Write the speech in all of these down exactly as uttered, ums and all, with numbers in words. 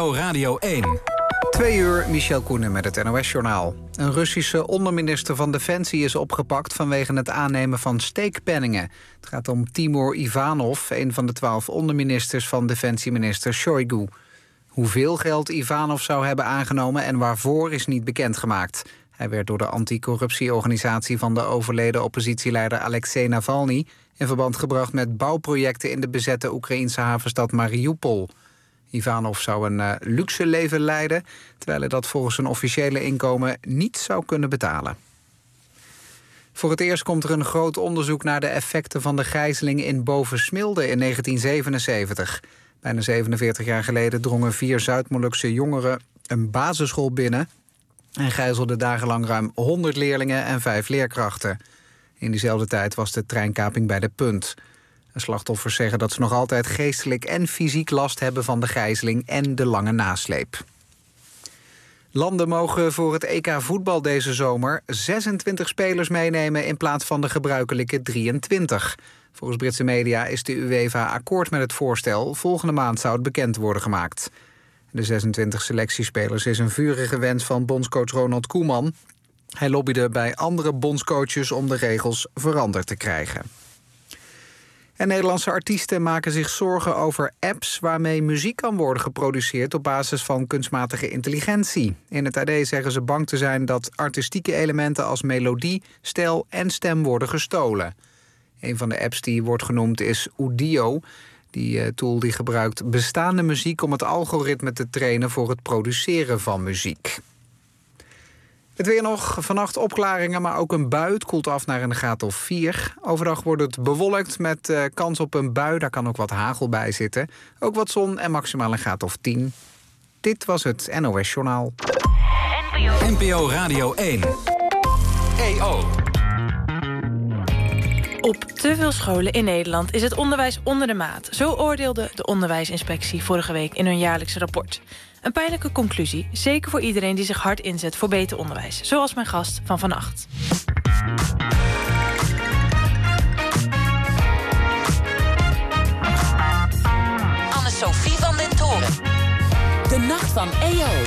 O Radio één. Twee uur, Michel Koenen met het N O S-journaal. Een Russische onderminister van Defensie is opgepakt vanwege het aannemen van steekpenningen. Het gaat om Timur Ivanov, een van de twaalf onderministers van defensieminister Shoigu. Hoeveel geld Ivanov zou hebben aangenomen en waarvoor is niet bekendgemaakt. Hij werd door de anticorruptieorganisatie van de overleden oppositieleider Alexei Navalny in verband gebracht met bouwprojecten in de bezette Oekraïnse havenstad Mariupol. Ivanov zou een uh, luxe leven leiden, terwijl hij dat volgens zijn officiële inkomen niet zou kunnen betalen. Voor het eerst komt er een groot onderzoek naar de effecten van de gijzeling in Bovensmilde in negentien zevenenzeventig. Bijna zevenenveertig jaar geleden drongen vier Zuid-Molukse jongeren een basisschool binnen en gijzelden dagenlang ruim honderd leerlingen en vijf leerkrachten. In diezelfde tijd was de treinkaping bij de Punt. De slachtoffers zeggen dat ze nog altijd geestelijk en fysiek last hebben van de gijzeling en de lange nasleep. Landen mogen voor het E K voetbal deze zomer zesentwintig spelers meenemen in plaats van de gebruikelijke drieëntwintig. Volgens Britse media is de UEFA akkoord met het voorstel. Volgende maand zou het bekend worden gemaakt. De zesentwintig selectiespelers is een vurige wens van bondscoach Ronald Koeman. Hij lobbyde bij andere bondscoaches om de regels veranderd te krijgen. En Nederlandse artiesten maken zich zorgen over apps waarmee muziek kan worden geproduceerd op basis van kunstmatige intelligentie. In het A D zeggen ze bang te zijn dat artistieke elementen als melodie, stijl en stem worden gestolen. Een van de apps die wordt genoemd is Udio. Die tool die gebruikt bestaande muziek om het algoritme te trainen voor het produceren van muziek. Het weer nog, vannacht opklaringen, maar ook een bui. Het koelt af naar een graad of vier. Overdag wordt het bewolkt met uh, kans op een bui. Daar kan ook wat hagel bij zitten. Ook wat zon en maximaal een graad of tien. Dit was het N O S-journaal. N P O Radio één. E O. Op te veel scholen in Nederland is het onderwijs onder de maat. Zo oordeelde de onderwijsinspectie vorige week in hun jaarlijkse rapport. Een pijnlijke conclusie, zeker voor iedereen die zich hard inzet voor beter onderwijs. Zoals mijn gast van vannacht. Anne-Sophie van den Toren. De Nacht van E O.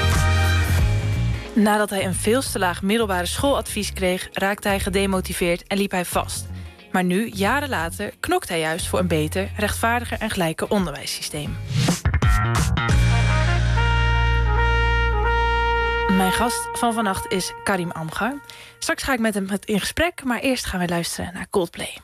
Nadat hij een veel te laag middelbare schooladvies kreeg, raakte hij gedemotiveerd en liep hij vast. Maar nu, jaren later, knokt hij juist voor een beter, rechtvaardiger en gelijker onderwijssysteem. Mijn gast van vannacht is Karim Amghar. Straks ga ik met hem in gesprek, maar eerst gaan we luisteren naar Coldplay.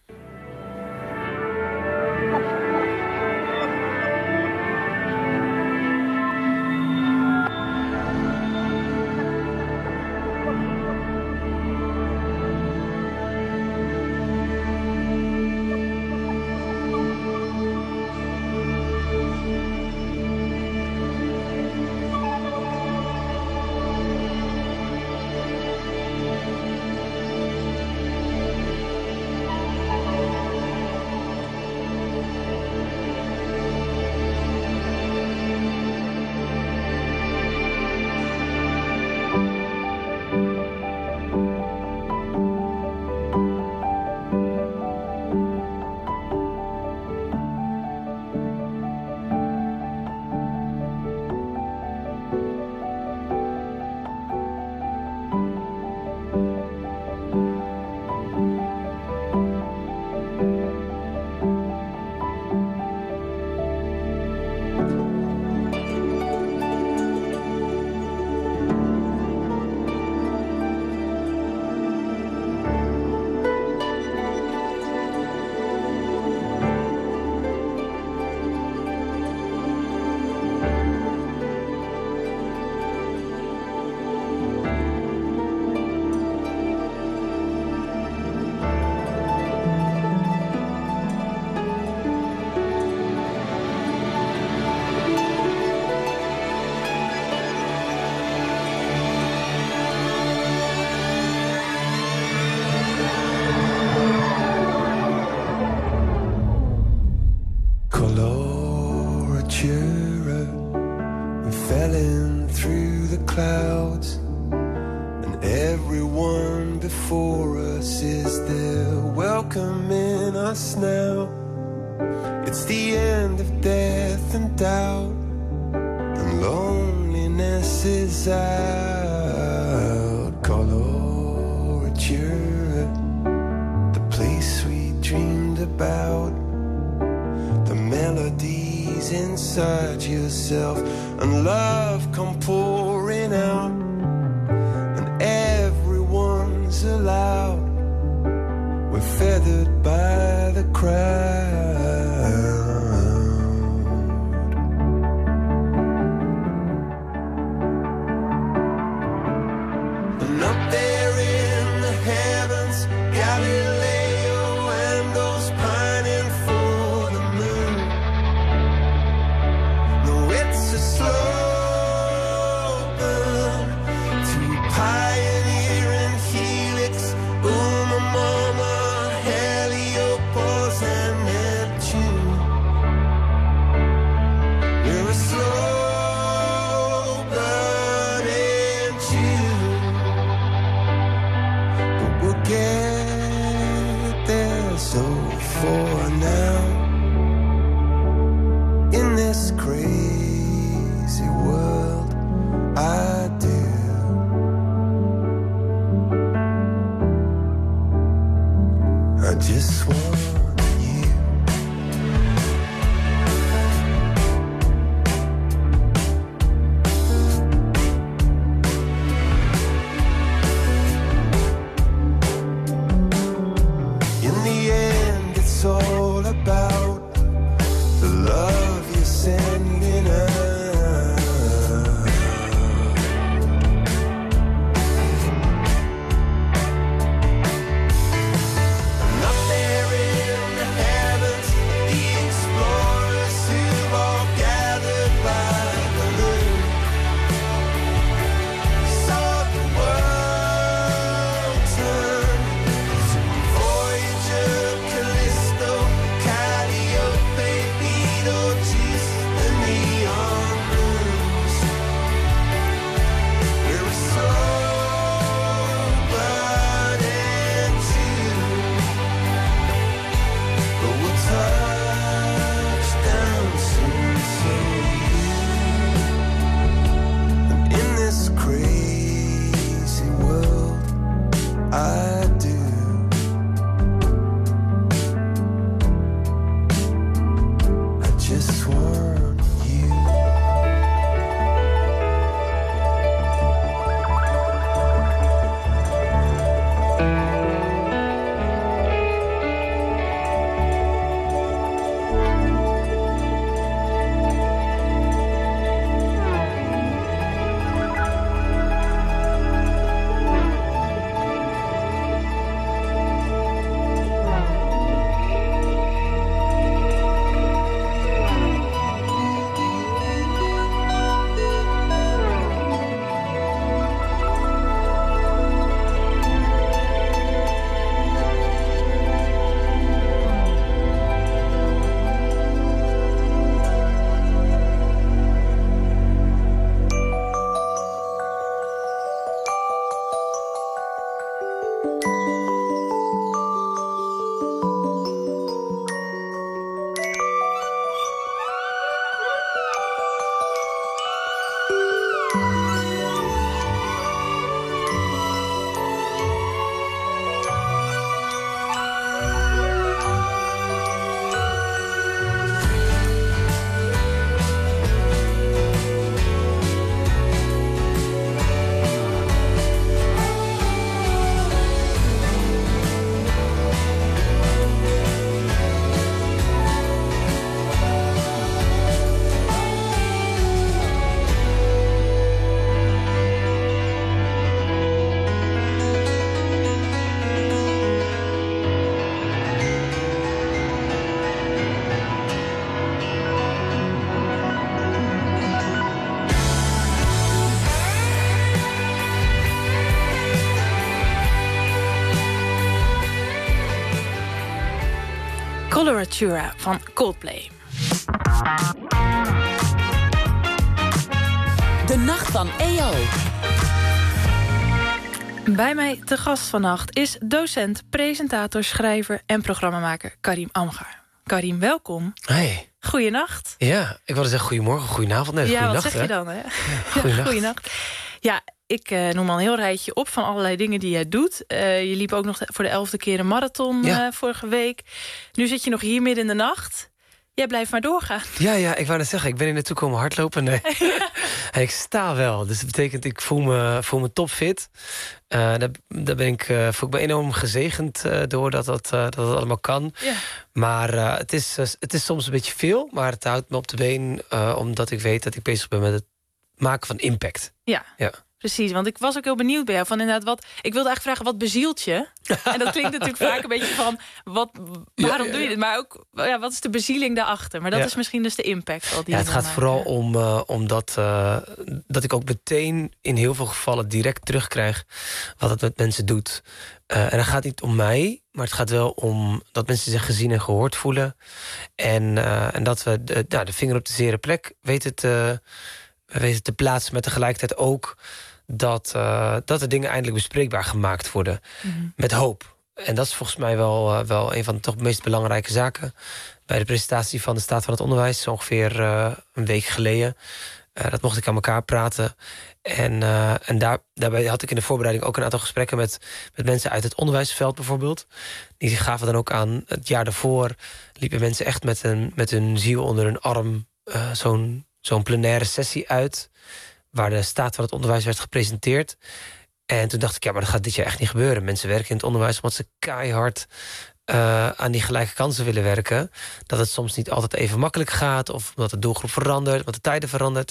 clouds, and everyone before us is there welcoming us now. It's the end of death and doubt, is out. Coloratura, the place we dreamed about, the melodies inside yourself, and love come pouring out, and everyone's allowed. We're feathered by the crowd. And up there in the heavens, Galileo and those pining for the moon. No, it's a slow burn to Pioneer and Helix, Uma, Mama, Heliopause and Neptune. We're a slow burning June, but we'll get there. So for now, in this crazy world, I do. I just want you. In the end, it's all about the love you're sending out. And up there in the heavens, the explorers who've all gathered by the moon saw the world turn to Voyager, Callisto, Calliope, Betelgeuse, the neon moons. We're a slow burning June, but we'll touch down soon, so you. And in this crazy world, I do. I just want you. Coloratura van Coldplay. De nacht van E O. Bij mij te gast vannacht is docent, presentator, schrijver en programmamaker Karim Amghar. Karim, welkom. Hey. Goeienacht. Ja, ik wilde zeggen goedemorgen, goedenavond. Nee, ja, goeienacht, wat zeg hè? je dan, hè? Ja, Ja, goeienacht. goeienacht. Ja, ik uh, noem al een heel rijtje op van allerlei dingen die jij doet. Uh, je liep ook nog voor de elfde keer een marathon Ja. uh, vorige week. Nu zit je nog hier midden in de nacht. Jij blijft maar doorgaan. Ja, ja, ik wou net zeggen, ik ben hier naartoe komen hardlopen. Nee. Hey, ik sta wel, dus dat betekent ik voel me, voel me topfit. Uh, daar, daar ben ik, uh, voel ik me enorm gezegend uh, door dat dat, uh, dat dat allemaal kan. Ja. Maar uh, het, is, uh, het is soms een beetje veel, maar het houdt me op de been... Uh, omdat ik weet dat ik bezig ben met het maken van impact. Ja. Ja. Precies, want ik was ook heel benieuwd bij jou. Van inderdaad, wat, ik wilde eigenlijk vragen, wat bezielt je? En dat klinkt natuurlijk vaak een beetje van... Wat, waarom ja, ja, doe je dit? Maar ook, ja, wat is de bezieling daarachter? Maar dat ja. is misschien dus de impact. Al die ja, het gaat maken. vooral om, uh, om dat, uh, dat ik ook meteen in heel veel gevallen direct terugkrijg... wat het met mensen doet. Uh, en dat gaat niet om mij, maar het gaat wel om... dat mensen zich gezien en gehoord voelen. En, uh, en dat we de, nou, de vinger op de zere plek weten te... We weten te plaatsen, maar tegelijkertijd ook dat, uh, dat de dingen eindelijk bespreekbaar gemaakt worden. Mm-hmm. Met hoop. En dat is volgens mij wel, uh, wel een van de toch meest belangrijke zaken. Bij de presentatie van de Staat van het Onderwijs, ongeveer uh, een week geleden. Uh, dat mocht ik aan elkaar praten. En, uh, en daar, daarbij had ik in de voorbereiding ook een aantal gesprekken met, met mensen uit het onderwijsveld bijvoorbeeld. Die gaven dan ook aan, het jaar daarvoor liepen mensen echt met, een, met hun ziel onder hun arm uh, zo'n zo'n plenaire sessie uit, waar de staat van het onderwijs werd gepresenteerd. En toen dacht ik, ja, maar dat gaat dit jaar echt niet gebeuren. Mensen werken in het onderwijs omdat ze keihard uh, aan die gelijke kansen willen werken. Dat het soms niet altijd even makkelijk gaat, of omdat de doelgroep verandert, omdat de tijden verandert.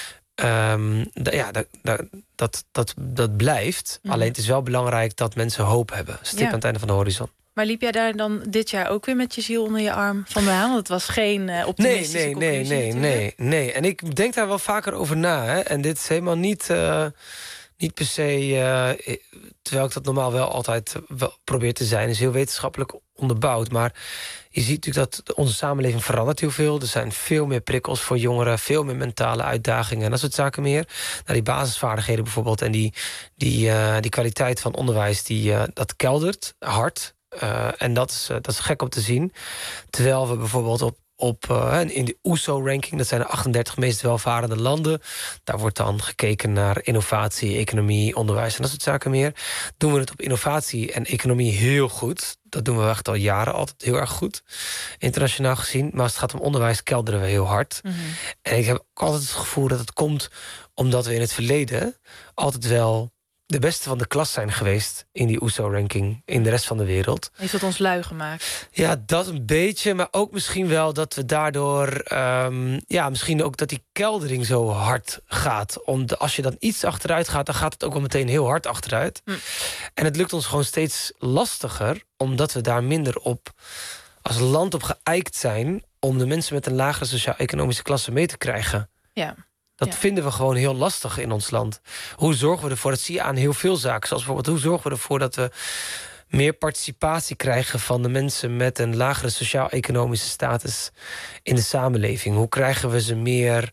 Um, d- ja, dat, dat, dat, dat, dat blijft. Mm. Alleen het is wel belangrijk dat mensen hoop hebben. Stip ja. aan het einde van de horizon. Maar liep jij daar dan dit jaar ook weer met je ziel onder je arm vandaan? Want het was geen uh, optimistische nee, nee, conclusie nee, nee, nee, nee. En ik denk daar wel vaker over na. Hè. En dit is helemaal niet, uh, niet per se... Uh, terwijl ik dat normaal wel altijd wel probeer te zijn. Is heel wetenschappelijk onderbouwd. Maar je ziet natuurlijk dat onze samenleving verandert heel veel. Er zijn veel meer prikkels voor jongeren. Veel meer mentale uitdagingen en dat soort zaken meer. Nou, die basisvaardigheden bijvoorbeeld. En die, die, uh, die kwaliteit van onderwijs, die, uh, dat keldert hard. Uh, en dat is, uh, dat is gek om te zien. Terwijl we bijvoorbeeld op, op uh, in de O E S O-ranking... dat zijn de achtendertig meest welvarende landen... daar wordt dan gekeken naar innovatie, economie, onderwijs... en dat soort zaken meer. Doen we het op innovatie en economie heel goed. Dat doen we echt al jaren altijd heel erg goed. Internationaal gezien. Maar als het gaat om onderwijs kelderen we heel hard. Mm-hmm. En ik heb ook altijd het gevoel dat het komt... omdat we in het verleden altijd wel... de beste van de klas zijn geweest in die O E S O-ranking in de rest van de wereld. Heeft dat ons lui gemaakt? Ja, dat een beetje, maar ook misschien wel dat we daardoor... Um, ja, misschien ook dat die keldering zo hard gaat. Om de, als je dan iets achteruit gaat, dan gaat het ook wel meteen heel hard achteruit. Hm. En het lukt ons gewoon steeds lastiger, omdat we daar minder op als land op geëikt zijn... om de mensen met een lagere sociaal-economische klasse mee te krijgen. Ja. Dat ja. vinden we gewoon heel lastig in ons land. Hoe zorgen we ervoor? Dat zie je aan heel veel zaken. Zoals bijvoorbeeld, hoe zorgen we ervoor dat we meer participatie krijgen van de mensen met een lagere sociaal-economische status in de samenleving? Hoe krijgen we ze meer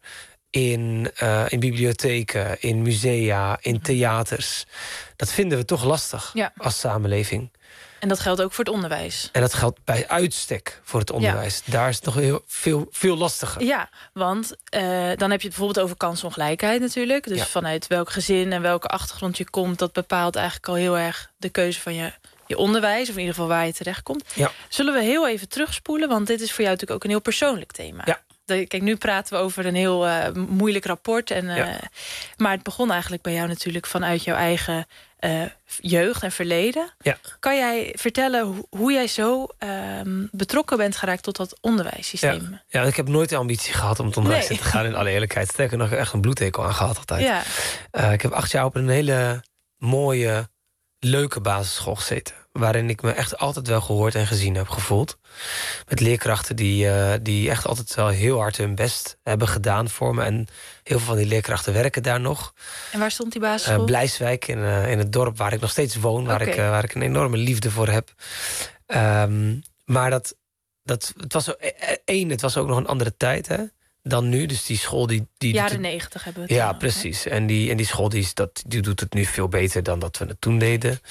in, uh, in bibliotheken, in musea, in theaters? Dat vinden we toch lastig ja. als samenleving. En dat geldt ook voor het onderwijs. En dat geldt bij uitstek voor het onderwijs. Ja. Daar is het nog heel veel, veel lastiger. Ja, want uh, dan heb je het bijvoorbeeld over kansongelijkheid natuurlijk. Dus ja. vanuit welk gezin en welke achtergrond je komt... dat bepaalt eigenlijk al heel erg de keuze van je, je onderwijs... of in ieder geval waar je terechtkomt. Ja. Zullen we heel even terugspoelen? Want dit is voor jou natuurlijk ook een heel persoonlijk thema. Ja. Kijk, nu praten we over een heel uh, moeilijk rapport. En, uh, ja. Maar het begon eigenlijk bij jou natuurlijk vanuit jouw eigen uh, jeugd en verleden. Ja. Kan jij vertellen hoe, hoe jij zo uh, betrokken bent geraakt tot dat onderwijssysteem? Ja. ja, ik heb nooit de ambitie gehad om het onderwijs nee. in te gaan, in alle eerlijkheid. Sterker nog, echt een bloedhekel aan gehad altijd. Ja. Uh, ik heb acht jaar op een hele mooie, leuke basisschool gezeten. Waarin ik me echt altijd wel gehoord en gezien heb gevoeld. Met leerkrachten die, uh, die echt altijd wel heel hard hun best hebben gedaan voor me. En heel veel van die leerkrachten werken daar nog. En waar stond die basisschool? Uh, Blijswijk, in, uh, in het dorp waar ik nog steeds woon. Waar, okay. ik, uh, waar ik een enorme liefde voor heb. Um, maar dat, dat, het was één, het was ook nog een andere tijd. Hè? dan nu. Dus die school die... die Jaren doet het- negentig hebben we het Ja, dan, hè? precies. En die, en die school die, is dat, die doet het nu veel beter dan dat we het toen deden.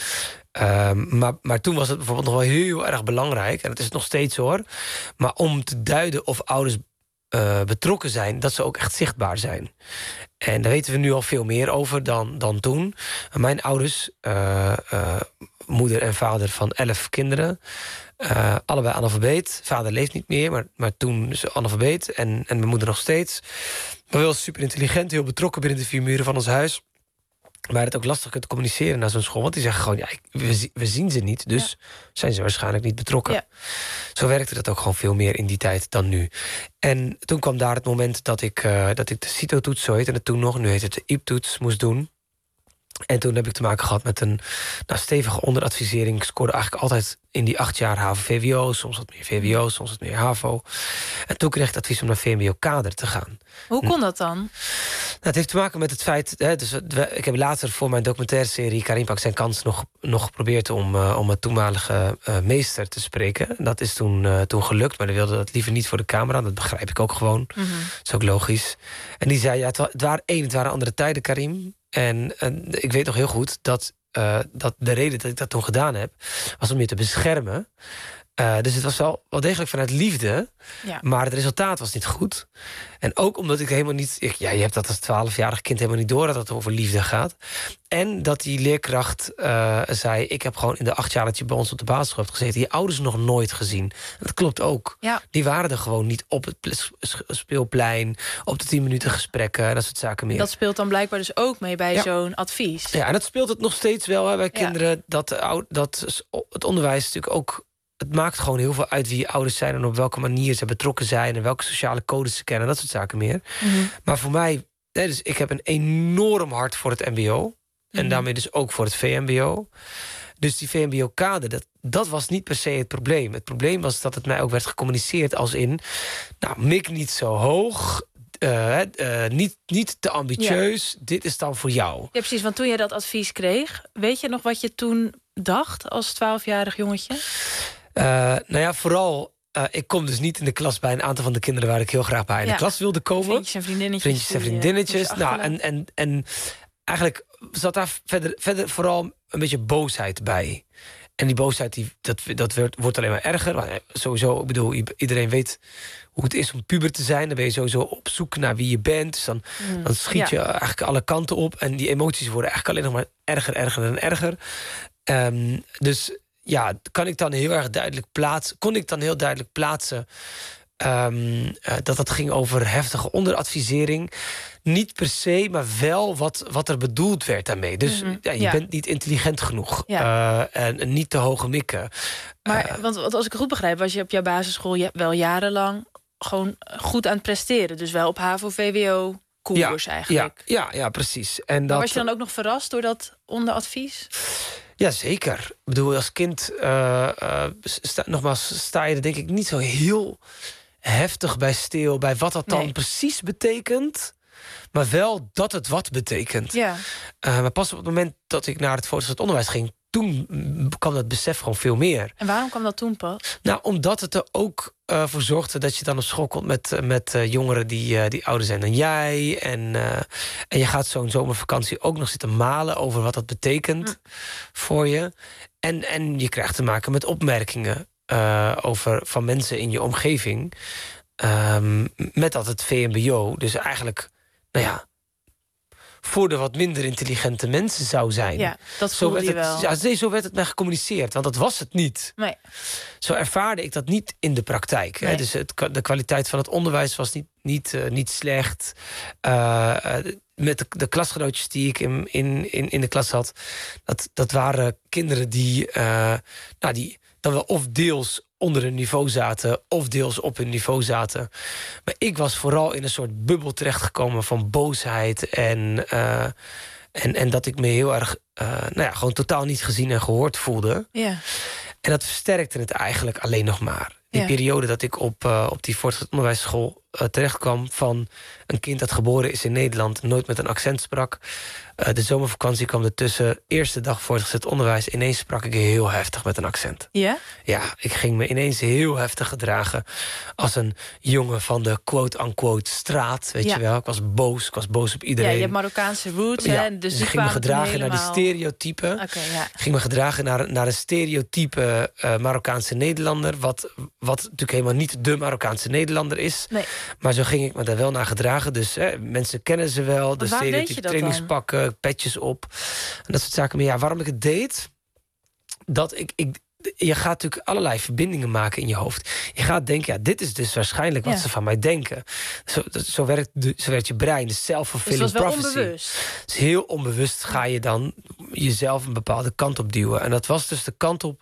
Um, maar, maar toen was het bijvoorbeeld nog wel heel erg belangrijk. En het is het nog steeds hoor. Maar om te duiden of ouders uh, betrokken zijn, dat ze ook echt zichtbaar zijn. En daar weten we nu al veel meer over dan, dan toen. Mijn ouders, uh, uh, moeder en vader van elf kinderen, uh, allebei analfabeet. Vader leeft niet meer, maar, maar toen is ze analfabeet. En, en mijn moeder nog steeds. Maar wel super intelligent, heel betrokken binnen de vier muren van ons huis. Maar het ook lastig kunt communiceren naar zo'n school. Want die zeggen gewoon, ja, ik, we, we zien ze niet. Dus ja. zijn ze waarschijnlijk niet betrokken. Ja. Zo werkte dat ook gewoon veel meer in die tijd dan nu. En toen kwam daar het moment dat ik, uh, dat ik de CITO-toets, zo heette het toen nog, nu heet het de I P-toets, moest doen. En toen heb ik te maken gehad met een nou, stevige onderadvisering. Ik scoorde eigenlijk altijd in die acht jaar HAVO-V W O. Soms wat meer V W O, soms wat meer HAVO. En toen kreeg ik het advies om naar V M B O-kader te gaan. Hoe kon dat dan? Nou, het heeft te maken met het feit... Hè, dus we, ik heb later voor mijn documentaire serie Karim pakt zijn kans nog, nog geprobeerd om, uh, om een toenmalige uh, meester te spreken. Dat is toen, uh, toen gelukt, maar die wilde dat liever niet voor de camera. Dat begrijp ik ook gewoon. Mm-hmm. Dat is ook logisch. En die zei, ja, het, wa- het waren één, het waren andere tijden, Karim. En, en ik weet nog heel goed dat, uh, dat de reden dat ik dat toen gedaan heb, was om je te beschermen. Uh, dus het was wel, wel degelijk vanuit liefde. Ja. Maar het resultaat was niet goed. En ook omdat ik helemaal niet... Ik, ja, je hebt dat als twaalfjarig kind helemaal niet door dat het over liefde gaat. En dat die leerkracht uh, zei... Ik heb gewoon in de acht jaar dat je bij ons op de basisschool hebt gezeten... je ouders nog nooit gezien. En dat klopt ook. Ja. Die waren er gewoon niet op het speelplein... op de tien minuten gesprekken en dat soort zaken meer. Dat speelt dan blijkbaar dus ook mee bij ja. zo'n advies. Ja, en dat speelt het nog steeds wel hè, bij kinderen. Ja. Dat, dat het onderwijs natuurlijk ook... Het maakt gewoon heel veel uit wie je ouders zijn... en op welke manier ze betrokken zijn... en welke sociale codes ze kennen, dat soort zaken meer. Mm-hmm. Maar voor mij, nee, dus ik heb een enorm hart voor het M B O... Mm-hmm. en daarmee dus ook voor het V M B O. Dus die V M B O-kader, dat, dat was niet per se het probleem. Het probleem was dat het mij ook werd gecommuniceerd als in... nou, mik niet zo hoog... Uh, uh, niet, niet te ambitieus, ja. dit is dan voor jou. Ja, precies, want toen je dat advies kreeg... weet je nog wat je toen dacht als twaalfjarig jongetje? Uh, nou ja, vooral... Uh, ik kom dus niet in de klas bij een aantal van de kinderen... waar ik heel graag bij in ja. de klas wilde komen. Vriendjes en vriendinnetjes. Vriendjes en vriendinnetjes. Nou, en, en, en eigenlijk zat daar verder, verder vooral een beetje boosheid bij. En die boosheid, die, dat, dat werd, wordt alleen maar erger. Maar sowieso, ik bedoel, iedereen weet hoe het is om puber te zijn. Dan ben je sowieso op zoek naar wie je bent. Dus dan, mm. dan schiet ja. je eigenlijk alle kanten op. En die emoties worden eigenlijk alleen nog maar erger, erger en erger. Um, dus ja, kan ik dan heel erg duidelijk plaatsen... kon ik dan heel duidelijk plaatsen... Um, uh, dat het ging over heftige onderadvisering. Niet per se, maar wel wat, wat er bedoeld werd daarmee. Dus mm-hmm. ja, je ja. bent niet intelligent genoeg. Ja. Uh, en, en niet te hoge mikken. Maar uh, want, want als ik het goed begrijp... was je op jouw basisschool wel jarenlang... gewoon goed aan het presteren. Dus wel op HAVO-V W O koers ja, eigenlijk. Ja, ja, ja, precies. En maar dat, was je dan ook nog verrast door dat onderadvies? Ja, zeker. Ik bedoel, als kind... Uh, uh, sta, nogmaals, sta je er denk ik niet zo heel... heftig bij stil, bij wat dat dan nee. precies betekent... maar wel dat het wat betekent. Ja. Uh, maar pas op het moment dat ik naar het voortgezet onderwijs ging... toen kwam dat besef gewoon veel meer. En waarom kwam dat toen pas? Nou, omdat het er ook uh, voor zorgde dat je dan op school komt... met, uh, met uh, jongeren die, uh, die ouder zijn dan jij. En, uh, en je gaat zo'n zomervakantie ook nog zitten malen... over wat dat betekent mm. voor je. En, en je krijgt te maken met opmerkingen... Uh, over van mensen in je omgeving. Um, met dat het V M B O dus eigenlijk, nou ja... voor de wat minder intelligente mensen zou zijn. Ja, dat zo werd je het, wel. Ja, nee, zo werd het mij gecommuniceerd, want dat was het niet. Nee. Zo ervaarde ik dat niet in de praktijk. Nee. Hè? Dus het, de kwaliteit van het onderwijs was niet, niet, uh, niet slecht. Uh, met de, de klasgenootjes die ik in, in, in, in de klas had... dat, dat waren kinderen die... Uh, nou, die dan wel of deels onder hun niveau zaten... of deels op hun niveau zaten. Maar ik was vooral in een soort bubbel terechtgekomen... van boosheid en, uh, en, en dat ik me heel erg... Uh, nou ja, gewoon totaal niet gezien en gehoord voelde. Ja. En dat versterkte het eigenlijk alleen nog maar. Die ja. periode dat ik op, uh, op die voortgezet onderwijsschool uh, terecht kwam van een kind dat geboren is in Nederland, nooit met een accent sprak. Uh, de zomervakantie kwam ertussen. Eerste dag voortgezet onderwijs. Ineens sprak ik heel heftig met een accent. Ja? Ja, ik ging me ineens heel heftig gedragen als een jongen van de quote-unquote straat. Weet Ja. je wel? Ik was boos. Ik was boos op Ja, iedereen. je hebt Marokkaanse roots, Ja, hè? Dus dus die ik ging me kwamen gedragen toen naar die helemaal- stereotypen. Oké, ja. Ik ging me gedragen naar, naar een stereotype uh, Marokkaanse Nederlander. Wat, wat natuurlijk helemaal niet de Marokkaanse Nederlander is. Nee. Maar zo ging ik me daar wel naar gedragen. Dus hè, mensen kennen ze wel. De waarom deed je stereotype dat trainingspakken, petjes op. En dat soort zaken. Maar ja, waarom ik het deed? Dat ik... ik je gaat natuurlijk allerlei verbindingen maken in je hoofd. Je gaat denken, ja, dit is dus waarschijnlijk wat Ja. ze van mij denken. Zo, dat- zo, werkt, de, zo werkt je brein, de Dus het self-fulfilling was wel prophecy. onbewust. Dus heel onbewust ga je dan jezelf een bepaalde kant op duwen. En dat was dus de kant op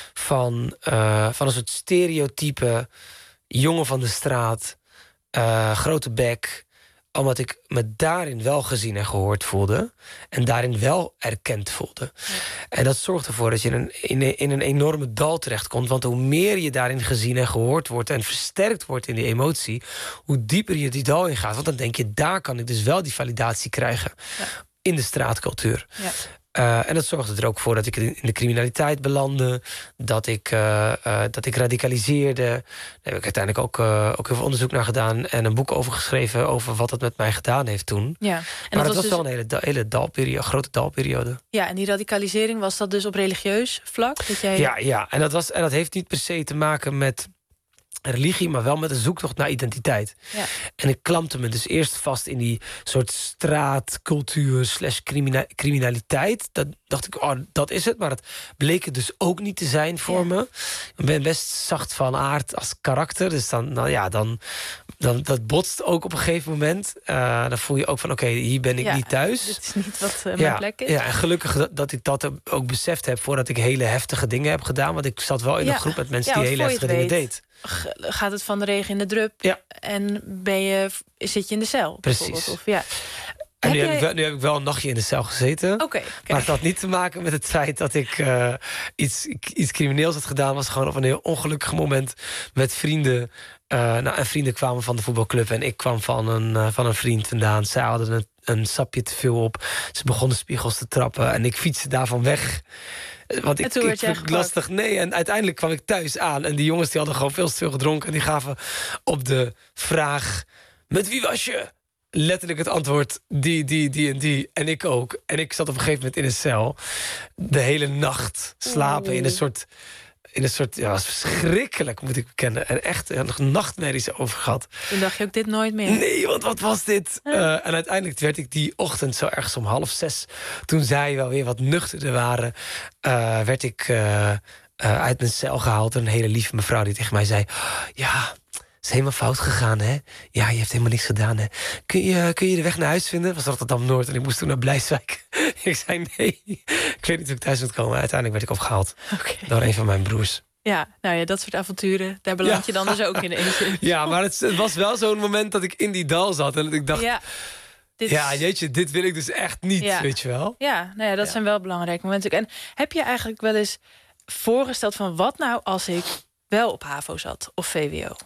van, uh, van een soort stereotype jongen van de straat, uh, grote bek, omdat ik me daarin wel gezien en gehoord voelde. En daarin wel erkend voelde. Ja. En dat zorgt ervoor dat je in een, in, een, in een enorme dal terechtkomt. Want hoe meer je daarin gezien en gehoord wordt en versterkt wordt in die emotie, hoe dieper je die dal in gaat. Want dan denk je, daar kan ik dus wel die validatie krijgen. Ja. In de straatcultuur. Ja. Uh, en dat zorgde er ook voor dat ik in de criminaliteit belandde. Dat ik, uh, uh, dat ik radicaliseerde. Daar heb ik uiteindelijk ook, uh, ook heel veel onderzoek naar gedaan. En een boek over geschreven over wat het met mij gedaan heeft toen. Ja. En maar dat het was was wel dus... een hele, hele dalperiode, grote dalperiode. Ja, en die radicalisering, was dat dus op religieus vlak? Dat jij... Ja, ja. En, dat was, en dat heeft niet per se te maken met religie, maar wel met een zoektocht naar identiteit. Ja. En ik klampte me dus eerst vast in die soort straatcultuur slash crimina- criminaliteit. Dat dacht ik, oh, dat is het. Maar dat bleek het dus ook niet te zijn voor ja. me. Ik ben best zacht van aard als karakter. Dus dan, nou ja, dan, dan dat botst ook op een gegeven moment. Uh, dan voel je ook van, oké, okay, hier ben ik ja, niet thuis. Dit is niet wat uh, mijn ja, plek is. Ja, en gelukkig dat, dat ik dat ook beseft heb voordat ik hele heftige dingen heb gedaan. Want ik zat wel in ja. een groep met mensen ja, die hele heftige dingen weet, deed. Gaat het van de regen in de drup ja. en ben je, zit je in de cel? Precies. Of, ja. En nu, heb heb jij... ik wel, nu heb ik wel een nachtje in de cel gezeten. Okay, okay. Maar het had niet te maken met het feit dat ik uh, iets, iets crimineels had gedaan. Was gewoon op een heel ongelukkig moment met vrienden. Uh, nou, en vrienden kwamen van de voetbalclub en ik kwam van een, uh, van een vriend vandaan. Zij hadden een, een sapje te veel op. Ze begonnen spiegels te trappen en ik fietste daarvan weg. Want ik, ik vind het lastig. Nee, en uiteindelijk kwam ik thuis aan. En die jongens die hadden gewoon veel te veel gedronken. En die gaven op de vraag: met wie was je? Letterlijk het antwoord: die, die, die en die. En ik ook. En ik zat op een gegeven moment in een cel. De hele nacht slapen Oeh. in een soort. In een soort, ja, was verschrikkelijk, moet ik bekennen. En echt nog nachtmerries over gehad. Toen dacht je ook dit nooit meer? Nee, want wat was dit? Uh, en uiteindelijk werd ik die ochtend zo ergens om half zes, toen zij wel weer wat nuchterder waren, uh, werd ik uh, uh, uit mijn cel gehaald door een hele lieve mevrouw die tegen mij zei: ja, het is helemaal fout gegaan, hè? Ja, je hebt helemaal niks gedaan, hè? Kun je, kun je de weg naar huis vinden? Het was Rotterdam-Noord en ik moest toen naar Blijswijk. Ik zei nee, ik weet niet hoe ik thuis moet komen. Uiteindelijk werd ik opgehaald okay. door een van mijn broers. Ja, nou ja, dat soort avonturen, daar beland ja. je dan dus ook in eentje. Ja, maar het, het was wel zo'n moment dat ik in die dal zat en dat ik dacht: ja, dit ja jeetje, dit wil ik dus echt niet, ja. weet je wel? Ja, nou ja, dat ja. zijn wel belangrijke momenten. En heb je eigenlijk wel eens voorgesteld van wat nou als ik wel op HAVO zat of V W O?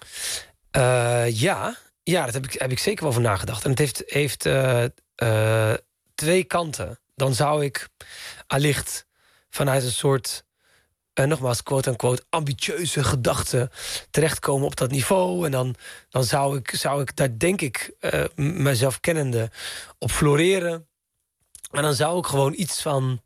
Uh, ja, ja, daar heb ik, heb ik zeker wel over nagedacht. En het heeft, heeft uh, uh, twee kanten. Dan zou ik allicht vanuit een soort, uh, nogmaals, quote-unquote, ambitieuze gedachten terechtkomen op dat niveau. En dan, dan zou, ik, zou ik daar, denk ik, uh, mezelf kennende op floreren. En dan zou ik gewoon iets van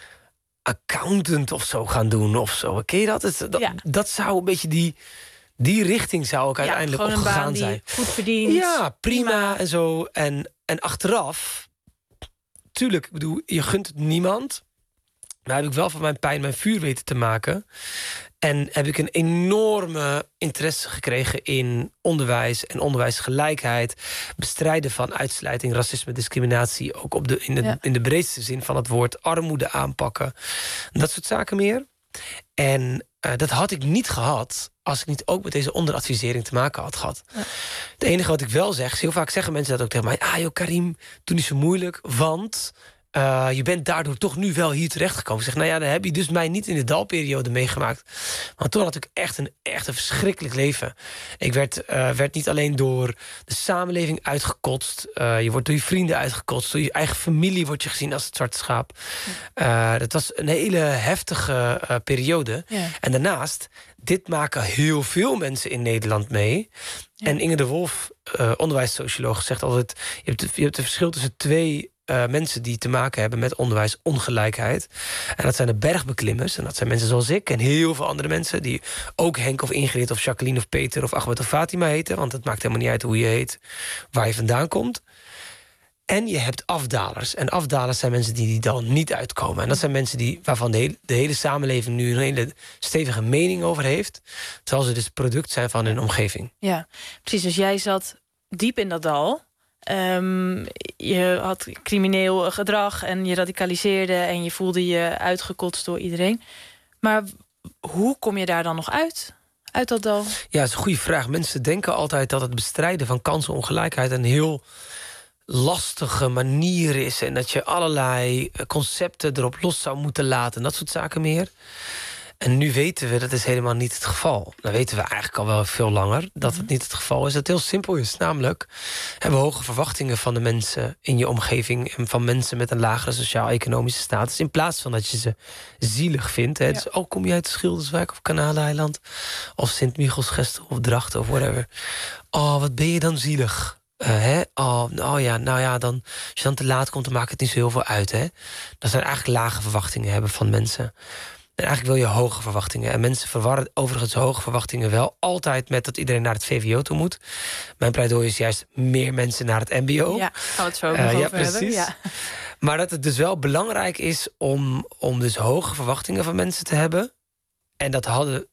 accountant of zo gaan doen of zo. Ken je dat? Het, dat, ja. dat zou een beetje die, die richting zou ik uiteindelijk ja, opgegaan zijn. Goed verdiend. Ja, prima, prima en zo. En, en achteraf, tuurlijk, ik bedoel, je gunt het niemand. Maar heb ik wel van mijn pijn mijn vuur weten te maken. En heb ik een enorme interesse gekregen in onderwijs en onderwijsgelijkheid. Bestrijden van uitsluiting, racisme, discriminatie. Ook op de, in, de, ja. in de breedste zin van het woord. Armoede aanpakken. Dat soort zaken meer. En uh, dat had ik niet gehad als ik niet ook met deze onderadvisering te maken had gehad. Ja. Het enige wat ik wel zeg, heel vaak zeggen mensen dat ook tegen mij: ah joh, Karim, doe niet zo moeilijk, want Uh, je bent daardoor toch nu wel hier terechtgekomen. Ik zeg, nou ja, dan heb je dus mij niet in de dalperiode meegemaakt. Want toen had ik echt een, echt een verschrikkelijk leven. Ik werd, uh, werd niet alleen door de samenleving uitgekotst. Uh, je wordt door je vrienden uitgekotst. Door je eigen familie wordt je gezien als het zwarte schaap. Uh, dat was een hele heftige uh, periode. Ja. En daarnaast, dit maken heel veel mensen in Nederland mee. Ja. En Inge de Wolf, uh, onderwijssocioloog, zegt altijd... je hebt, je hebt een verschil tussen twee... Uh, mensen die te maken hebben met onderwijsongelijkheid. En dat zijn de bergbeklimmers. En dat zijn mensen zoals ik en heel veel andere mensen... die ook Henk of Ingrid of Jacqueline of Peter... of Ahmed of Fatima heten. Want het maakt helemaal niet uit hoe je heet... waar je vandaan komt. En je hebt afdalers. En afdalers zijn mensen die, die dan niet uitkomen. En dat zijn mensen die, waarvan de hele, de hele samenleving... nu een hele stevige mening over heeft. Terwijl ze dus product zijn van hun omgeving. Ja, precies. Dus jij zat diep in dat dal... Um, je had crimineel gedrag en je radicaliseerde... en je voelde je uitgekotst door iedereen. Maar hoe kom je daar dan nog uit? Uit dat dal? Ja, dat is een goede vraag. Mensen denken altijd dat het bestrijden van kansenongelijkheid... een heel lastige manier is... en dat je allerlei concepten erop los zou moeten laten... en dat soort zaken meer. En nu weten we, dat is helemaal niet het geval. Dan weten we eigenlijk al wel veel langer dat het niet het geval is. Dat het heel simpel is. Namelijk, hebben we hoge verwachtingen van de mensen in je omgeving... en van mensen met een lagere sociaal-economische status... in plaats van dat je ze zielig vindt. Hè. Ja. Dus, oh, kom je uit Schilderswijk of Kanaleiland... of Sint-Michels-Gestel of Drachten of whatever. Oh, wat ben je dan zielig. Uh, hè? Oh, oh ja, nou ja, dan, als je dan te laat komt... dan maakt het niet zo heel veel uit. Hè? Dat zijn eigenlijk lage verwachtingen hebben van mensen... En eigenlijk wil je hoge verwachtingen. En mensen verwarren overigens hoge verwachtingen wel... altijd met dat iedereen naar het V W O toe moet. Mijn pleidooi is juist meer mensen naar het M B O. Ja, gaan we het zo ook uh, nog ja, over precies. hebben. Ja. Maar dat het dus wel belangrijk is... om, om dus hoge verwachtingen van mensen te hebben. En dat hadden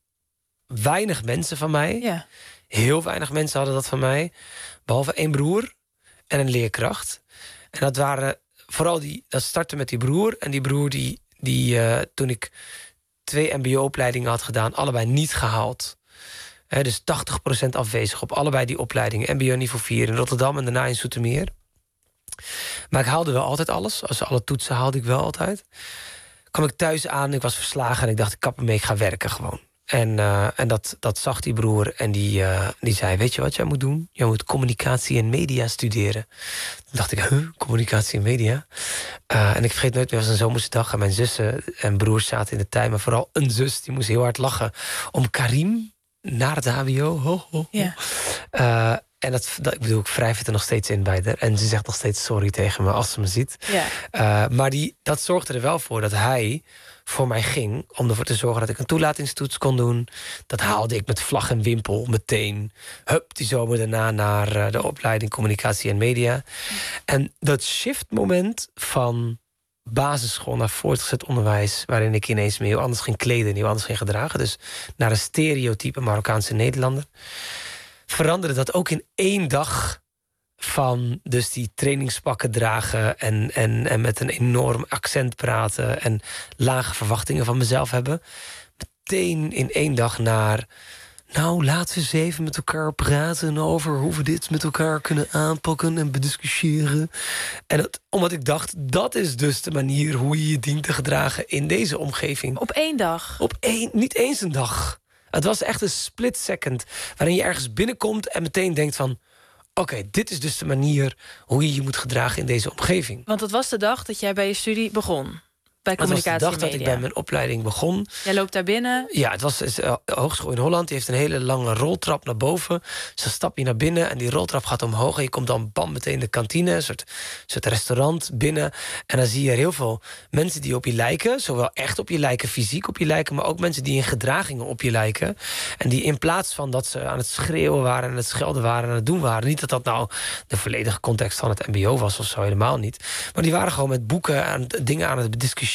weinig mensen van mij. Ja. Heel weinig mensen hadden dat van mij. Behalve één broer en een leerkracht. En dat waren vooral die... dat startte met die broer. En die broer die, die uh, toen ik... twee M B O-opleidingen had gedaan, allebei niet gehaald. He, dus tachtig procent afwezig op allebei die opleidingen. M B O niveau vier in Rotterdam en daarna in Zoetermeer. Maar ik haalde wel altijd alles. Als alle toetsen haalde ik wel altijd. Kwam ik thuis aan, ik was verslagen... en ik dacht, ik kap ermee, ik ga werken gewoon. En, uh, en dat, dat zag die broer en die, uh, die zei... weet je wat jij moet doen? Jij moet communicatie en media studeren. Toen dacht ik, huh, communicatie en media? Uh, en ik vergeet nooit meer, was een zomersdag... en mijn zussen en broers zaten in de tuin... maar vooral een zus, die moest heel hard lachen... om Karim naar het H B O. Ho, ho. Ja. Uh, en dat, dat, ik bedoel, ik wrijf het er nog steeds in bij haar. En ze zegt nog steeds sorry tegen me als ze me ziet. Ja. Uh, maar die, dat zorgde er wel voor dat hij... voor mij ging, om ervoor te zorgen dat ik een toelatingstoets kon doen. Dat haalde ik met vlag en wimpel meteen. Hup, die zomer daarna naar uh, de opleiding Communicatie en Media. En dat shiftmoment van basisschool naar voortgezet onderwijs... waarin ik ineens me heel anders ging kleden en heel anders ging gedragen... dus naar een stereotype Marokkaanse Nederlander... veranderde dat ook in één dag... van dus die trainingspakken dragen en, en, en met een enorm accent praten... en lage verwachtingen van mezelf hebben. Meteen in één dag naar... nou, laten we eens even met elkaar praten over hoe we dit met elkaar kunnen aanpakken en bediscussiëren. En dat, omdat ik dacht, dat is dus de manier hoe je je dient te gedragen in deze omgeving. Op één dag? Op één, niet eens een dag. Het was echt een split second waarin je ergens binnenkomt en meteen denkt van... oké, okay, dit is dus de manier hoe je je moet gedragen in deze omgeving. Want het was de dag dat jij bij je studie begon? Bij communicatie en media. Het was de dag dat ik bij mijn opleiding begon. Jij loopt daar binnen? Ja, het was uh, Hogeschool in Holland. Die heeft een hele lange roltrap naar boven. Dus dan stap je naar binnen en die roltrap gaat omhoog. En je komt dan bam meteen de kantine, een soort, soort restaurant binnen. En dan zie je er heel veel mensen die op je lijken. Zowel echt op je lijken, fysiek op je lijken... maar ook mensen die in gedragingen op je lijken. En die in plaats van dat ze aan het schreeuwen waren... en het schelden waren en aan het doen waren... niet dat dat nou de volledige context van het M B O was of zo, helemaal niet. Maar die waren gewoon met boeken aan dingen aan het bediscussiëren.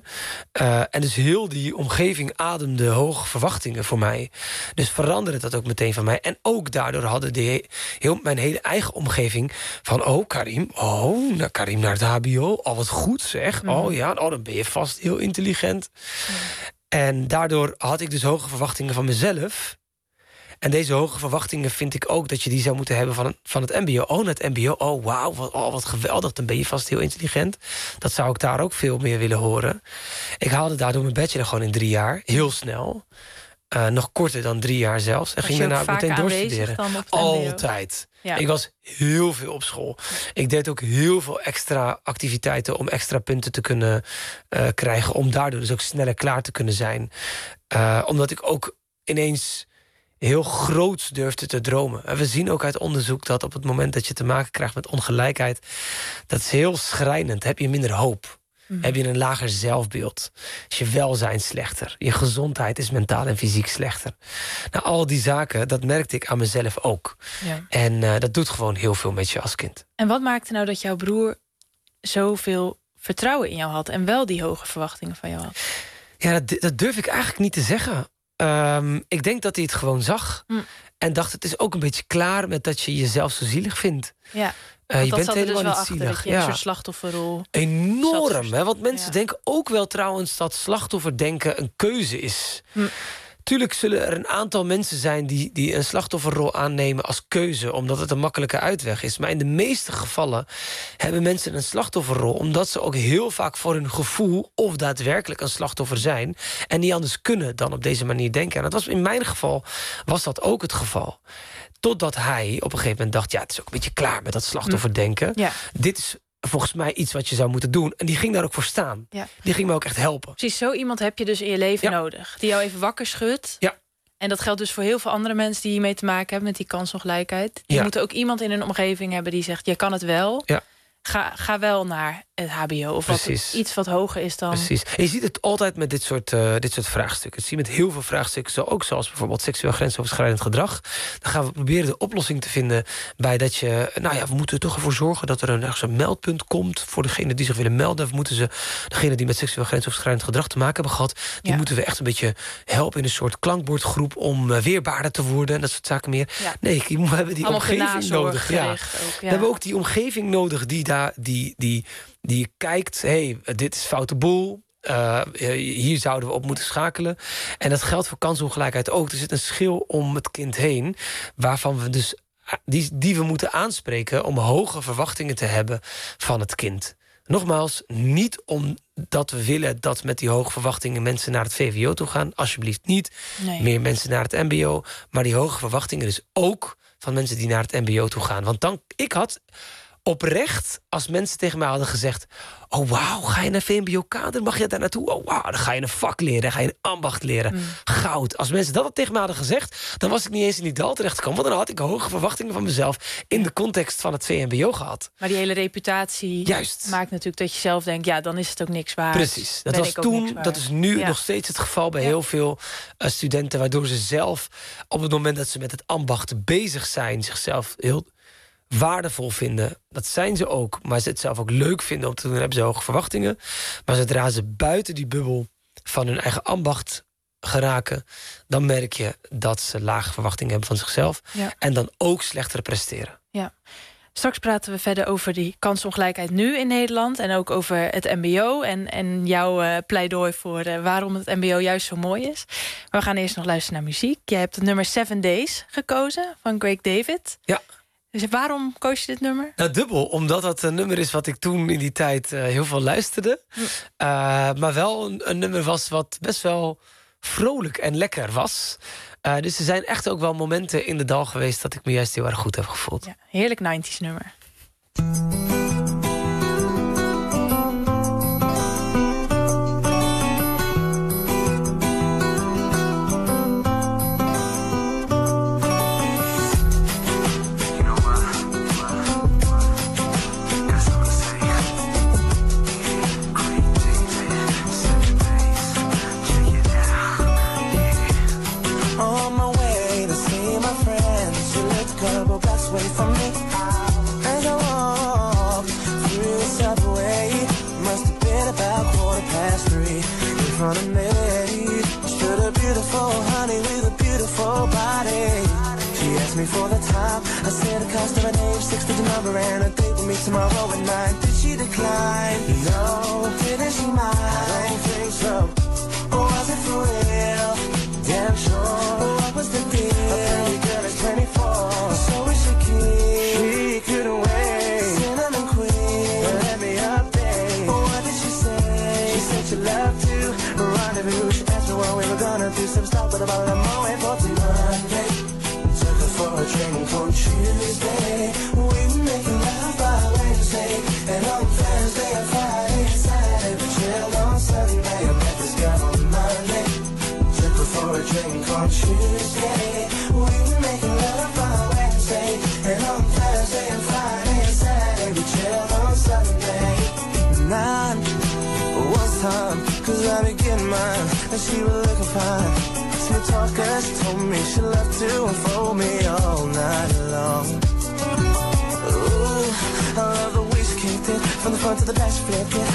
Uh, en dus heel die omgeving ademde hoge verwachtingen voor mij. Dus veranderde dat ook meteen van mij. En ook daardoor hadden de, heel, mijn hele eigen omgeving... van, oh, Karim, oh, nou, Karim naar het H B O. Oh, wat goed zeg. Mm. Oh ja, oh, dan ben je vast heel intelligent. Mm. En daardoor had ik dus hoge verwachtingen van mezelf... En deze hoge verwachtingen vind ik ook dat je die zou moeten hebben van, van het mbo. Oh, het mbo, oh wauw, wat, oh, wat geweldig, dan ben je vast heel intelligent. Dat zou ik daar ook veel meer willen horen. Ik haalde daardoor mijn bachelor gewoon in drie jaar, heel snel. Uh, nog korter dan drie jaar zelfs. En ging daarna ook meteen doorstuderen. Altijd. Ja. Ik was heel veel op school. Ja. Ik deed ook heel veel extra activiteiten om extra punten te kunnen uh, krijgen. Om daardoor dus ook sneller klaar te kunnen zijn. Uh, omdat ik ook ineens heel groots durfde te dromen. En we zien ook uit onderzoek dat op het moment dat je te maken krijgt met ongelijkheid, dat is heel schrijnend. Heb je minder hoop. Mm-hmm. Heb je een lager zelfbeeld. Is je welzijn slechter. Je gezondheid is mentaal en fysiek slechter. Nou, al die zaken, dat merkte ik aan mezelf ook. Ja. En uh, dat doet gewoon heel veel met je als kind. En wat maakte nou dat jouw broer zoveel vertrouwen in jou had en wel die hoge verwachtingen van jou had? Ja, dat, dat durf ik eigenlijk niet te zeggen. Um, ik denk dat hij het gewoon zag. Mm. En dacht, het is ook een beetje klaar met dat je jezelf zo zielig vindt. Ja. Uh, je dat bent zat helemaal er dus wel niet achter, zielig. dat je Ja. een soort slachtofferrol. Enorm, hè? Want mensen ja. denken ook wel trouwens dat slachtofferdenken een keuze is. Hm. Tuurlijk zullen er een aantal mensen zijn die, die een slachtofferrol aannemen als keuze, omdat het een makkelijke uitweg is. Maar in de meeste gevallen hebben mensen een slachtofferrol omdat ze ook heel vaak voor hun gevoel of daadwerkelijk een slachtoffer zijn en niet anders kunnen dan op deze manier denken. En dat was in mijn geval was dat ook het geval. Totdat hij op een gegeven moment dacht, ja, het is ook een beetje klaar met dat slachtofferdenken. Ja. Dit is volgens mij iets wat je zou moeten doen. En die ging daar ook voor staan. Ja. Die ging me ook echt helpen. Precies, zo iemand heb je dus in je leven ja. nodig. Die jou even wakker schudt. Ja. En dat geldt dus voor heel veel andere mensen die hiermee te maken hebben met die kansongelijkheid. Die ja. moeten ook iemand in hun omgeving hebben die zegt, je kan het wel. Ja. Ga, ga wel naar het hbo of wat, iets wat hoger is dan. Precies. En je ziet het altijd met dit soort, uh, dit soort vraagstukken. Het zie je met heel veel vraagstukken, zo ook zoals bijvoorbeeld seksueel grensoverschrijdend gedrag. Dan gaan we proberen de oplossing te vinden bij dat je, nou ja, we moeten er toch ervoor zorgen dat er een, ergens een meldpunt komt voor degene die zich willen melden. Of moeten ze, degene die met seksueel grensoverschrijdend gedrag te maken hebben gehad, die ja. moeten we echt een beetje helpen in een soort klankbordgroep om uh, weerbaarder te worden en dat soort zaken meer. Ja. Nee, we hebben die allemaal omgeving nodig. Ja. Ook, ja. We hebben ook die omgeving nodig die daar, die, die die kijkt, hé, hey, dit is foute boel. Uh, hier zouden we op moeten schakelen. En dat geldt voor kansongelijkheid ook. Er zit een schil om het kind heen, waarvan we dus die, die we moeten aanspreken om hoge verwachtingen te hebben van het kind. Nogmaals, niet omdat we willen dat met die hoge verwachtingen mensen naar het V W O toe gaan. Alsjeblieft niet. Nee. Meer mensen naar het mbo. Maar die hoge verwachtingen dus ook van mensen die naar het mbo toe gaan. Want dan, ik had oprecht, als mensen tegen mij hadden gezegd, oh wauw, ga je naar V M B O-kader? Mag je daar naartoe? Oh wauw, dan ga je een vak leren, dan ga je een ambacht leren. Mm. Goud. Als mensen dat tegen mij hadden gezegd, dan was ik niet eens in die dal terechtgekomen. Want dan had ik hoge verwachtingen van mezelf in de context van het V M B O gehad. Maar die hele reputatie Juist. maakt natuurlijk dat je zelf denkt, ja, dan is het ook niks waard. Precies. Dat was toen, dat is nu ja. nog steeds het geval bij ja. heel veel uh, studenten, waardoor ze zelf op het moment dat ze met het ambacht bezig zijn, zichzelf heel waardevol vinden. Dat zijn ze ook. Maar ze het zelf ook leuk vinden om te doen, hebben ze hoge verwachtingen. Maar zodra ze buiten die bubbel van hun eigen ambacht geraken, dan merk je dat ze lage verwachtingen hebben van zichzelf. Ja. En dan ook slechter presteren. Ja. Straks praten we verder over die kansongelijkheid nu in Nederland. En ook over het mbo. En, en jouw uh, pleidooi voor uh, waarom het mbo juist zo mooi is. Maar we gaan eerst nog luisteren naar muziek. Jij hebt het nummer Seven Days gekozen van Greg David. Ja. Dus waarom koos je dit nummer? Nou, dubbel. Omdat dat een nummer is wat ik toen in die tijd uh, heel veel luisterde. Hm. Uh, maar wel een, een nummer was wat best wel vrolijk en lekker was. Uh, dus er zijn echt ook wel momenten in de dal geweest dat ik me juist heel erg goed heb gevoeld. Ja, heerlijk nineties nummer. Wait for me as I walk through the subway. Must have been about quarter past three. In front of me stood a beautiful honey with a beautiful body. She asked me for the time. I said the cost of an age, six-digit number, and a date with me tomorrow at nine. Did she decline? No. Didn't she mind? I don't think so. Or was it for real? Damn sure. What was the deal? went through some stuff, but about a moment for Monday. Took her for a drink on Tuesday. We were making love by Wednesday. And on Thursday and Friday and Saturday we chilled on Sunday. I met this girl on Monday. Took her for a drink on Tuesday. We were making love by Wednesday. And on Thursday and Friday and Saturday we chilled on Sunday. Nine was time, cause I be getting mine. And she was looking fine. Smooth talker, she told me she loved to unfold me all night long. Ooh, I love the way she kicked it. From the front to the back, she flipped it.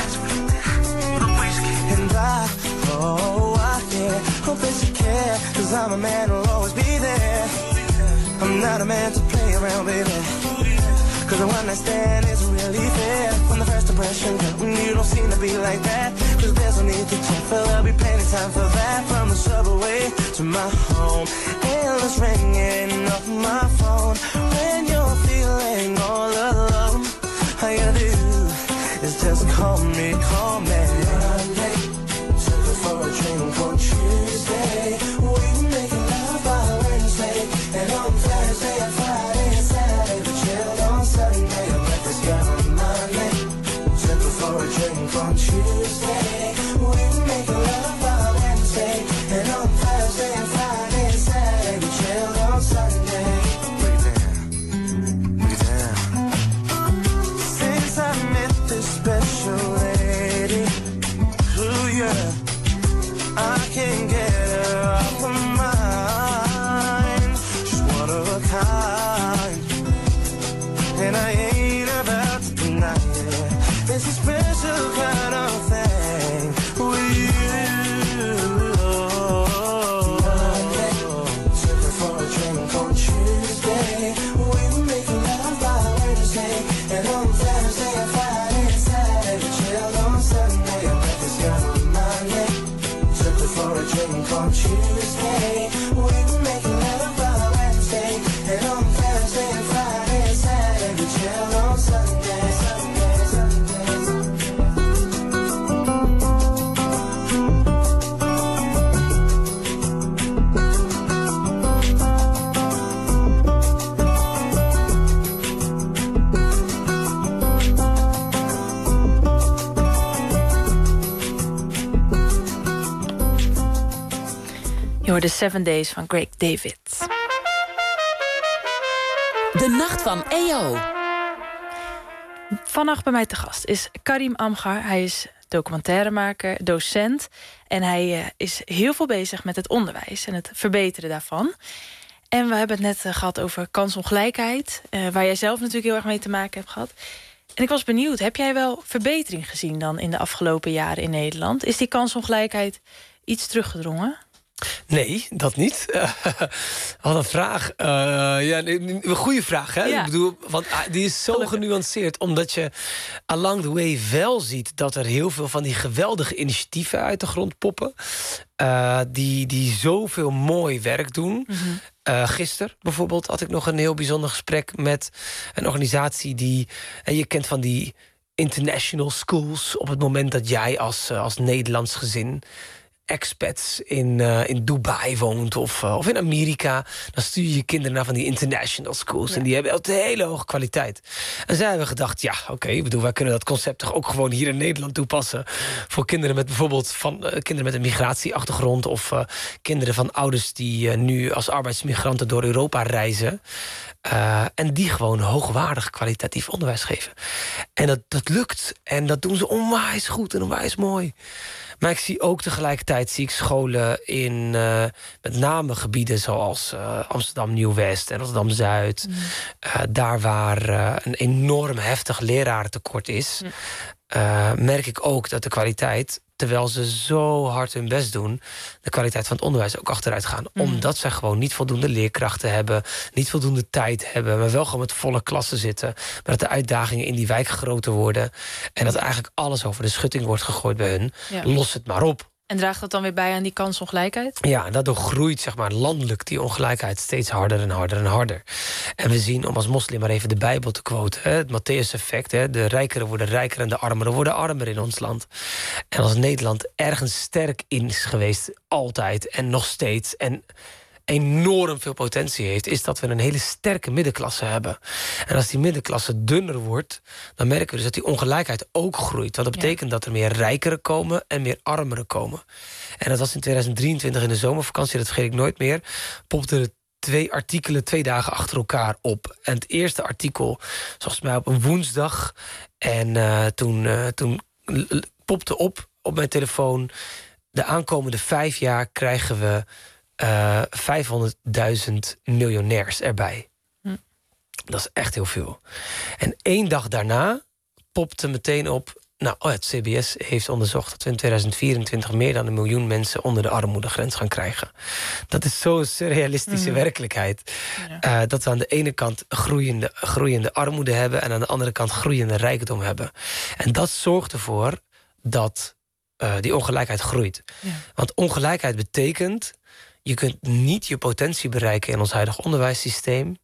And I, oh, I, yeah, hope that you care. Cause I'm a man who'll always be there. I'm not a man to play around, baby. Cause the one night stand isn't really fair. From the first impression, girl, you don't seem to be like that. Cause there's no need to check, but there'll be plenty time for that. From the subway to my home, endless ringing off my phone. When you're feeling all alone, all you gotta do is just call me, call me. Monday, took her for a drink on Tuesday. We were making love by Wednesday. And on Thursday and Friday and Saturday we chilled on Sunday. I met this girl on Monday. Took her for a drink on Tuesday. We were making love by Wednesday. And on Thursday and Friday and Saturday we chilled on Sunday. Break it down, break it down. Since I met this special lady, ooh yeah, I can't get her off my mind. She's one of a kind, and I ain't about to deny it. It's a special kind of thing with you. Monday, took her for a drink on Tuesday. We were making love by Wednesday. And on Thursday and Friday and Saturday we chilled on Sunday. I met this girl on Monday. Took her for a drink on Tuesday. We were making love by Wednesday. And on Thursday and Friday and Saturday we chilled on Sunday. Sunday, Sunday. Je hoorde Seven Days van Greg David. De nacht van E O. Vannacht bij mij te gast is Karim Amghar. Hij is documentairemaker, docent. En hij uh, is heel veel bezig met het onderwijs en het verbeteren daarvan. En we hebben het net uh, gehad over kansongelijkheid. Uh, waar jij zelf natuurlijk heel erg mee te maken hebt gehad. En ik was benieuwd, heb jij wel verbetering gezien dan in de afgelopen jaren in Nederland? Is die kansongelijkheid iets teruggedrongen? Nee, dat niet. Uh, wat een vraag. Uh, ja, een goede vraag, hè? Ja. Ik bedoel, want die is zo Gelukkig. genuanceerd. Omdat je along the way wel ziet dat er heel veel van die geweldige initiatieven uit de grond poppen. Uh, die, die zoveel mooi werk doen. Mm-hmm. Uh, gisteren bijvoorbeeld had ik nog een heel bijzonder gesprek met een organisatie die... En je kent van die international schools. Op het moment dat jij als, uh, als Nederlands gezin... expats in, uh, in Dubai woont of, uh, of in Amerika... dan stuur je je kinderen naar van die international schools... Ja. En die hebben altijd een hele hoge kwaliteit. En zij hebben gedacht, ja, oké, okay, bedoel, wij kunnen dat concept toch ook gewoon hier in Nederland toepassen... voor kinderen met bijvoorbeeld van, uh, kinderen met een migratieachtergrond... of uh, kinderen van ouders die uh, nu als arbeidsmigranten door Europa reizen... Uh, en die gewoon hoogwaardig kwalitatief onderwijs geven. En dat, dat lukt. En dat doen ze onwijs goed en onwijs mooi. Maar ik zie ook tegelijkertijd zie ik scholen in uh, met name gebieden zoals uh, Amsterdam Nieuw-West en Rotterdam Zuid. Mm. Uh, daar waar uh, een enorm heftig lerarentekort is, mm. uh, merk ik ook dat de kwaliteit, terwijl ze zo hard hun best doen, de kwaliteit van het onderwijs ook achteruit gaan. Mm. Omdat ze gewoon niet voldoende leerkrachten hebben, niet voldoende tijd hebben, maar wel gewoon met volle klassen zitten. Maar dat de uitdagingen in die wijk groter worden. En dat eigenlijk alles over de schutting wordt gegooid bij hun. Ja. Los het maar op. En draagt dat dan weer bij aan die kansongelijkheid? Ja, en daardoor groeit zeg maar, landelijk die ongelijkheid steeds harder en harder en harder. En we zien, om als moslim maar even de Bijbel te quoten, hè, het Matthäus-effect, hè, de rijkeren worden rijker en de armeren worden armer in ons land. En als Nederland ergens sterk in is geweest, altijd en nog steeds, en enorm veel potentie heeft, is dat we een hele sterke middenklasse hebben. En als die middenklasse dunner wordt, dan merken we dus dat die ongelijkheid ook groeit. Want dat betekent ja. dat er meer rijkeren komen en meer armeren komen. En dat was in tweeduizend drieëntwintig in de zomervakantie, dat vergeet ik nooit meer, popte er twee artikelen twee dagen achter elkaar op. En het eerste artikel, volgens mij op een woensdag, en uh, toen, uh, toen popte op op mijn telefoon, de aankomende vijf jaar krijgen we Uh, vijfhonderdduizend miljonairs erbij. Hm. Dat is echt heel veel. En één dag daarna popte meteen op, nou, oh, het C B S heeft onderzocht dat we in tweeduizend vierentwintig meer dan een miljoen mensen onder de armoedegrens gaan krijgen. Dat is zo'n surrealistische mm. werkelijkheid. Ja. Uh, dat we aan de ene kant groeiende, groeiende armoede hebben en aan de andere kant groeiende rijkdom hebben. En dat zorgt ervoor dat uh, die ongelijkheid groeit. Ja. Want ongelijkheid betekent, je kunt niet je potentie bereiken in ons huidige onderwijssysteem,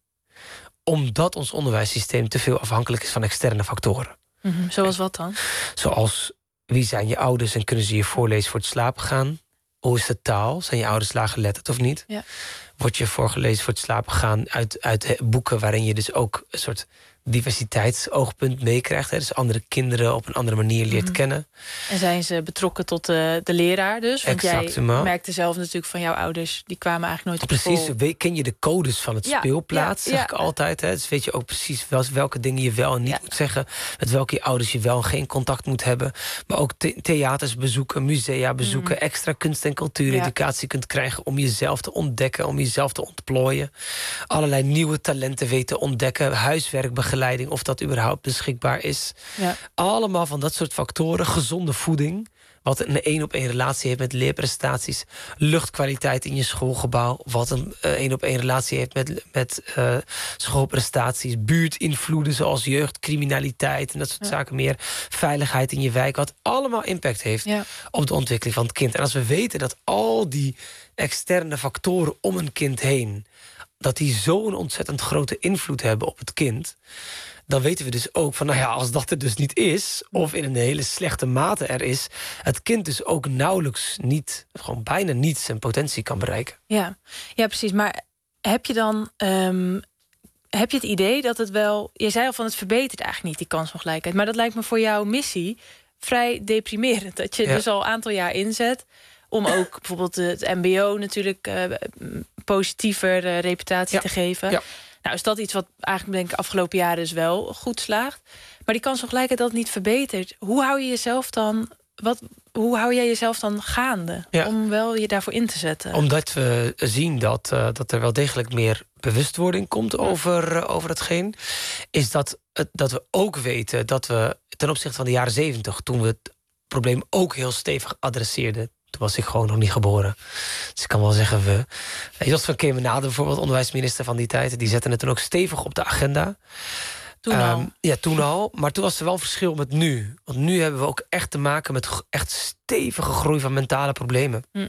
omdat ons onderwijssysteem te veel afhankelijk is van externe factoren. Mm-hmm. Zoals wat dan? Zoals, wie zijn je ouders en kunnen ze je voorlezen voor het slapen gaan? Hoe is de taal? Zijn je ouders laaggeletterd of niet? Ja. Word je voorgelezen voor het slapen gaan uit, uit boeken waarin je dus ook een soort diversiteitsoogpunt meekrijgt. Dus andere kinderen op een andere manier leert mm-hmm. kennen. En zijn ze betrokken tot de, de leraar dus? Want Exactement. Jij merkte zelf natuurlijk van jouw ouders, die kwamen eigenlijk nooit op Precies, school. Precies, ken je de codes van het ja, speelplaats, ja, zeg ja. ik altijd. Hè? Dus weet je ook precies wel, welke dingen je wel en niet ja. moet zeggen. Met welke je ouders je wel en geen contact moet hebben. Maar ook the- theaters bezoeken, musea bezoeken, mm-hmm. extra kunst- en cultuureducatie ja. kunt krijgen om jezelf te ontdekken, om jezelf te ontplooien. Allerlei nieuwe talenten weten ontdekken, huiswerkbegeleiding, of dat überhaupt beschikbaar is. Ja. Allemaal van dat soort factoren. Gezonde voeding, wat een één-op-één relatie heeft met leerprestaties. Luchtkwaliteit in je schoolgebouw, wat een één-op-één relatie heeft met, met uh, schoolprestaties. Buurtinvloeden zoals jeugdcriminaliteit en dat soort ja. zaken meer. Veiligheid in je wijk, wat allemaal impact heeft ja. op de ontwikkeling van het kind. En als we weten dat al die externe factoren om een kind heen, dat die zo'n ontzettend grote invloed hebben op het kind, dan weten we dus ook van, nou ja, als dat er dus niet is, of in een hele slechte mate er is, het kind dus ook nauwelijks niet, gewoon bijna niet zijn potentie kan bereiken. Ja, ja precies. Maar heb je dan, um, heb je het idee dat het wel, je zei al van het verbetert eigenlijk niet, die kansongelijkheid, maar dat lijkt me voor jouw missie vrij deprimerend, dat je ja. dus al een aantal jaar inzet om ook bijvoorbeeld het M B O natuurlijk uh, positiever uh, reputatie ja. te geven. Ja. Nou, is dat iets wat eigenlijk denk ik afgelopen jaren dus wel goed slaagt. Maar die kansongelijkheid dat het niet verbetert. Hoe hou je jezelf dan, wat, hoe hou jij jezelf dan gaande ja. om wel je daarvoor in te zetten? Omdat we zien dat, uh, dat er wel degelijk meer bewustwording komt ja. over, uh, over hetgeen, is dat, uh, dat we ook weten dat we ten opzichte van de jaren zeventig, toen we het probleem ook heel stevig adresseerden, toen was ik gewoon nog niet geboren. Dus ik kan wel zeggen, we... Jos van Kemenade, bijvoorbeeld, onderwijsminister van die tijd, die zette het toen ook stevig op de agenda. Toen al? Um, ja, toen al. Maar toen was er wel een verschil met nu. Want nu hebben we ook echt te maken met echt stevige groei van mentale problemen. Hm.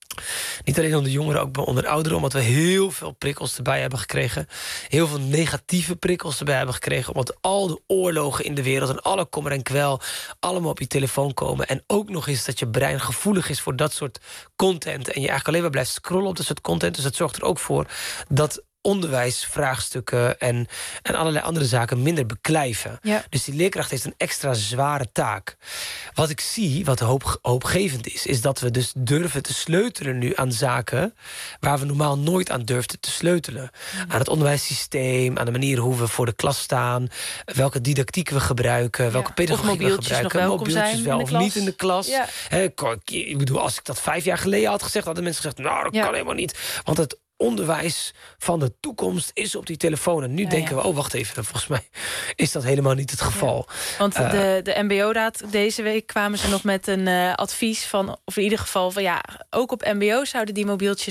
Niet alleen onder jongeren, ook onder ouderen, omdat we heel veel prikkels erbij hebben gekregen. Heel veel negatieve prikkels erbij hebben gekregen, omdat al de oorlogen in de wereld en alle kommer en kwel allemaal op je telefoon komen. En ook nog eens dat je brein gevoelig is voor dat soort content en je eigenlijk alleen maar blijft scrollen op dat soort content. Dus dat zorgt er ook voor dat onderwijsvraagstukken en, en allerlei andere zaken minder beklijven. Ja. Dus die leerkracht heeft een extra zware taak. Wat ik zie, wat hoop, hoopgevend is, is dat we dus durven te sleutelen nu aan zaken waar we normaal nooit aan durfden te sleutelen. Mm. Aan het onderwijssysteem, aan de manier hoe we voor de klas staan, welke didactiek we gebruiken, ja. welke pedagogie we gebruiken, mobieltjes wel of niet in de klas. Ja. He, ik bedoel, als ik dat vijf jaar geleden had gezegd, hadden mensen gezegd, nou, dat ja. kan helemaal niet. Want het onderwijs van de toekomst is op die telefoon. En nu ja, denken ja. we, oh, wacht even, volgens mij is dat helemaal niet het geval. Ja. Want uh, de, de M B O-raad, deze week kwamen ze nog met een uh, advies van, of in ieder geval van ja, ook op M B O zouden die mobieltjes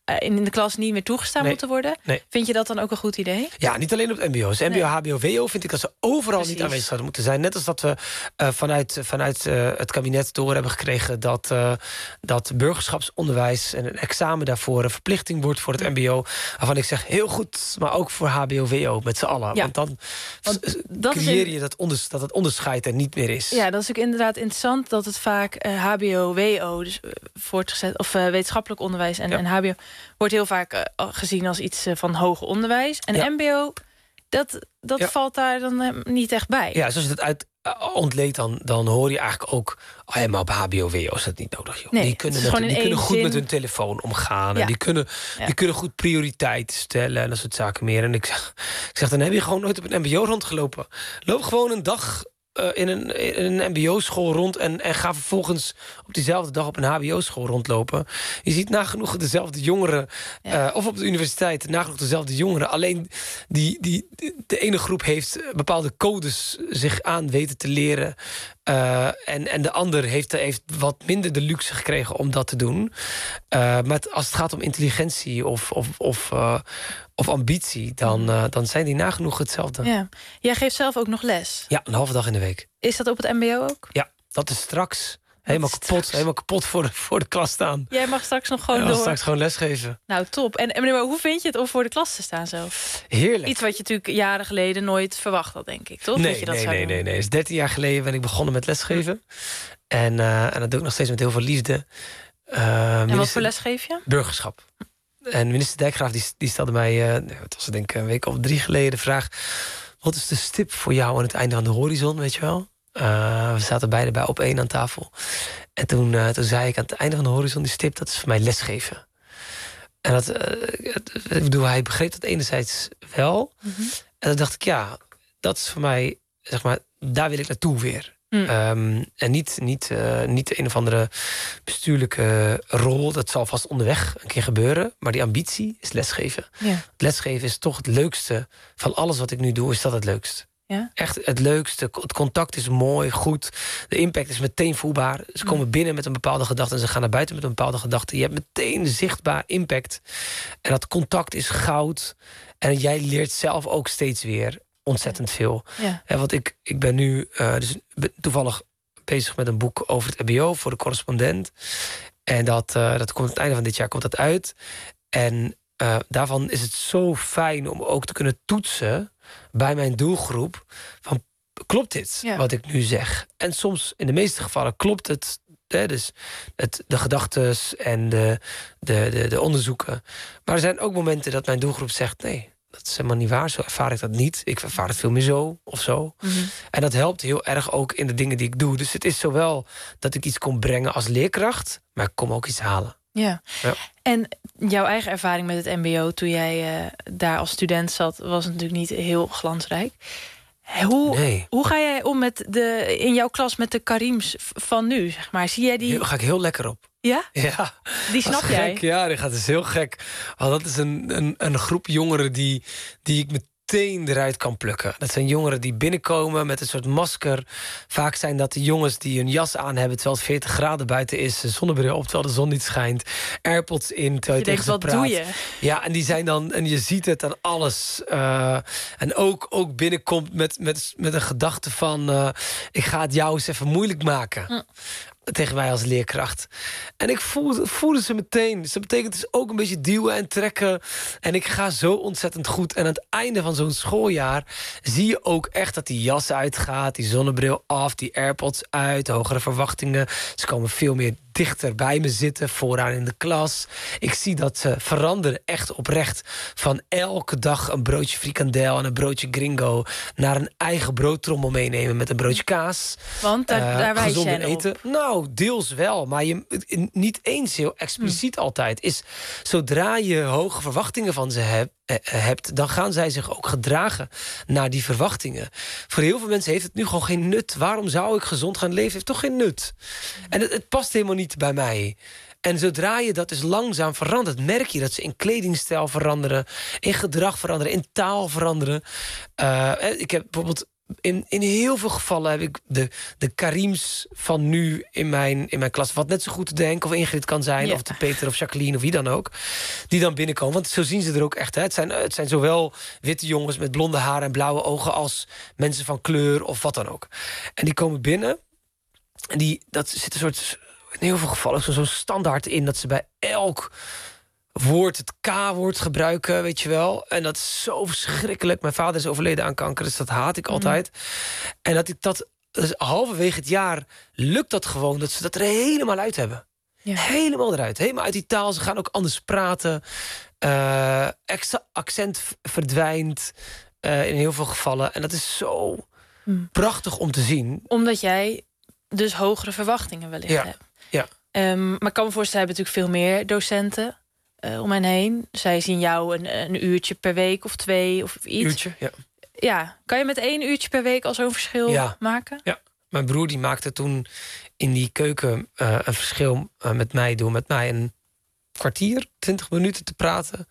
in de klas niet meer toegestaan Nee. moeten worden. Nee. Vind je dat dan ook een goed idee? Ja, niet alleen op het mbo. Dus mbo, Nee. hbo, wo vind ik dat ze overal Precies. niet aanwezig zouden moeten zijn. Net als dat we uh, vanuit, vanuit uh, het kabinet te horen hebben gekregen... dat, uh, dat burgerschapsonderwijs en een examen daarvoor... een verplichting wordt voor het mbo. Waarvan ik zeg, heel goed, maar ook voor hbo, wo met z'n allen. Ja. Want dan Want dat is creëer in- je dat, onders, dat het onderscheid er niet meer is. Ja, dat is ook inderdaad interessant dat het vaak eh, hbo, wo... dus uh, voortgezet of uh, wetenschappelijk onderwijs en, Ja. en hbo... wordt heel vaak uh, gezien als iets uh, van hoger onderwijs. En Ja. mbo, dat, dat Ja. valt daar dan uh, niet echt bij. Ja, zoals je het uit uh, ontleedt, dan, dan hoor je eigenlijk ook... oh ja, maar op hbo, wo is dat niet nodig, joh. Nee, die het kunnen, is met, gewoon in die kunnen één goed zin. met hun telefoon omgaan. Ja. En die kunnen, Ja. die kunnen goed prioriteiten stellen en dat soort zaken meer. En ik zeg, ik zeg, dan heb je gewoon nooit op een mbo rondgelopen. Loop gewoon een dag... Uh, in een, in een mbo-school rond... En, en ga vervolgens op diezelfde dag op een hbo-school rondlopen. Je ziet nagenoeg dezelfde jongeren... Ja. Uh, of op de universiteit nagenoeg dezelfde jongeren. Alleen die, die, de ene groep heeft bepaalde codes zich aan weten te leren... Uh, en, en de ander heeft, heeft wat minder de luxe gekregen om dat te doen. Uh, maar het, als het gaat om intelligentie of, of, of, uh, of ambitie... Dan, uh, dan zijn die nagenoeg hetzelfde. Ja. Jij geeft zelf ook nog les. Ja, een halve dag in de week. Is dat op het mbo ook? Ja, dat is straks helemaal is kapot, straks. helemaal kapot voor de, voor de klas staan. Jij mag straks nog gewoon Ja, door. straks gewoon lesgeven. Nou, top. En, en meneer, hoe vind je het om voor de klas te staan zo? Heerlijk. Iets wat je natuurlijk jaren geleden nooit verwacht had, denk ik, toch? Nee, dat je dat nee, zou nee, doen. nee, nee. Dus dertien jaar geleden ben ik begonnen met lesgeven. En, uh, en dat doe ik nog steeds met heel veel liefde. Uh, En wat voor les geef je? Burgerschap. En minister Dijkgraaf die, die stelde mij, uh, het was denk ik een week of drie geleden, de vraag: wat is de stip voor jou aan het einde van de horizon, weet je wel? Uh, we zaten beide bij op één aan tafel. En toen, uh, toen zei ik aan het einde van de horizon, die stip, dat is voor mij lesgeven. En dat, uh, ik bedoel, hij begreep dat enerzijds wel. Mm-hmm. En dan dacht ik, ja, dat is voor mij, zeg maar, daar wil ik naartoe weer. Mm. Um, en niet, niet, uh, niet een of andere bestuurlijke rol. Dat zal vast onderweg een keer gebeuren. Maar die ambitie is lesgeven. Ja. Lesgeven is toch het leukste van alles wat ik nu doe. Is dat het leukst. Ja? Echt het leukste. Het contact is mooi, goed. De impact is meteen voelbaar. Ze komen mm. binnen met een bepaalde gedachte en ze gaan naar buiten met een bepaalde gedachte. Je hebt meteen zichtbaar impact. En dat contact is goud. En jij leert zelf ook steeds weer ontzettend veel. Ja. Ja, want ik, ik ben nu uh, dus toevallig bezig met een boek over het mbo voor de correspondent. En dat, uh, dat komt aan het einde van dit jaar komt dat uit. En uh, daarvan is het zo fijn om ook te kunnen toetsen bij mijn doelgroep van, klopt dit, ja. wat ik nu zeg? En soms, in de meeste gevallen, klopt het. Hè, dus het, de gedachtes en de, de, de, de onderzoeken. Maar er zijn ook momenten dat mijn doelgroep zegt, nee, dat is helemaal niet waar, zo ervaar ik dat niet. Ik ervaar het veel meer zo of zo. Mm-hmm. En dat helpt heel erg ook in de dingen die ik doe. Dus het is zowel dat ik iets kom brengen als leerkracht, maar ik kom ook iets halen. Ja. ja. En jouw eigen ervaring met het mbo toen jij uh, daar als student zat, was natuurlijk niet heel glansrijk. Hoe, nee. hoe ga jij om met de, in jouw klas met de Karims van nu, zeg maar? Zie jij die? Daar ga ik heel lekker op. Ja? Ja. Die snap jij? Gek. Ja, dat gaat dus heel gek. Want dat is een, een, een groep jongeren die, die ik meteen eruit kan plukken. Dat zijn jongeren die binnenkomen met een soort masker. Vaak zijn dat de jongens die hun jas aan hebben terwijl het veertig graden buiten is, zonnebril op terwijl de zon niet schijnt, AirPods in terwijl je, je tegen denkt, ze praat. Wat doe je? Ja, en die zijn dan, en je ziet het aan alles. Uh, en ook, ook binnenkomt met, met, met een gedachte van, uh, ik ga het jou eens even moeilijk maken. Hm. Tegen mij als leerkracht. En ik voelde, voelde ze meteen. Dus dat betekent dus ook een beetje duwen en trekken. En ik ga zo ontzettend goed. En aan het einde van zo'n schooljaar zie je ook echt dat die jas uitgaat, die zonnebril af, die AirPods uit, hogere verwachtingen. Ze komen veel meer dichter bij me zitten, vooraan in de klas. Ik zie dat ze veranderen, echt oprecht. Van elke dag een broodje frikandel en een broodje gringo naar een eigen broodtrommel meenemen met een broodje kaas. Want daar, uh, daar wijs jij eten. op. Nou, deels wel, maar je, niet eens heel expliciet hm. altijd. Is zodra je hoge verwachtingen van ze hebt, hebt, dan gaan zij zich ook gedragen naar die verwachtingen. Voor heel veel mensen heeft het nu gewoon geen nut. Waarom zou ik gezond gaan leven? Heeft toch geen nut. En het, het past helemaal niet bij mij. En zodra je dat dus langzaam verandert, merk je dat ze in kledingstijl veranderen, in gedrag veranderen, in taal veranderen. Uh, ik heb bijvoorbeeld in, in heel veel gevallen heb ik de, de Karims van nu in mijn, in mijn klas... wat net zo goed te denken of Ingrid kan zijn... Ja. of de Peter of Jacqueline of wie dan ook... die dan binnenkomen. Want zo zien ze er ook echt. Hè. Het, zijn, het zijn zowel witte jongens met blonde haren en blauwe ogen... als mensen van kleur of wat dan ook. En die komen binnen... en die, dat zit een soort... in heel veel gevallen zo, zo standaard in... dat ze bij elk... woord, het K-woord gebruiken, weet je wel. En dat is zo verschrikkelijk. Mijn vader is overleden aan kanker, dus dat haat ik altijd. Mm. En dat ik dat... Dus halverwege het jaar lukt dat gewoon... dat ze dat er helemaal uit hebben. Ja. Helemaal eruit. Helemaal uit die taal. Ze gaan ook anders praten. Uh, accent verdwijnt uh, in heel veel gevallen. En dat is zo mm. prachtig om te zien. Omdat jij dus hogere verwachtingen wellicht ja. hebt. Ja. Um, maar ik kan me voorstellen, hebben natuurlijk veel meer docenten... Uh, om hen heen. Zij zien jou een, een uurtje per week of twee of iets. Uurtje, ja. Ja, kan je met één uurtje per week al zo'n verschil ja. maken? Ja, mijn broer die maakte toen in die keuken uh, een verschil uh, met mij door met mij een kwartier, twintig minuten te praten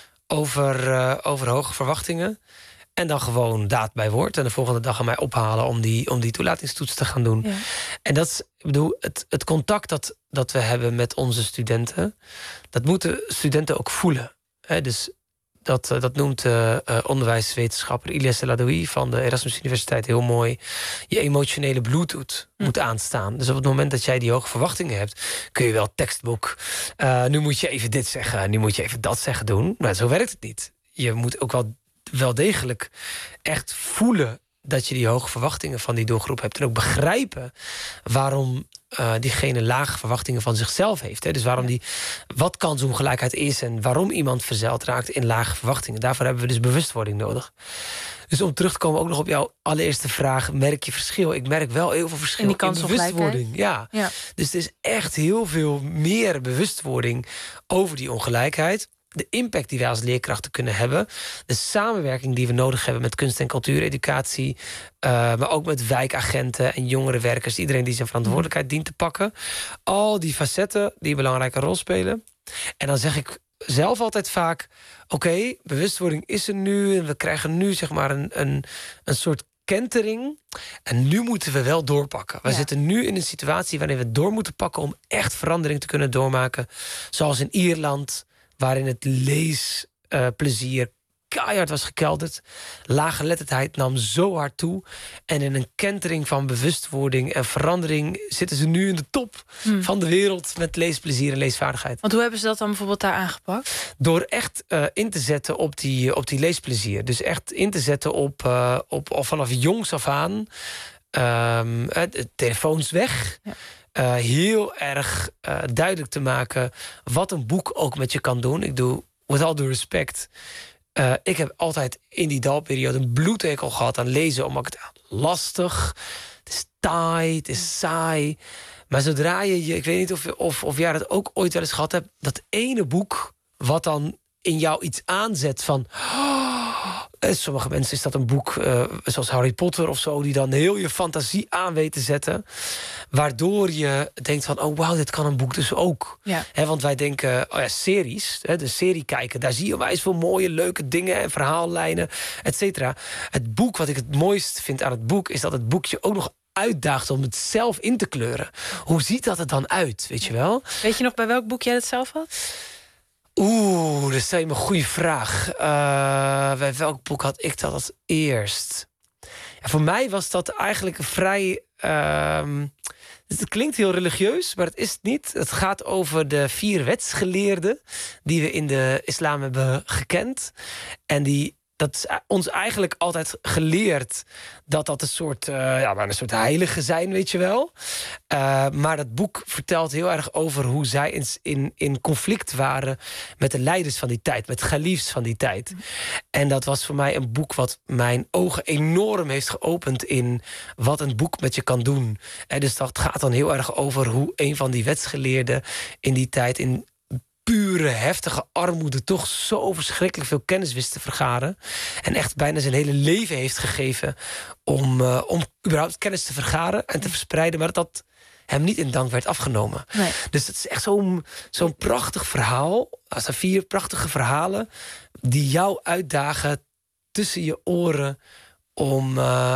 over, uh, over hoge verwachtingen. En dan gewoon daad bij woord. En de volgende dag aan mij ophalen om die, om die toelatingstoets te gaan doen. Ja. En dat is, ik bedoel, het, het contact dat, dat we hebben met onze studenten... dat moeten studenten ook voelen. He, dus dat, dat noemt uh, uh, onderwijswetenschapper Ilyes Eladoui van de Erasmus Universiteit heel mooi. Je emotionele bluetooth hm. moet aanstaan. Dus op het moment dat jij die hoge verwachtingen hebt... kun je wel tekstboek... Uh, nu moet je even dit zeggen, nu moet je even dat zeggen doen. Maar zo werkt het niet. Je moet ook wel... wel degelijk echt voelen dat je die hoge verwachtingen van die doelgroep hebt. En ook begrijpen waarom uh, diegene lage verwachtingen van zichzelf heeft. Hè. Dus waarom die, wat kansongelijkheid is en waarom iemand verzeild raakt in lage verwachtingen. Daarvoor hebben we dus bewustwording nodig. Dus om terug te komen ook nog op jouw allereerste vraag, merk je verschil? Ik merk wel heel veel verschil in, in bewustwording. Ja. ja. Dus het is echt heel veel meer bewustwording over die ongelijkheid. De impact die wij als leerkrachten kunnen hebben. De samenwerking die we nodig hebben met kunst- en cultuureducatie. Uh, maar ook met wijkagenten en jongerenwerkers. Iedereen die zijn verantwoordelijkheid dient te pakken. Al die facetten die een belangrijke rol spelen. En dan zeg ik zelf altijd vaak... oké, okay, bewustwording is er nu. En we krijgen nu zeg maar een, een, een soort kentering. En nu moeten we wel doorpakken. We ja. zitten nu in een situatie waarin we door moeten pakken... om echt verandering te kunnen doormaken. Zoals in Ierland... waarin het leesplezier uh, keihard was gekelderd. Laaggeletterdheid nam zo hard toe. En in een kentering van bewustwording en verandering... zitten ze nu in de top hmm. van de wereld met leesplezier en leesvaardigheid. Want hoe hebben ze dat dan bijvoorbeeld daar aangepakt? Door echt uh, in te zetten op die, op die leesplezier. Dus echt in te zetten op, uh, op, op vanaf jongs af aan... Um, uh, telefoons weg... Ja. Uh, heel erg uh, duidelijk te maken wat een boek ook met je kan doen. Ik doe, with all due respect... Uh, ik heb altijd in die dalperiode een bloedhekel gehad aan lezen... omdat ik het lastig, het is taai, het is saai. Maar zodra je, je ik weet niet of, of, of jij dat ook ooit wel eens gehad hebt... dat ene boek wat dan in jou iets aanzet van... Oh, sommige mensen is dat een boek uh, zoals Harry Potter of zo... die dan heel je fantasie aan weet te zetten... waardoor je denkt van, oh wauw, dit kan een boek dus ook. Ja. He, want wij denken, oh ja, series, he, de serie kijken... daar zie je wijs veel mooie, leuke dingen en verhaallijnen, et cetera. Het boek, wat ik het mooist vind aan het boek... is dat het boekje ook nog uitdaagt om het zelf in te kleuren. Hoe ziet dat er dan uit, weet je wel? Weet je nog bij welk boek jij het zelf had? Oeh, dat stel je me een goede vraag. Uh, bij welk boek had ik dat als eerst? Ja, voor mij was dat eigenlijk een vrij... Uh, het klinkt heel religieus, maar het is het niet. Het gaat over de vier wetsgeleerden... die we in de islam hebben gekend. En die... dat is ons eigenlijk altijd geleerd dat dat een soort, uh, ja, maar een soort heilige zijn, weet je wel. Uh, maar dat boek vertelt heel erg over hoe zij in, in, in conflict waren... met de leiders van die tijd, met galiefs van die tijd. Mm. En dat was voor mij een boek wat mijn ogen enorm heeft geopend... in wat een boek met je kan doen. En dus dat gaat dan heel erg over hoe een van die wetsgeleerden... in die tijd... in pure, heftige armoede toch zo verschrikkelijk veel kennis wist te vergaren. En echt bijna zijn hele leven heeft gegeven om, uh, om überhaupt kennis te vergaren en te verspreiden. Maar dat dat hem niet in dank werd afgenomen. Nee. Dus het is echt zo'n zo'n prachtig verhaal. Als er vier prachtige verhalen die jou uitdagen tussen je oren om... Uh,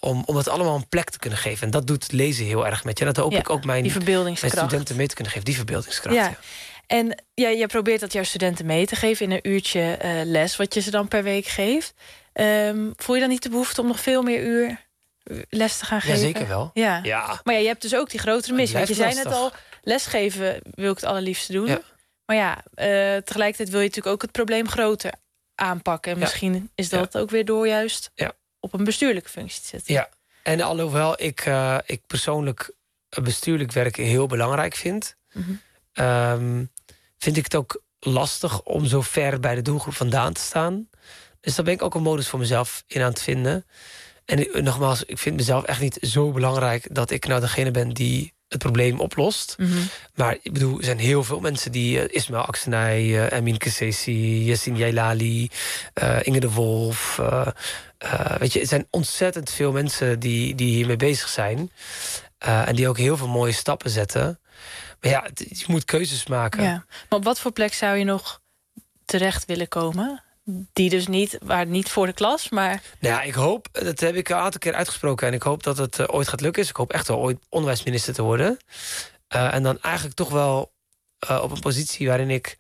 om, om het allemaal een plek te kunnen geven. En dat doet lezen heel erg met je. Dat hoop Ja, ik ook mijn, die verbeeldingskracht. mijn studenten mee te kunnen geven. Die verbeeldingskracht, Ja. ja. En ja, je probeert dat jouw studenten mee te geven in een uurtje uh, les, wat je ze dan per week geeft. Um, voel je dan niet de behoefte om nog veel meer uur les te gaan geven? Ja, zeker wel. Ja. Ja. Maar ja, je hebt dus ook die grotere Het missie. Want je zei blijft net al, lesgeven wil ik het allerliefste doen. Ja. Maar ja, uh, tegelijkertijd wil je natuurlijk ook het probleem groter aanpakken. En Ja. misschien is dat ja. ook weer door juist ja. op een bestuurlijke functie te zetten. Ja, en alhoewel ik, uh, ik persoonlijk bestuurlijk werk heel belangrijk vind... Mm-hmm. Um, vind ik het ook lastig om zo ver bij de doelgroep vandaan te staan. Dus daar ben ik ook een modus voor mezelf in aan het vinden. En nogmaals, ik vind mezelf echt niet zo belangrijk... dat ik nou degene ben die het probleem oplost. Mm-hmm. Maar ik bedoel, er zijn heel veel mensen die... Uh, Ismail Aksenay, uh, Amin Kassesi, Yassine Jailali... Uh, Inge de Wolf... Uh, uh, weet je, er zijn ontzettend veel mensen die, die hiermee bezig zijn. Uh, en die ook heel veel mooie stappen zetten... Maar ja, je moet keuzes maken. Ja. Maar op wat voor plek zou je nog terecht willen komen? Die dus niet, waar niet voor de klas, maar... Nou ja, ik hoop, dat heb ik een aantal keer uitgesproken... en ik hoop dat het uh, ooit gaat lukken. Dus ik hoop echt wel ooit onderwijsminister te worden. Uh, en dan eigenlijk toch wel uh, op een positie waarin ik...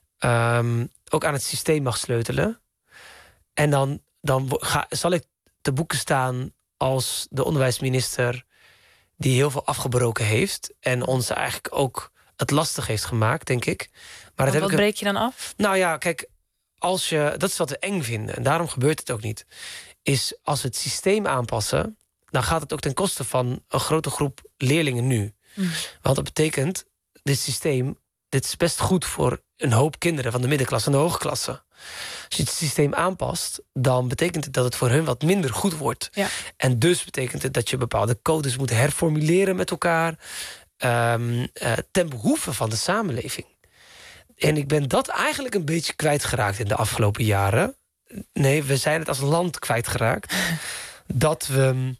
Um, ook aan het systeem mag sleutelen. En dan, dan ga, zal ik te boeken staan als de onderwijsminister... die heel veel afgebroken heeft... en ons eigenlijk ook het lastig heeft gemaakt, denk ik. Maar dat wat heb ik breek je dan af? Nou ja, kijk, als je, dat is wat we eng vinden... en daarom gebeurt het ook niet... is als we het systeem aanpassen... dan gaat het ook ten koste van een grote groep leerlingen nu. Mm. Want dat betekent, dit systeem... dit is best goed voor een hoop kinderen... van de middenklasse en de hoogklasse. Als je het systeem aanpast, dan betekent het dat het voor hun wat minder goed wordt. Ja. En dus betekent het dat je bepaalde codes moet herformuleren met elkaar... Um, uh, ten behoeve van de samenleving. En ik ben dat eigenlijk een beetje kwijtgeraakt in de afgelopen jaren. Nee, we zijn het als land kwijtgeraakt. Dat we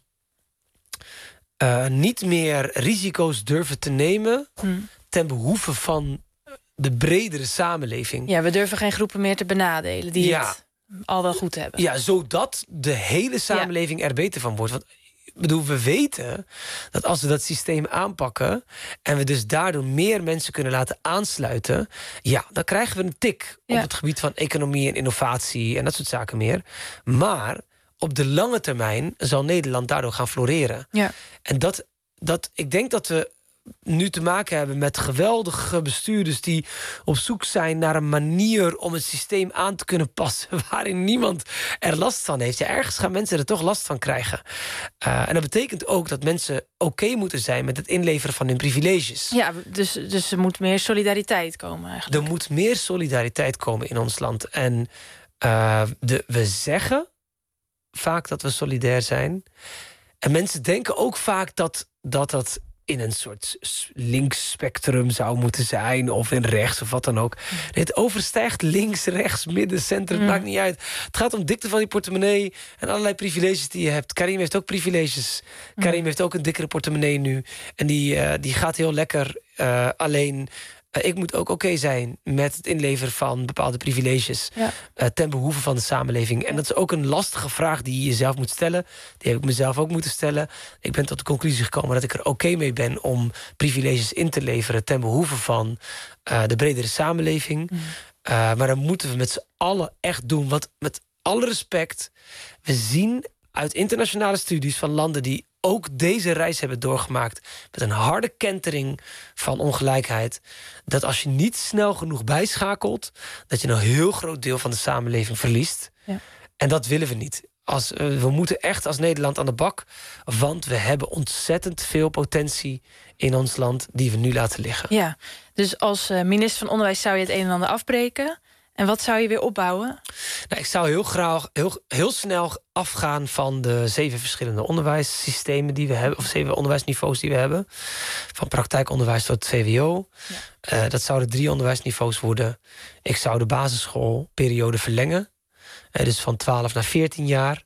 uh, niet meer risico's durven te nemen... Hmm. ten behoeve van de bredere samenleving. Ja, we durven geen groepen meer te benadelen die ja. het al wel goed hebben. Ja, zodat de hele samenleving ja. er beter van wordt. Want ik bedoel, we weten dat als we dat systeem aanpakken... en we dus daardoor meer mensen kunnen laten aansluiten... ja, dan krijgen we een tik ja. op het gebied van economie en innovatie... en dat soort zaken meer. Maar op de lange termijn zal Nederland daardoor gaan floreren. Ja. En dat, dat, ik denk dat we nu te maken hebben met geweldige bestuurders... die op zoek zijn naar een manier om het systeem aan te kunnen passen... waarin niemand er last van heeft. Ja, ergens gaan mensen er toch last van krijgen. Uh, en dat betekent ook dat mensen oké okay moeten zijn... met het inleveren van hun privileges. Ja, dus, dus er moet meer solidariteit komen eigenlijk. Er moet meer solidariteit komen in ons land. En uh, de, we zeggen vaak dat we solidair zijn. En mensen denken ook vaak dat dat... dat in een soort links spectrum zou moeten zijn... of in rechts of wat dan ook. Het overstijgt links, rechts, midden, centrum. Het mm. maakt niet uit. Het gaat om dikte van die portemonnee... en allerlei privileges die je hebt. Karim heeft ook privileges. Mm. Karim heeft ook een dikkere portemonnee nu. En die, uh, die gaat heel lekker. Uh, alleen... Ik moet ook oké okay zijn met het inleveren van bepaalde privileges... Ja. Uh, ten behoeve van de samenleving. En dat is ook een lastige vraag die je jezelf moet stellen. Die heb ik mezelf ook moeten stellen. Ik ben tot de conclusie gekomen dat ik er oké okay mee ben... om privileges in te leveren ten behoeve van uh, de bredere samenleving. Mm. Uh, maar dan moeten we met z'n allen echt doen. Want met alle respect, we zien uit internationale studies van landen... die ook deze reis hebben doorgemaakt... met een harde kentering van ongelijkheid... dat als je niet snel genoeg bijschakelt... dat je een heel groot deel van de samenleving verliest. Ja. En dat willen we niet. Als, uh, we moeten echt als Nederland aan de bak... want we hebben ontzettend veel potentie in ons land... die we nu laten liggen. Ja, dus als uh, minister van Onderwijs zou je het een en ander afbreken... En wat zou je weer opbouwen? Nou, ik zou heel graag heel, heel snel afgaan van de zeven verschillende onderwijssystemen die we hebben, of zeven onderwijsniveaus die we hebben. Van praktijkonderwijs tot V W O. Ja. Uh, dat zouden drie onderwijsniveaus worden. Ik zou de basisschoolperiode verlengen. Uh, dus van twaalf naar veertien jaar.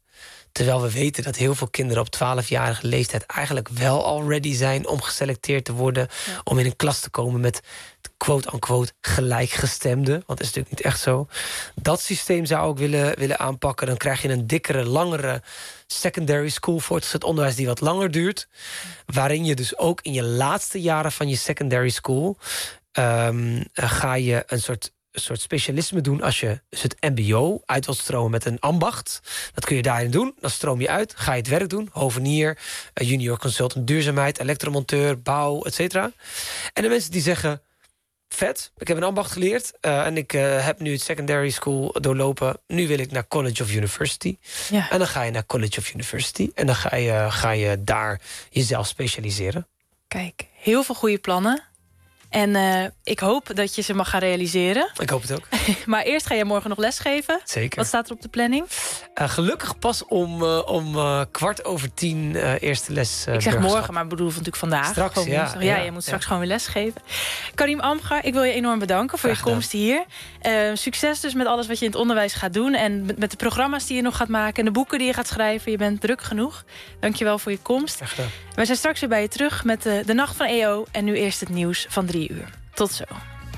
Terwijl we weten dat heel veel kinderen op twaalfjarige leeftijd eigenlijk wel al ready zijn om geselecteerd te worden. Ja. Om in een klas te komen met quote-unquote gelijkgestemden. Want dat is natuurlijk niet echt zo. Dat systeem zou ik willen, willen aanpakken. Dan krijg je een dikkere, langere secondary school, voortgezet onderwijs die wat langer duurt. Waarin je dus ook in je laatste jaren van je secondary school um, ga je een soort een soort specialisme doen als je dus het mbo uit wilt stromen met een ambacht. Dat kun je daarin doen. Dan stroom je uit, ga je het werk doen. Hovenier, junior consultant duurzaamheid, elektromonteur, bouw, et cetera. En de mensen die zeggen, vet, ik heb een ambacht geleerd uh, en ik uh, heb nu het secondary school doorlopen. Nu wil ik naar College of University. Ja. En dan ga je naar College of University en dan ga je, ga je daar jezelf specialiseren. Kijk, heel veel goede plannen. En uh, ik hoop dat je ze mag gaan realiseren. Ik hoop het ook. Maar eerst ga je morgen nog lesgeven. Zeker. Wat staat er op de planning? Uh, gelukkig pas om, uh, om uh, kwart over tien uh, eerste les. Uh, ik zeg morgen, maar ik bedoel natuurlijk vandaag. Straks, ja. Ja, ja, je moet straks ja. gewoon weer lesgeven. Karim Amghar, ik wil je enorm bedanken voor Graag je komst gedaan. hier. Uh, succes dus met alles wat je in het onderwijs gaat doen. En met, met de programma's die je nog gaat maken. En de boeken die je gaat schrijven. Je bent druk genoeg. Dank je wel voor je komst. Graag gedaan. Wij zijn straks weer bij je terug met de, de Nacht van E O. En nu eerst het nieuws van drie uur. Tot zo.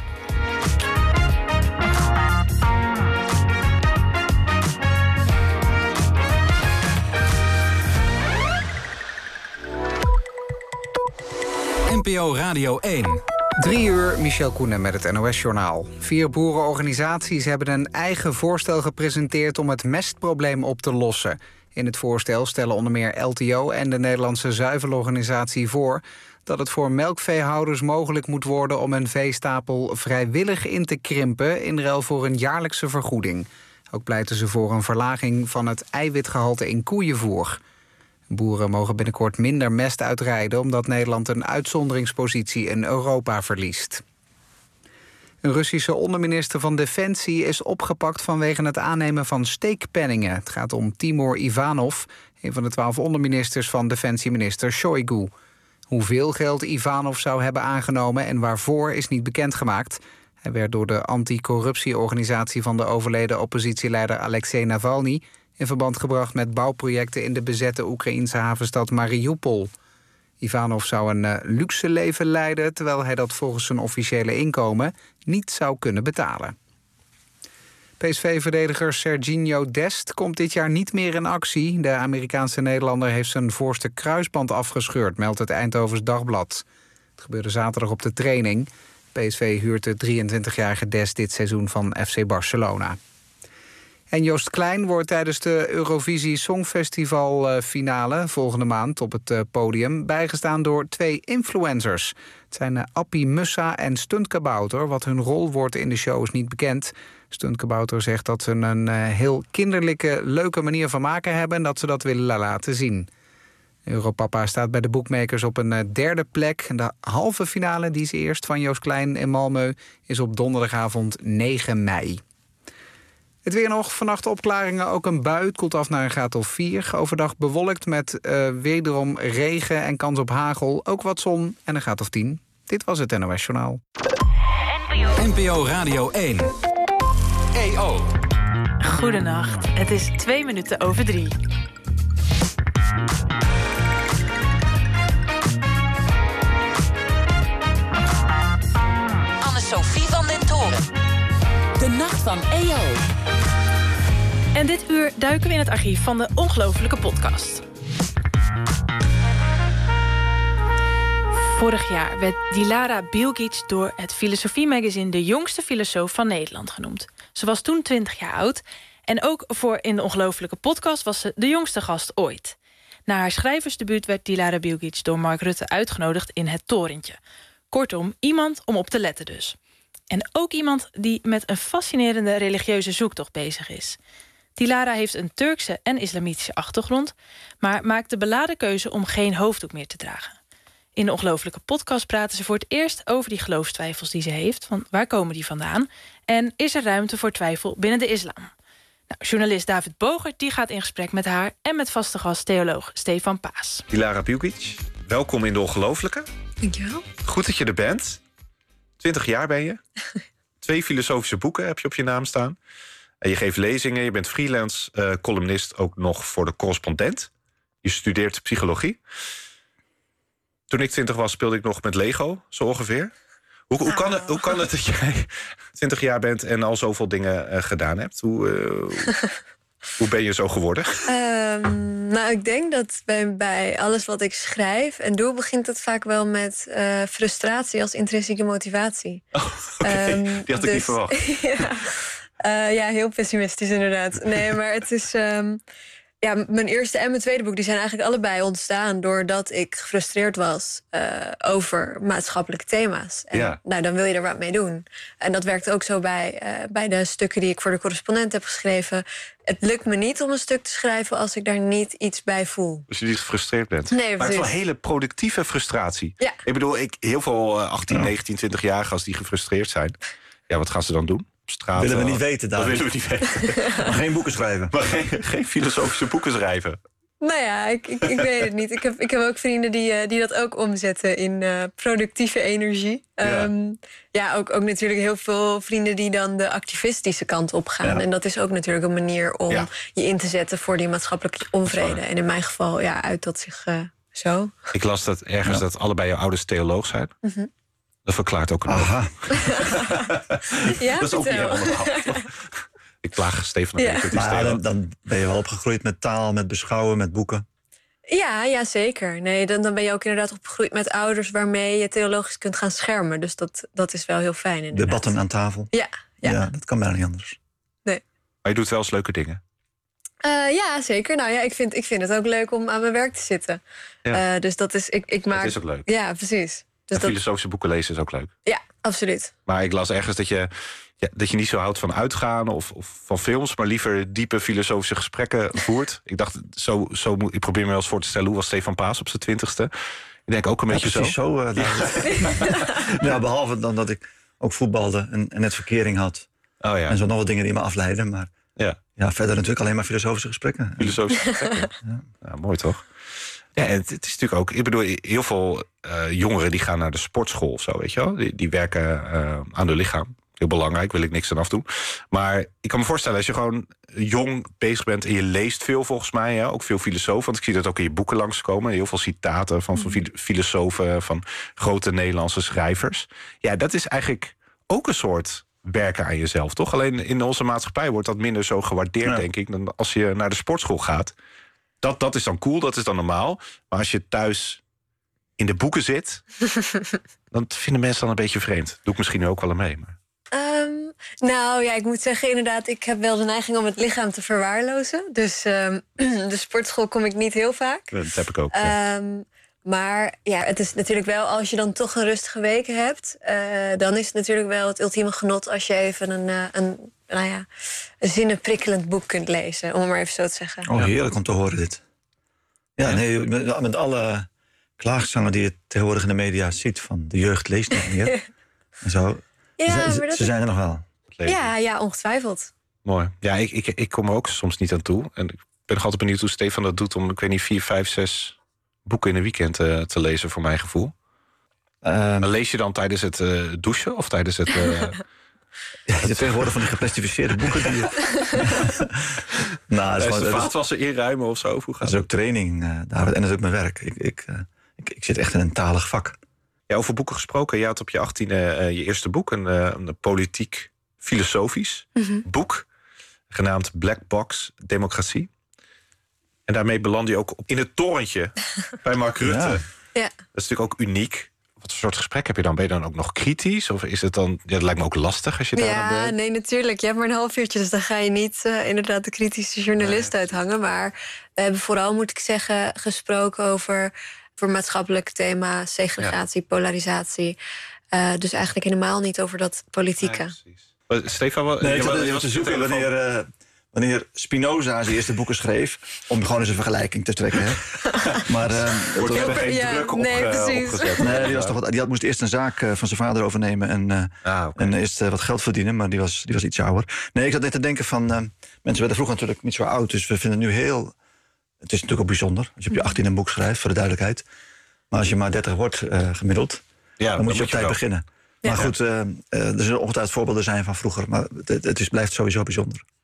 N P O Radio één. Drie uur, Michel Koenen met het N O S-journaal. Vier boerenorganisaties hebben een eigen voorstel gepresenteerd om het mestprobleem op te lossen. In het voorstel stellen onder meer L T O en de Nederlandse Zuivelorganisatie voor dat het voor melkveehouders mogelijk moet worden om een veestapel vrijwillig in te krimpen in ruil voor een jaarlijkse vergoeding. Ook pleiten ze voor een verlaging van het eiwitgehalte in koeienvoer. Boeren mogen binnenkort minder mest uitrijden omdat Nederland een uitzonderingspositie in Europa verliest. Een Russische onderminister van Defensie is opgepakt vanwege het aannemen van steekpenningen. Het gaat om Timur Ivanov, een van de twaalf onderministers van defensieminister Shoigu. Hoeveel geld Ivanov zou hebben aangenomen en waarvoor is niet bekendgemaakt. Hij werd door de anticorruptieorganisatie van de overleden oppositieleider Alexei Navalny in verband gebracht met bouwprojecten in de bezette Oekraïense havenstad Mariupol. Ivanov zou een uh, luxe leven leiden, terwijl hij dat volgens zijn officiële inkomen niet zou kunnen betalen. P S V-verdediger Serginho Dest komt dit jaar niet meer in actie. De Amerikaanse Nederlander heeft zijn voorste kruisband afgescheurd, meldt het Eindhovens Dagblad. Het gebeurde zaterdag op de training. P S V huurt de drieëntwintigjarige Dest dit seizoen van F C Barcelona. En Joost Klein wordt tijdens de Eurovisie Songfestival finale volgende maand op het podium bijgestaan door twee influencers. Het zijn Appie Mussa en Stuntkabouter. Wat hun rol wordt in de show is niet bekend. Stuntkabouter zegt dat ze een heel kinderlijke, leuke manier van maken hebben en dat ze dat willen laten zien. Europapa staat bij de boekmakers op een derde plek. De halve finale, die is eerst van Joost Klein in Malmö, is op donderdagavond negen mei. Het weer nog, vannacht opklaringen, ook een bui. Het koelt af naar een graad of vier. Overdag bewolkt met uh, wederom regen en kans op hagel. Ook wat zon en een graad of tien. Dit was het N O S-journaal. N P O Radio één. E O. Goedenacht, het is twee minuten over drie. Anne-Sophie van den Toren. De Nacht van E O. En dit uur duiken we in het archief van de Ongelofelijke Podcast. Vorig jaar werd Dilara Bilgic door het Filosofie-magazine de jongste filosoof van Nederland genoemd. Ze was toen twintig jaar oud en ook voor in de Ongelofelijke Podcast was ze de jongste gast ooit. Na haar schrijversdebuut werd Dilara Bilgic door Mark Rutte uitgenodigd in Het Torentje. Kortom, iemand om op te letten dus. En ook iemand die met een fascinerende religieuze zoektocht bezig is. Dilara heeft een Turkse en islamitische achtergrond, maar maakt de beladen keuze om geen hoofddoek meer te dragen. In de Ongelofelijke Podcast praten ze voor het eerst over die geloofstwijfels die ze heeft. Van waar komen die vandaan? En is er ruimte voor twijfel binnen de islam? Nou, journalist David Bogert die gaat in gesprek met haar en met vaste gast theoloog Stefan Paas. Dilara Bilgic, welkom in de Ongelofelijke. Dankjewel. Goed dat je er bent. Twintig jaar ben je. Twee filosofische boeken heb je op je naam staan. En je geeft lezingen, je bent freelance uh, columnist... ook nog voor de Correspondent. Je studeert psychologie. Toen ik twintig was, speelde ik nog met Lego, zo ongeveer. Hoe, hoe, kan, het, hoe kan het dat jij twintig jaar bent en al zoveel dingen uh, gedaan hebt? Hoe, uh, hoe ben je zo geworden? Um, nou, ik denk dat bij, bij alles wat ik schrijf en doe... begint het vaak wel met uh, frustratie als intrinsieke motivatie. Oh, oké, okay. um, Die had dus, ik niet verwacht. ja, uh, ja, heel pessimistisch inderdaad. Nee, maar het is... Um, Ja, mijn eerste en mijn tweede boek die zijn eigenlijk allebei ontstaan... doordat ik gefrustreerd was uh, over maatschappelijke thema's. En ja. nou, dan wil je er wat mee doen. En dat werkt ook zo bij, uh, bij de stukken die ik voor de Correspondent heb geschreven. Het lukt me niet om een stuk te schrijven als ik daar niet iets bij voel. Dus je niet gefrustreerd bent. Nee, maar het is wel een hele productieve frustratie. Ja. Ik bedoel, ik, heel veel achttien, negentien, twintig-jarigen als die gefrustreerd zijn... ja, wat gaan ze dan doen? Straat, willen we niet weten, daar. Dat willen we niet weten. Maar geen boeken schrijven. Maar geen, geen filosofische boeken schrijven. Nou ja, ik, ik, ik weet het niet. Ik heb, ik heb ook vrienden die, uh, die dat ook omzetten in uh, productieve energie. Ja, um, ja ook, ook natuurlijk heel veel vrienden die dan de activistische kant op gaan. Ja. En dat is ook natuurlijk een manier om ja. je in te zetten voor die maatschappelijke onvrede. En in mijn geval ja, uit dat zich uh, zo. Ik las dat ergens ja. dat allebei je ouders theoloog zijn. Mm-hmm. Dat verklaart ook een Aha. Ja, dat is ook niet helemaal Ik plaag Stefan. Ja. Maar dan, dan ben je wel opgegroeid met taal, met beschouwen, met boeken. Ja, ja zeker. Nee, dan, dan ben je ook inderdaad opgegroeid met ouders... waarmee je theologisch kunt gaan schermen. Dus dat, dat is wel heel fijn inderdaad. Debatten aan tafel. Ja, ja. ja dat kan bijna niet anders. Nee. Maar je doet wel eens leuke dingen. Uh, ja, zeker. Nou ja, ik vind, ik vind het ook leuk om aan mijn werk te zitten. Ja. Uh, dus dat is... Ik, ik maak... Dat is ook leuk. Ja, precies. Dus en filosofische boeken lezen is ook leuk. Ja, absoluut. Maar ik las ergens dat je, ja, dat je niet zo houdt van uitgaan of, of van films... maar liever diepe filosofische gesprekken voert. Ik dacht, zo, zo moet, ik probeer me wel eens voor te stellen... hoe was Stefan Paas op zijn twintigste? Ik denk ook een ja, beetje precies zo. zo uh, ja. ja, behalve dan dat ik ook voetbalde en, en net verkering had. Oh, ja. En zo nog wat dingen die me afleiden. Maar ja. Ja, verder natuurlijk alleen maar filosofische gesprekken. Filosofische gesprekken. Ja. Ja, mooi toch? Ja, en het, het is natuurlijk ook... Ik bedoel, heel veel uh, jongeren die gaan naar de sportschool of zo, weet je wel? Die, die werken uh, aan hun lichaam. Heel belangrijk, wil ik niks aan afdoen. Maar ik kan me voorstellen, als je gewoon jong bezig bent... en je leest veel volgens mij, hè, ook veel filosofen... want ik zie dat ook in je boeken langskomen. Heel veel citaten van, van filosofen, van grote Nederlandse schrijvers. Ja, dat is eigenlijk ook een soort werken aan jezelf, toch? Alleen in onze maatschappij wordt dat minder zo gewaardeerd, ja. denk ik... dan als je naar de sportschool gaat. Dat, dat is dan cool, dat is dan normaal. Maar als je thuis in de boeken zit... dan vinden mensen dan een beetje vreemd. Doe ik misschien nu ook wel aan mee. Maar... Um, nou ja, ik moet zeggen inderdaad... ik heb wel de neiging om het lichaam te verwaarlozen. Dus um, de sportschool kom ik niet heel vaak. Dat heb ik ook, ja. Um, maar ja, het is natuurlijk wel... als je dan toch een rustige week hebt... Uh, dan is het natuurlijk wel het ultieme genot... als je even een, uh, een, nou ja, een zinnenprikkelend boek kunt lezen. Om het maar even zo te zeggen. Oh, heerlijk om te horen dit. Ja, ja. Nee, met, met alle klaagzangen die je tegenwoordig in de media ziet... van de jeugd leest niet meer. en zo. Ja, ze maar dat ze zijn er nog wel. Ja, ja, ongetwijfeld. Mooi. Ja, ik, ik, ik kom er ook soms niet aan toe. En ik ben nog altijd benieuwd hoe Stefan dat doet... om, ik weet niet, vier, vijf, zes boeken in een weekend uh, te lezen, voor mijn gevoel. Um, maar lees je dan tijdens het uh, douchen of tijdens het... Uh... ja, je hebt tegenwoordig van die geplastificeerde boeken. Die je... nou, dat is de vaatwasser inruimen of zo? Hoe gaat dat is ook training. Uh, daar, en dat is ook mijn werk. Ik, ik, uh, ik, ik zit echt in een talig vak. Ja, over boeken gesproken. Je had op je achttiende uh, je eerste boek, een, uh, een politiek-filosofisch mm-hmm. boek, genaamd Black Box Democratie. En daarmee beland je ook in het torentje bij Mark Rutte. Ja. Ja. Dat is natuurlijk ook uniek. Wat voor soort gesprek heb je dan? Ben je dan ook nog kritisch? Of is het dan... Ja, dat lijkt me ook lastig als je daar ja, dan bent. Nee, natuurlijk. Je hebt maar een half uurtje, dus dan ga je niet uh, inderdaad de kritische journalist nee. uithangen. Maar we hebben vooral, moet ik zeggen, gesproken over... voor maatschappelijke thema's, segregatie, ja. polarisatie. Uh, dus eigenlijk helemaal niet over dat politieke. Nee, Stefan, wat, nee, je, ik zat je, je was te zoeken wanneer, uh, wanneer Spinoza zijn eerste boeken schreef... om gewoon eens een vergelijking te trekken. Hè. maar uh, wordt er geen ja, druk op, nee, uh, opgezet. Nee, die, was toch wat, die had, moest eerst een zaak uh, van zijn vader overnemen... en, uh, ah, okay. en eerst uh, wat geld verdienen, maar die was, die was iets ouder. Nee, ik zat net te denken van... Uh, mensen werden vroeger natuurlijk niet zo oud, dus we vinden het nu heel... Het is natuurlijk ook bijzonder, als je op je achttien een boek schrijft, voor de duidelijkheid... Maar als je maar dertig wordt uh, gemiddeld, ja, dan, dan moet je op tijd wel. beginnen. Ja. Maar goed, uh, uh, er zullen ongetwijfeld voorbeelden zijn van vroeger. Maar het, het is, blijft sowieso bijzonder.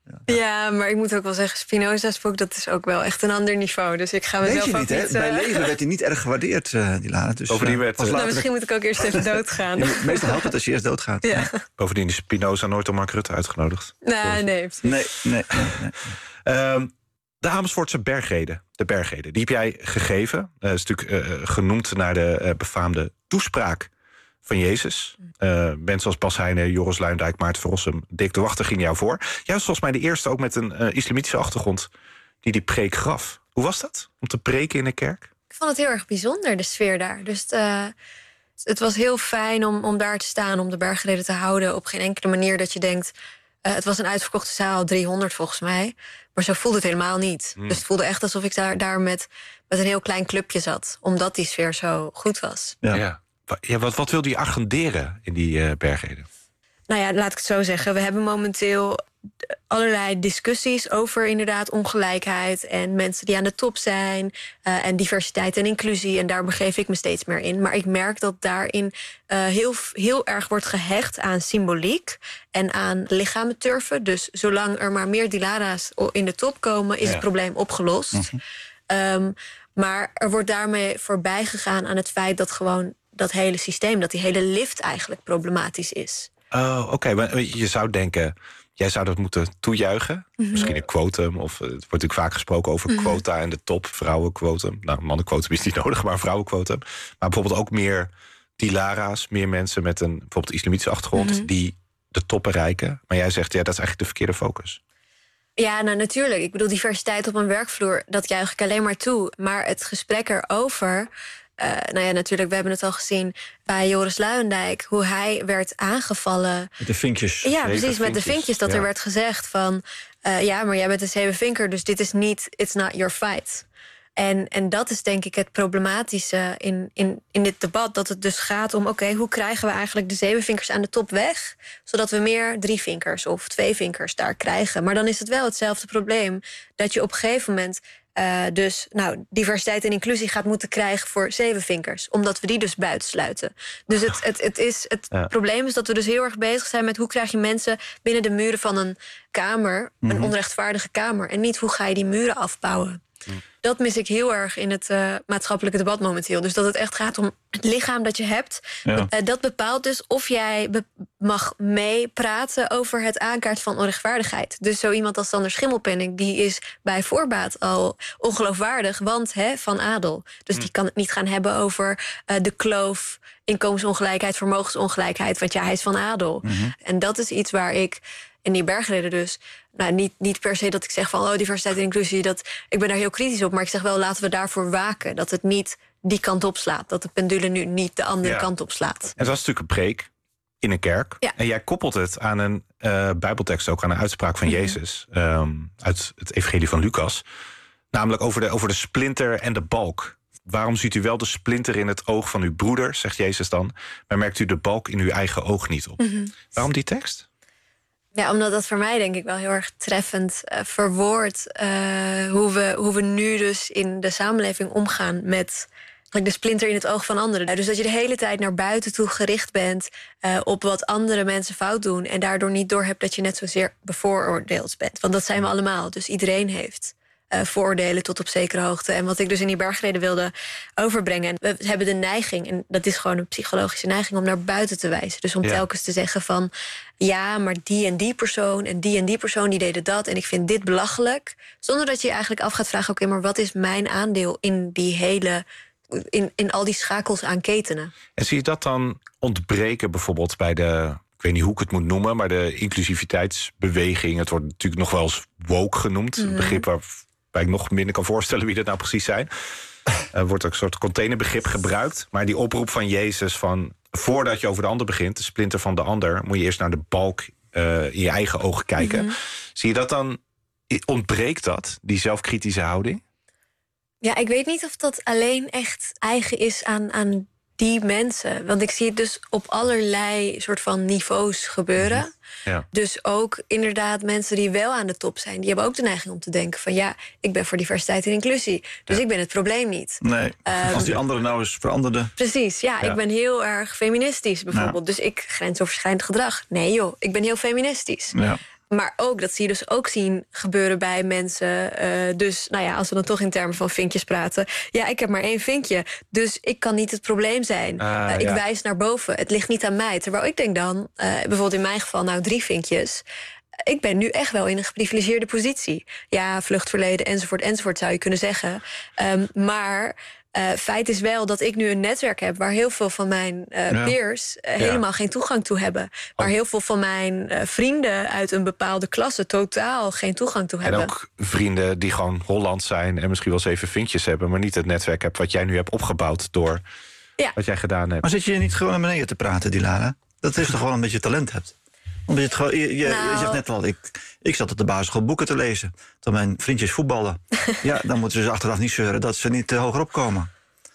Ja. ja, maar ik moet ook wel zeggen, Spinoza's boek, dat is ook wel echt een ander niveau. Dus ik ga mezelf Weet je ook niet, niet... hè? Bij Uh... leven werd hij niet erg gewaardeerd, uh, die Lara. Dus, Bovendien werd, uh, nou, misschien moet ik ook eerst even doodgaan. Ja, meestal helpt het als je eerst doodgaat. Ja. Ja. Bovendien is Spinoza nooit door Mark Rutte uitgenodigd. Nee, nee, nee, nee, nee, nee. Um, de Amersfoortse bergreden, de bergreden, die heb jij gegeven. Dat uh, is natuurlijk uh, genoemd naar de uh, befaamde toespraak van Jezus. Uh, mensen als Bas Heijnen, Joris Luijendijk, Maarten van Rossum, Dick de Wachter ging jou voor. Jij was volgens mij de eerste ook met een uh, islamitische achtergrond die die preek gaf. Hoe was dat, om te preken in een kerk? Ik vond het heel erg bijzonder, de sfeer daar. Dus het, uh, het was heel fijn om, om daar te staan, om de bergreden te houden. Op geen enkele manier dat je denkt... Uh, het was een uitverkochte zaal, driehonderd volgens mij. Maar zo voelde het helemaal niet. Mm. Dus het voelde echt alsof ik daar, daar met, met een heel klein clubje zat. Omdat die sfeer zo goed was. Ja. Ja. Ja, wat, wat wilde je agenderen in die uh, bergreden? Nou ja, laat ik het zo zeggen. We hebben momenteel allerlei discussies over inderdaad ongelijkheid... en mensen die aan de top zijn, uh, en diversiteit en inclusie. En daar begeef ik me steeds meer in. Maar ik merk dat daarin uh, heel, heel erg wordt gehecht aan symboliek... en aan lichamenturfen. Dus zolang er maar meer Dilara's in de top komen... is ja. het probleem opgelost. Mm-hmm. Um, maar er wordt daarmee voorbij gegaan aan het feit dat gewoon... dat hele systeem, dat die hele lift eigenlijk problematisch is. Oh, oké. Okay. Maar je zou denken, jij zou dat moeten toejuichen. Mm-hmm. Misschien een quotum, of het wordt natuurlijk vaak gesproken over mm-hmm. quota en de top, vrouwenquotum. Nou, mannenquotum is niet nodig, maar een vrouwenquotum. Maar bijvoorbeeld ook meer Dilara's, meer mensen met een bijvoorbeeld islamitische achtergrond... Mm-hmm. die de top bereiken. Maar jij zegt, ja, dat is eigenlijk de verkeerde focus. Ja, nou natuurlijk. Ik bedoel, diversiteit op een werkvloer, dat juich ik alleen maar toe. Maar het gesprek erover... Uh, nou ja, natuurlijk, we hebben het al gezien bij Joris Luijendijk... hoe hij werd aangevallen. Met de vinkjes. Ja, precies, vinkjes. met de vinkjes. Dat ja. er werd gezegd van... Uh, ja, maar jij bent een zevenvinker, dus dit is niet... it's not your fight. En, en dat is denk ik het problematische in, in, in dit debat. Dat het dus gaat om, oké, okay, hoe krijgen we eigenlijk de zevenvinkers aan de top weg? Zodat we meer drievinkers of tweevinkers daar krijgen. Maar dan is het wel hetzelfde probleem. Dat je op een gegeven moment... Uh, dus nou, diversiteit en inclusie gaat moeten krijgen voor zevenvinkers. Omdat we die dus buitensluiten. Dus het, het, het, is, het ja. probleem is dat we dus heel erg bezig zijn met... hoe krijg je mensen binnen de muren van een kamer... Mm-hmm. een onrechtvaardige kamer. En niet hoe ga je die muren afbouwen. Mm. Dat mis ik heel erg in het uh, maatschappelijke debat momenteel. Dus dat het echt gaat om het lichaam dat je hebt. Ja. Uh, dat bepaalt dus of jij be- mag meepraten over het aankaart van onrechtvaardigheid. Dus zo iemand als Sander Schimmelpenninck... die is bij voorbaat al ongeloofwaardig, want hè, van adel. Dus mm. die kan het niet gaan hebben over uh, de kloof... inkomensongelijkheid, vermogensongelijkheid... want ja, hij is van adel. Mm-hmm. En dat is iets waar ik... in die bergreden dus, nou, niet, niet per se dat ik zeg van... oh, diversiteit en inclusie, dat, ik ben daar heel kritisch op... maar ik zeg wel, laten we daarvoor waken. Dat het niet die kant op slaat. Dat de pendule nu niet de andere ja. kant op slaat. En het was natuurlijk een preek in een kerk. Ja. En jij koppelt het aan een uh, bijbeltekst... ook aan een uitspraak van mm-hmm. Jezus... Um, uit het evangelie van Lucas. Namelijk over de, over de splinter en de balk. Waarom ziet u wel de splinter in het oog van uw broeder, zegt Jezus dan... maar merkt u de balk in uw eigen oog niet op? Mm-hmm. Waarom die tekst? Ja, omdat dat voor mij denk ik wel heel erg treffend uh, verwoordt... Uh, hoe, we, hoe we nu dus in de samenleving omgaan met de splinter in het oog van anderen. Dus dat je de hele tijd naar buiten toe gericht bent... Uh, op wat andere mensen fout doen... en daardoor niet doorhebt dat je net zozeer bevooroordeeld bent. Want dat zijn we allemaal, dus iedereen heeft... Uh, vooroordelen tot op zekere hoogte. En wat ik dus in die bergreden wilde overbrengen... we hebben de neiging, en dat is gewoon een psychologische neiging... om naar buiten te wijzen. Dus om ja. telkens te zeggen van... ja, maar die en die persoon en die en die persoon... die deden dat en ik vind dit belachelijk. Zonder dat je je eigenlijk af gaat vragen... oké, okay, maar wat is mijn aandeel in die hele... In, in al die schakels aan ketenen? En zie je dat dan ontbreken bijvoorbeeld bij de... ik weet niet hoe ik het moet noemen... maar de inclusiviteitsbeweging... het wordt natuurlijk nog wel eens woke genoemd. Mm. Een begrip waar... waar ik nog minder kan voorstellen wie dat nou precies zijn. Er uh, wordt ook een soort containerbegrip gebruikt. Maar die oproep van Jezus van... voordat je over de ander begint, de splinter van de ander... moet je eerst naar de balk uh, in je eigen ogen kijken. Mm-hmm. Zie je dat dan... ontbreekt dat, die zelfkritische houding? Ja, ik weet niet of dat alleen echt eigen is aan... aan die mensen. Want ik zie het dus op allerlei soort van niveaus gebeuren. Mm-hmm. Ja. Dus ook inderdaad mensen die wel aan de top zijn... die hebben ook de neiging om te denken van... ja, ik ben voor diversiteit en inclusie. Dus ja. ik ben het probleem niet. Nee, um, als die anderen nou eens veranderden. Precies, ja, ja. Ik ben heel erg feministisch bijvoorbeeld. Ja. Dus ik grensoverschrijdend gedrag. Nee joh, ik ben heel feministisch. Ja. Maar ook, dat zie je dus ook zien gebeuren bij mensen. Uh, dus, nou ja, als we dan toch in termen van vinkjes praten. Ja, ik heb maar één vinkje, dus ik kan niet het probleem zijn. Uh, uh, ik ja. wijs naar boven, het ligt niet aan mij. Terwijl ik denk dan, uh, bijvoorbeeld in mijn geval, nou drie vinkjes. Ik ben nu echt wel in een geprivilegeerde positie. Ja, vluchtverleden, enzovoort, enzovoort zou je kunnen zeggen. Um, maar... Uh, feit is wel dat ik nu een netwerk heb waar heel veel van mijn uh, ja. peers uh, helemaal ja. geen toegang toe hebben. Waar heel veel van mijn uh, vrienden uit een bepaalde klasse totaal geen toegang toe hebben. En ook vrienden die gewoon Hollands zijn en misschien wel zeven vinkjes hebben, maar niet het netwerk hebben wat jij nu hebt opgebouwd door ja. wat jij gedaan hebt. Maar zit je niet gewoon naar beneden te praten, Dilara? Dat is toch gewoon een beetje talent hebt? Omdat je, het gewoon, je, je, nou. je zegt net al, ik, ik zat op de basisschool boeken te lezen. Toen mijn vriendjes voetballen. Ja, dan moeten ze achteraf niet zeuren dat ze niet uh, hoger opkomen.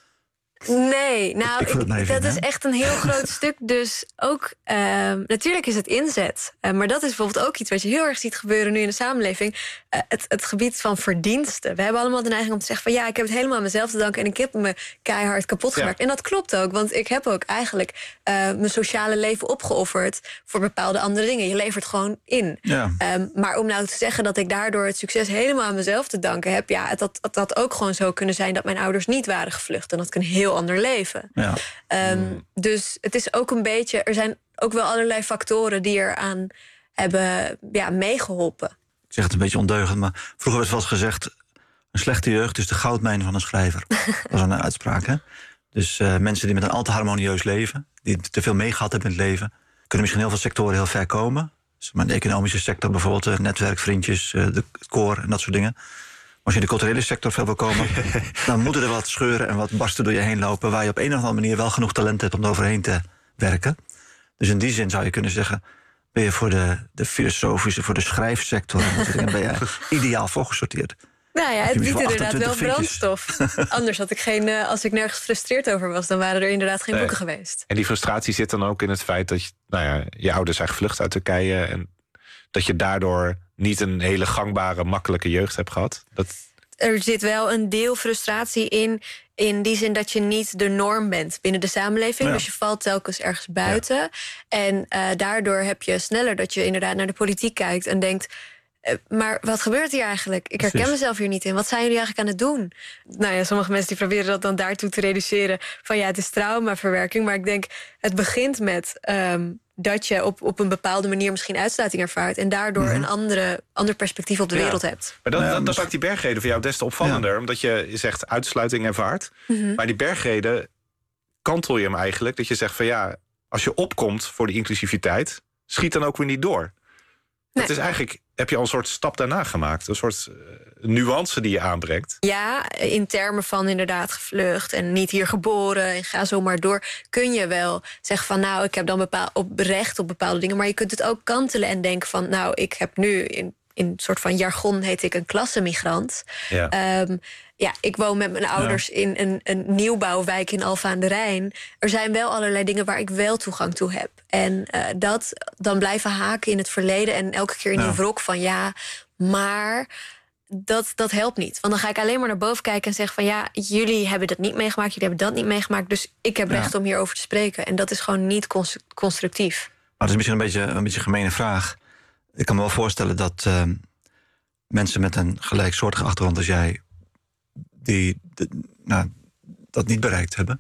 Nee, nou, ik, ik dat is echt een heel groot stuk. Dus ook, uh, natuurlijk is het inzet. Uh, maar dat is bijvoorbeeld ook iets wat je heel erg ziet gebeuren nu in de samenleving. Uh, het, het gebied van verdiensten. We hebben allemaal de neiging om te zeggen van ja, ik heb het helemaal aan mezelf te danken en ik heb me keihard kapot gemaakt. Ja. En dat klopt ook, want ik heb ook eigenlijk uh, mijn sociale leven opgeofferd voor bepaalde andere dingen. Je levert gewoon in. Ja. Um, maar om nou te zeggen dat ik daardoor het succes helemaal aan mezelf te danken heb, ja, het had, het had ook gewoon zo kunnen zijn dat mijn ouders niet waren gevlucht. En dat kan heel ander leven. Ja. Um, mm. Dus het is ook een beetje, er zijn ook wel allerlei factoren die eraan hebben ja, meegeholpen. Ik zeg het een beetje ondeugend, maar vroeger werd wel eens gezegd, een slechte jeugd is de goudmijn van een schrijver. Dat was een uitspraak, hè? Dus uh, mensen die met een al te harmonieus leven, die te veel meegehad hebben in het leven, kunnen misschien heel veel sectoren heel ver komen. Dus maar de economische sector bijvoorbeeld, netwerk, vriendjes, de koor en dat soort dingen. Als je in de culturele sector veel wil komen, dan moeten er wat scheuren en wat barsten door je heen lopen, waar je op een of andere manier wel genoeg talent hebt om er overheen te werken. Dus in die zin zou je kunnen zeggen, ben je voor de, de filosofische, voor de schrijfsector, dan ben je ideaal voorgesorteerd. Nou ja, het biedt inderdaad wel brandstof. Anders had ik geen, uh, als ik nergens gefrustreerd over was, dan waren er inderdaad geen nee. boeken geweest. En die frustratie zit dan ook in het feit dat je, nou ja, je ouders zijn gevlucht uit Turkije en dat je daardoor niet een hele gangbare, makkelijke jeugd hebt gehad? Dat... Er zit wel een deel frustratie in, in die zin dat je niet de norm bent binnen de samenleving. Ja. Dus je valt telkens ergens buiten. Ja. En uh, daardoor heb je sneller dat je inderdaad naar de politiek kijkt en denkt, uh, maar wat gebeurt hier eigenlijk? Ik herken Precies. mezelf hier niet in. Wat zijn jullie eigenlijk aan het doen? Nou ja, sommige mensen die proberen dat dan daartoe te reduceren van ja, het is traumaverwerking. Maar ik denk, het begint met Um, dat je op, op een bepaalde manier misschien uitsluiting ervaart en daardoor mm-hmm. een andere, ander perspectief op de ja. wereld hebt. Maar dan, dan, dan maakt die bergreden voor jou des te opvallender, ja. omdat je zegt uitsluiting ervaart. Mm-hmm. Maar die bergreden kantel je hem eigenlijk, dat je zegt van ja, als je opkomt voor die inclusiviteit, schiet dan ook weer niet door. Nee. Het is eigenlijk, heb je al een soort stap daarna gemaakt, een soort uh, nuance die je aanbrengt. Ja, in termen van inderdaad gevlucht en niet hier geboren en ga zo maar door, kun je wel zeggen van nou, ik heb dan bepaal, op recht op bepaalde dingen, maar je kunt het ook kantelen en denken van nou, ik heb nu in, in een soort van jargon heet ik een klassemigrant. Ja. Um, Ja, ik woon met mijn ouders ja. in een, een nieuwbouwwijk in Alphen aan de Rijn. Er zijn wel allerlei dingen waar ik wel toegang toe heb. En uh, dat dan blijven haken in het verleden en elke keer in ja. die wrok van ja, maar dat, dat helpt niet. Want dan ga ik alleen maar naar boven kijken en zeggen van ja, jullie hebben dat niet meegemaakt, jullie hebben dat niet meegemaakt, dus ik heb recht ja. om hierover te spreken. En dat is gewoon niet constructief. Maar dat is misschien een beetje een beetje een gemene vraag. Ik kan me wel voorstellen dat uh, mensen met een gelijksoortige achtergrond als jij die de, nou, dat niet bereikt hebben.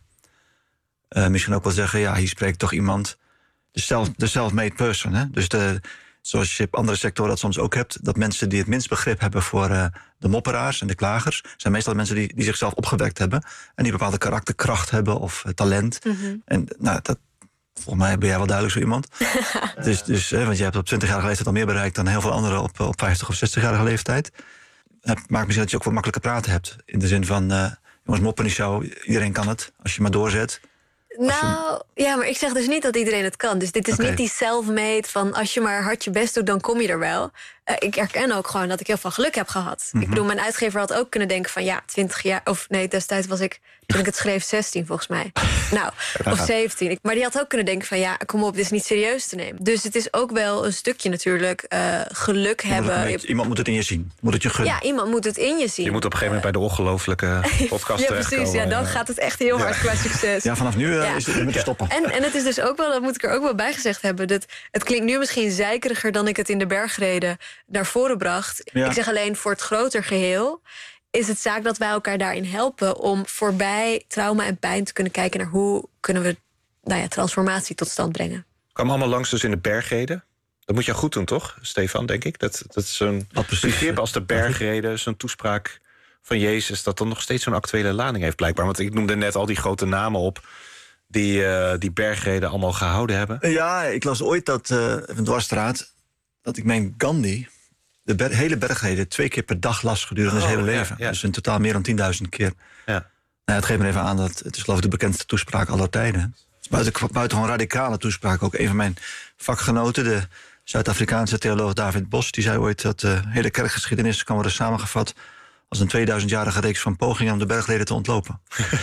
Uh, misschien ook wel zeggen, ja, hier spreekt toch iemand, de, self, de self-made person. Hè? Dus de, zoals je op andere sectoren dat soms ook hebt, dat mensen die het minst begrip hebben voor uh, de mopperaars en de klagers, zijn meestal mensen die, die zichzelf opgewekt hebben en die bepaalde karakterkracht hebben of uh, talent. Mm-hmm. En nou, dat, volgens mij ben jij wel duidelijk zo iemand. dus, dus, hè, want jij hebt op twintigjarige leeftijd al meer bereikt dan heel veel anderen op, op vijftig of zestigjarige leeftijd. Het maakt misschien dat je ook wat makkelijker praten hebt. In de zin van, uh, jongens, moppen niet zo. Iedereen kan het, als je maar doorzet. Nou, je... ja, maar ik zeg dus niet dat iedereen het kan. Dus dit is okay. niet die self-made van als je maar hard je best doet, dan kom je er wel. Uh, ik erken ook gewoon dat ik heel veel geluk heb gehad. Mm-hmm. Ik bedoel, mijn uitgever had ook kunnen denken van... ja, twintig jaar, of nee, destijds was ik... toen ik het schreef, zestien volgens mij. Nou, of zeventien. Maar die had ook kunnen denken van... ja, kom op, dit is niet serieus te nemen. Dus het is ook wel een stukje natuurlijk uh, geluk je hebben. Beetje, iemand moet het in je zien. Moet het je gunnen. Ja, iemand moet het in je zien. Je moet op een gegeven moment bij de ongelofelijke podcast ja, terechtkomen. precies. Ja, dan gaat het echt heel hard qua succes. Ja, vanaf nu uh, ja. is het moet je stoppen. En, en het is dus ook wel, dat moet ik er ook wel bij gezegd hebben... dat het klinkt nu misschien zeikeriger dan ik het in de bergreden naar voren bracht. Ja. Ik zeg alleen, voor het groter geheel... is het zaak dat wij elkaar daarin helpen... om voorbij trauma en pijn te kunnen kijken... naar hoe kunnen we nou ja, transformatie tot stand brengen. Kwam allemaal langs dus in de bergreden. Dat moet je goed doen, toch, Stefan, denk ik? Dat, dat is zo'n begrip als de bergreden, zo'n toespraak van Jezus... dat dan nog steeds zo'n actuele lading heeft, blijkbaar. Want ik noemde net al die grote namen op... die uh, die bergreden allemaal gehouden hebben. Ja, ik las ooit dat, uh, van Dwarsstraat... dat ik meen Gandhi... de ber- hele bergreden twee keer per dag las gedurende oh, zijn hele leven. Ja, ja. Dus in totaal meer dan tienduizend keer. Ja. Nou, het geeft me even aan dat het is geloof ik de bekendste toespraak aller tijden. Het is buiten, buitengewoon radicale toespraak. Ook een van mijn vakgenoten, de Zuid-Afrikaanse theoloog David Bos... die zei ooit dat de hele kerkgeschiedenis kan worden samengevat... als een tweeduizendjarige reeks van pogingen om de bergreden te ontlopen.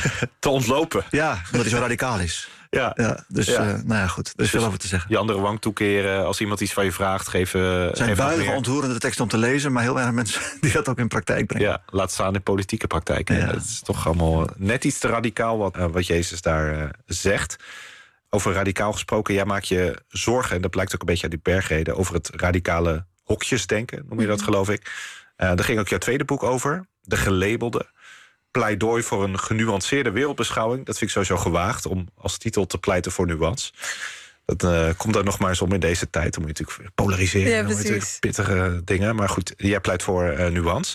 Te ontlopen? Ja, omdat hij zo radicaal is. Ja. ja dus, ja. Uh, nou ja, goed. Er is dus veel over te zeggen. Je andere wang toekeren als iemand iets van je vraagt, geven. Het zijn buitengewoon ontroerende teksten om te lezen... maar heel weinig mensen die dat ook in praktijk brengen. Ja, laat staan in politieke praktijk. Ja. Het is toch allemaal net iets te radicaal wat, uh, wat Jezus daar uh, zegt. Over radicaal gesproken, jij maakt je zorgen... en dat blijkt ook een beetje uit die bergreden... over het radicale hokjesdenken, noem je dat, geloof ik. Uh, daar ging ook jouw tweede boek over, De Gelabelde. Pleidooi voor een genuanceerde wereldbeschouwing. Dat vind ik sowieso gewaagd om als titel te pleiten voor nuance. Dat uh, komt daar nog maar eens om in deze tijd. Dan moet je natuurlijk polariseren. Ja, natuurlijk pittige dingen. Maar goed, jij pleit voor uh, nuance.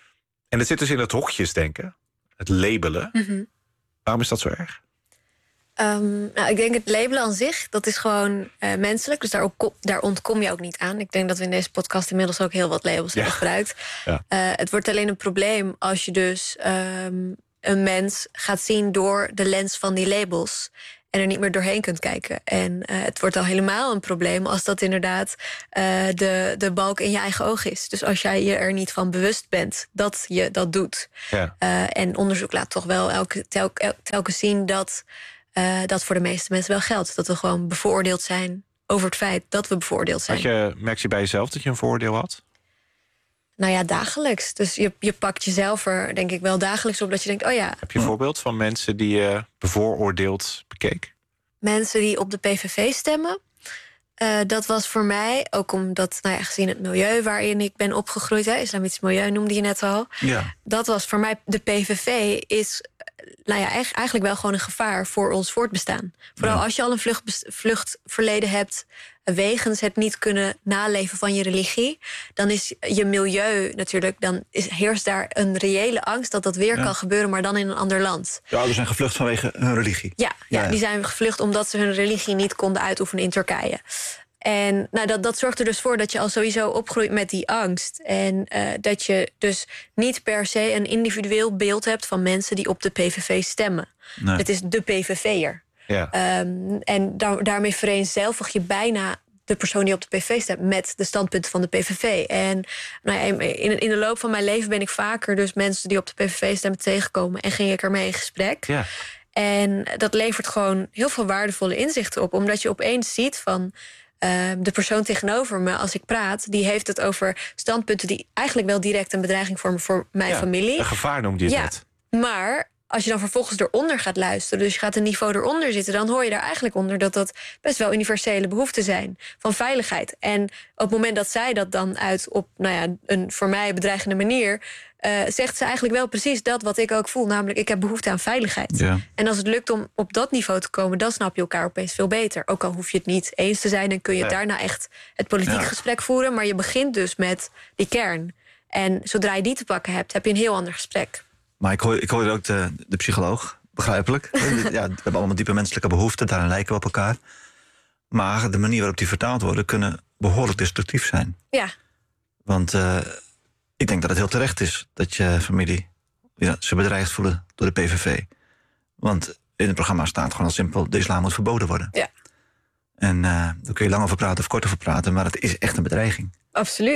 En het zit dus in het hokjesdenken. Het labelen. Mm-hmm. Waarom is dat zo erg? Um, nou, ik denk het labelen aan zich, dat is gewoon uh, menselijk. Dus daar, ook, daar ontkom je ook niet aan. Ik denk dat we in deze podcast inmiddels ook heel wat labels ja. hebben gebruikt. Ja. Uh, het wordt alleen een probleem als je dus um, een mens gaat zien door de lens van die labels. En er niet meer doorheen kunt kijken. En uh, het wordt al helemaal een probleem als dat inderdaad uh, de, de balk in je eigen oog is. Dus als jij je er niet van bewust bent dat je dat doet. Ja. Uh, en onderzoek laat toch wel elke, tel, el, telkens zien dat... Uh, dat voor de meeste mensen wel geldt. Dat we gewoon bevooroordeeld zijn over het feit dat we bevooroordeeld zijn. Had je, merk je bij jezelf dat je een vooroordeel had? Nou ja, dagelijks. Dus je, je pakt jezelf er denk ik wel dagelijks op dat je denkt, oh ja. Heb je een voorbeeld van mensen die je bevooroordeeld bekeek? Mensen die op de P V V stemmen. Uh, dat was voor mij, ook omdat, nou ja, gezien het milieu waarin ik ben opgegroeid... Hè, islamitisch milieu noemde je net al. Ja. Dat was voor mij, de P V V is... nou ja, eigenlijk wel gewoon een gevaar voor ons voortbestaan. Vooral ja. als je al een vlucht, vluchtverleden hebt... wegens het niet kunnen naleven van je religie... dan is je milieu natuurlijk... dan is, heerst daar een reële angst dat dat weer ja. kan gebeuren... maar dan in een ander land. De ouders zijn gevlucht vanwege hun religie. Ja, ja, ja, die zijn gevlucht omdat ze hun religie niet konden uitoefenen in Turkije. En nou, dat, dat zorgt er dus voor dat je al sowieso opgroeit met die angst. En uh, dat je dus niet per se een individueel beeld hebt... van mensen die op de P V V stemmen. Nee. Het is de P V V'er. Ja. Um, en da- daarmee vereenzelvig je bijna de persoon die op de P V V stemt... met de standpunten van de P V V. En nou ja, in, in de loop van mijn leven ben ik vaker... dus mensen die op de P V V stemmen tegenkomen... en ging ik ermee in gesprek. Ja. En dat levert gewoon heel veel waardevolle inzichten op. Omdat je opeens ziet van... Uh, de persoon tegenover me, als ik praat... die heeft het over standpunten die eigenlijk wel direct een bedreiging vormen... voor mijn ja, familie. Een gevaar noemde je het ja, net. Maar als je dan vervolgens eronder gaat luisteren... dus je gaat een niveau eronder zitten... dan hoor je daar eigenlijk onder dat dat best wel universele behoeften zijn... van veiligheid. En op het moment dat zij dat dan uit op nou ja, een voor mij bedreigende manier... Uh, zegt ze eigenlijk wel precies dat wat ik ook voel. Namelijk, ik heb behoefte aan veiligheid. Ja. En als het lukt om op dat niveau te komen... dan snap je elkaar opeens veel beter. Ook al hoef je het niet eens te zijn... dan kun je ja. daarna echt het politiek ja. gesprek voeren. Maar je begint dus met die kern. En zodra je die te pakken hebt... heb je een heel ander gesprek. Maar ik hoor, ik hoor ook de, de psycholoog, begrijpelijk. Ja, we hebben allemaal diepe menselijke behoeften, daarin lijken we op elkaar. Maar de manier waarop die vertaald worden... kunnen behoorlijk destructief zijn. Ja. Want uh, ik denk dat het heel terecht is dat je familie... Ja, ze bedreigd voelen door de P V V. Want in het programma staat gewoon al simpel... de islam moet verboden worden. Ja. En uh, daar kun je lang over praten of kort over praten... maar het is echt een bedreiging. Absoluut.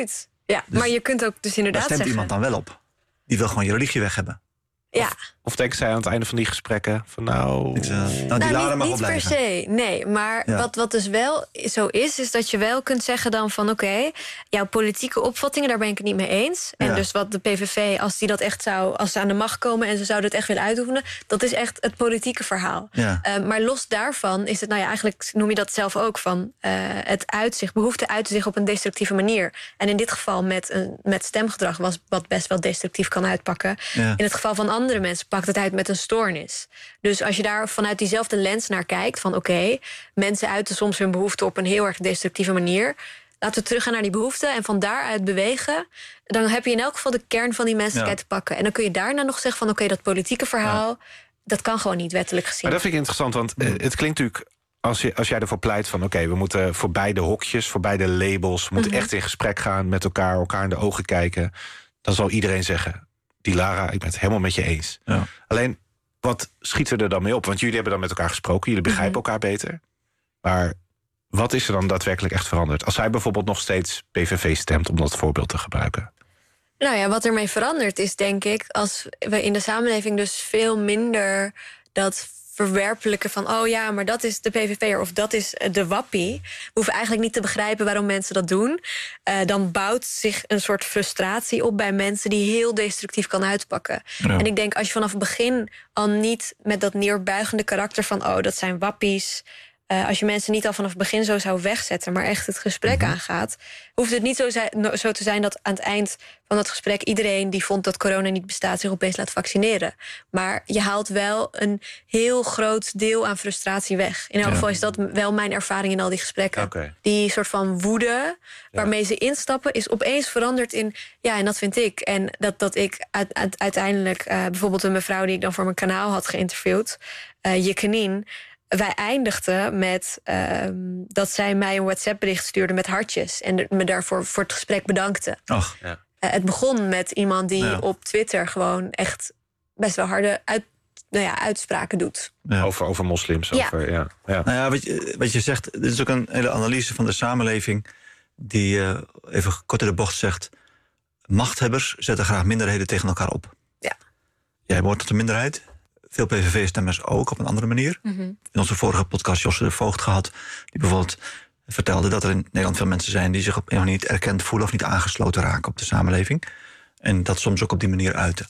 Ja, Dus maar je kunt ook dus daar inderdaad stemt zeggen... iemand dan wel op. Die wil gewoon je religie weg hebben. Ja. Of denken zij aan het einde van die gesprekken van nou... Ik, uh, nou, die Nou, Lara niet, mag niet wel per blijven. se, nee. Maar Ja. wat, wat dus wel zo is, is dat je wel kunt zeggen dan van... oké, okay, jouw politieke opvattingen, daar ben ik het niet mee eens. En Ja. dus wat de P V V, als die dat echt zou... als ze aan de macht komen en ze zouden het echt willen uitoefenen... dat is echt het politieke verhaal. Ja. Uh, maar los daarvan is het, nou ja, eigenlijk noem je dat zelf ook van... Uh, het uitzicht, behoefte uiten zich op een destructieve manier. En in dit geval met, een, met stemgedrag, was wat best wel destructief kan uitpakken. Ja. In het geval van andere mensen pakt het uit met een stoornis. Dus als je daar vanuit diezelfde lens naar kijkt... van oké, okay, mensen uiten soms hun behoefte op een heel erg destructieve manier... laten we teruggaan naar die behoefte en van daaruit bewegen... dan heb je in elk geval de kern van die menselijkheid Ja. te pakken. En dan kun je daarna nog zeggen van oké, okay, dat politieke verhaal... Ja. dat kan gewoon niet wettelijk gezien. Maar dat vind ik interessant, want uh, het klinkt natuurlijk... Als, je, als jij ervoor pleit van oké, okay, we moeten voor beide hokjes... voor beide labels, we moeten Mm-hmm. echt in gesprek gaan met elkaar... elkaar in de ogen kijken, dan zal iedereen zeggen... die Lara, ik ben het helemaal met je eens. Ja. Alleen, wat schieten we er dan mee op? Want jullie hebben dan met elkaar gesproken, jullie begrijpen Mm-hmm. elkaar beter. Maar wat is er dan daadwerkelijk echt veranderd? Als hij bijvoorbeeld nog steeds P V V stemt, om dat voorbeeld te gebruiken. Nou ja, wat ermee verandert is denk ik... als we in de samenleving dus veel minder dat verwerpelijke van... oh ja, maar dat is de P V V'er of dat is de wappie. We hoeven eigenlijk niet te begrijpen waarom mensen dat doen. Uh, dan bouwt zich een soort frustratie op bij mensen... die heel destructief kan uitpakken. Ja. En ik denk, als je vanaf het begin al niet met dat neerbuigende karakter van... oh, dat zijn wappies... Uh, als je mensen niet al vanaf het begin zo zou wegzetten... maar echt het gesprek Mm-hmm. aangaat... hoeft het niet zo, zi- no, zo te zijn dat aan het eind van dat gesprek... iedereen die vond dat corona niet bestaat zich opeens laat vaccineren. Maar je haalt wel een heel groot deel aan frustratie weg. In elk Ja. geval is dat wel mijn ervaring in al die gesprekken. Okay. Die soort van woede waarmee ze instappen... is opeens veranderd in, ja, en dat vind ik. En dat, dat ik uit, uit, uiteindelijk... Uh, bijvoorbeeld een mevrouw die ik dan voor mijn kanaal had geïnterviewd... Uh, Jekenien... Wij eindigden met uh, dat zij mij een WhatsApp-bericht stuurde met hartjes... en me daarvoor voor het gesprek bedankte. Ach. Ja. Uh, het begon met iemand die Ja. op Twitter... gewoon echt best wel harde uit, nou ja, uitspraken doet. Ja. Over, over moslims. Ja. Over, ja. Ja. Nou ja, wat je, wat je zegt, dit is ook een hele analyse van de samenleving... die, uh, even kort in de bocht zegt... machthebbers zetten graag minderheden tegen elkaar op. Ja. Jij behoort tot de minderheid... Veel P V V-stemmers ook op een andere manier. Mm-hmm. In onze vorige podcast Josse de Voogd gehad... die bijvoorbeeld vertelde dat er in Nederland veel mensen zijn... die zich op een of andere manier niet erkend voelen... of niet aangesloten raken op de samenleving. En dat soms ook op die manier uiten.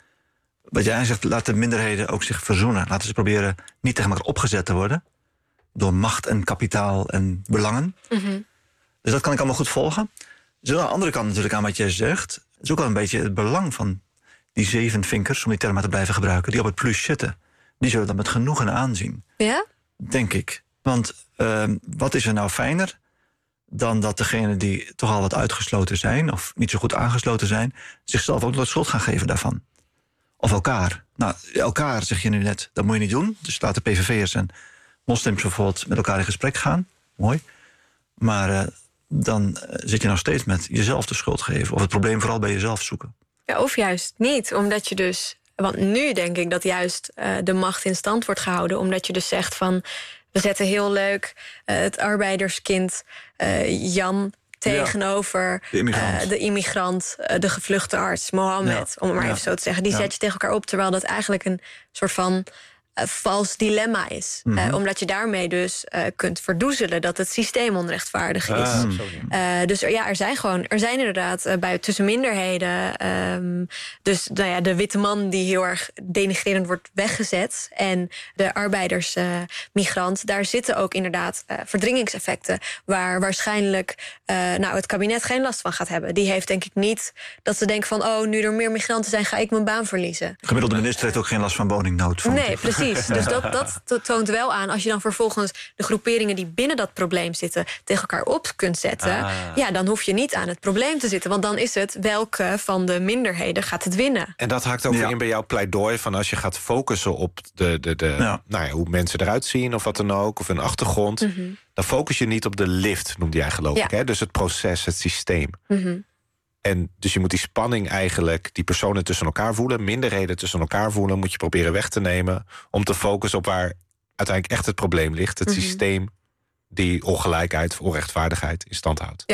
Wat jij zegt, laat de minderheden ook zich verzoenen. Laten ze proberen niet tegen elkaar opgezet te worden... door macht en kapitaal en belangen. Mm-hmm. Dus dat kan ik allemaal goed volgen. Er is aan de andere kant natuurlijk aan wat jij zegt. Het is ook wel een beetje het belang van... die zeven vinkers, om die term maar te blijven gebruiken... die op het plus zitten, die zullen dat met genoegen aanzien. Ja? Denk ik. Want uh, wat is er nou fijner dan dat degenen die toch al wat uitgesloten zijn... of niet zo goed aangesloten zijn... zichzelf ook nog de schuld gaan geven daarvan. Of elkaar. Nou, elkaar zeg je nu net, dat moet je niet doen. Dus laat de P V V'ers en moslims bijvoorbeeld met elkaar in gesprek gaan. Mooi. Maar uh, dan zit je nog steeds met jezelf de schuld geven... of het probleem vooral bij jezelf zoeken. Ja, of juist niet, omdat je dus... Want nu denk ik dat juist uh, de macht in stand wordt gehouden... omdat je dus zegt van, we zetten heel leuk uh, het arbeiderskind uh, Jan... tegenover de immigrant, uh, de, immigrant uh, de gevluchte arts Mohammed... Ja. om het maar Ja. even zo te zeggen. Die Ja. zet je tegen elkaar op, terwijl dat eigenlijk een soort van... Uh, vals dilemma is. Mm-hmm. Uh, omdat je daarmee dus uh, kunt verdoezelen... dat het systeem onrechtvaardig is. Ah, Mm. zo, ja. Uh, dus er, ja, er zijn gewoon, er zijn inderdaad uh, bij tussen minderheden. Um, dus nou ja, de witte man die heel erg denigrerend wordt weggezet. En de arbeidersmigrant, uh, daar zitten ook inderdaad uh, verdringingseffecten. Waar waarschijnlijk uh, nou, het kabinet geen last van gaat hebben. Die heeft denk ik niet dat ze denken van, oh, nu er meer migranten zijn, ga ik mijn baan verliezen. De gemiddelde minister heeft ook geen last van woningnood. Nee, precies. Dus dat, dat toont wel aan, als je dan vervolgens de groeperingen die binnen dat probleem zitten tegen elkaar op kunt zetten, Ah. ja, dan hoef je niet aan het probleem te zitten. Want dan is het welke van de minderheden gaat het winnen. En dat haakt ook Ja. in bij jouw pleidooi van als je gaat focussen op de, de, de, Ja. Nou ja, hoe mensen eruit zien of wat dan ook, of hun achtergrond. Mm-hmm. Dan focus je niet op de lift, noemde jij geloof Ja. ik. Hè? Dus het proces, het systeem. Mm-hmm. En dus je moet die spanning eigenlijk, die personen tussen elkaar voelen, minderheden tussen elkaar voelen, moet je proberen weg te nemen om te focussen op waar uiteindelijk echt het probleem ligt. Het Mhm. systeem die ongelijkheid of onrechtvaardigheid in stand houdt. Ja.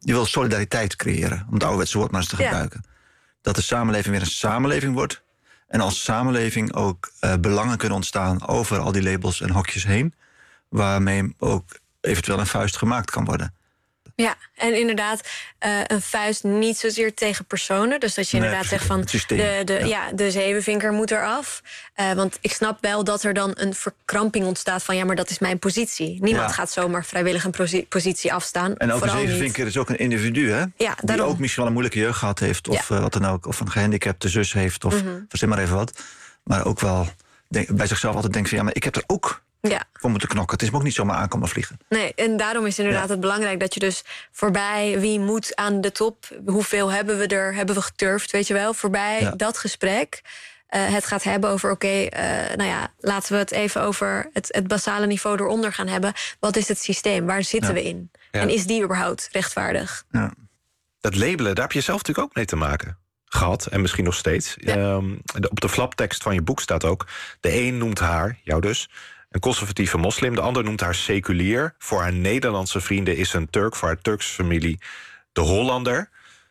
je wil solidariteit creëren, om het ouderwetse woord maar eens te gebruiken. Ja. Dat de samenleving weer een samenleving wordt. En als samenleving ook uh, belangen kunnen ontstaan over al die labels en hokjes heen, waarmee ook eventueel een vuist gemaakt kan worden. Ja, en inderdaad uh, een vuist niet zozeer tegen personen. Dus dat je Nee, inderdaad zegt precies. van Het systeem, de, de, ja. ja. de zevenvinker moet eraf. Uh, want ik snap wel dat er dan een verkramping ontstaat van ja, maar dat is mijn positie. Niemand Ja. gaat zomaar vrijwillig een posi- positie afstaan. En ook een Vooral niet. zevenvinker is ook een individu, hè? Ja, die daarom. ook misschien wel een moeilijke jeugd gehad heeft, of Ja. uh, wat dan ook, of een gehandicapte zus heeft, of Mhm. verzin maar even wat. Maar ook wel denk, bij zichzelf altijd denkt van ja, maar ik heb er ook Ja. voor moeten knokken. Het is me ook niet zomaar aankomen vliegen. Nee, en daarom is inderdaad Ja. het belangrijk dat je dus voorbij wie moet aan de top, hoeveel hebben we er, hebben we geturfd, weet je wel, voorbij Ja. dat gesprek. Uh, het gaat hebben over, oké, okay, uh, nou ja, laten we het even over het, het basale niveau eronder gaan hebben. Wat is het systeem? Waar zitten Ja. we in? Ja. En is die überhaupt rechtvaardig? Ja. Dat labelen, daar heb je zelf natuurlijk ook mee te maken gehad. En misschien nog steeds. Ja. Um, de, op de flaptekst van je boek staat ook: de een noemt haar, jou dus, een conservatieve moslim. De ander noemt haar seculier. Voor haar Nederlandse vrienden is ze een Turk. Voor haar Turkse familie de Hollander.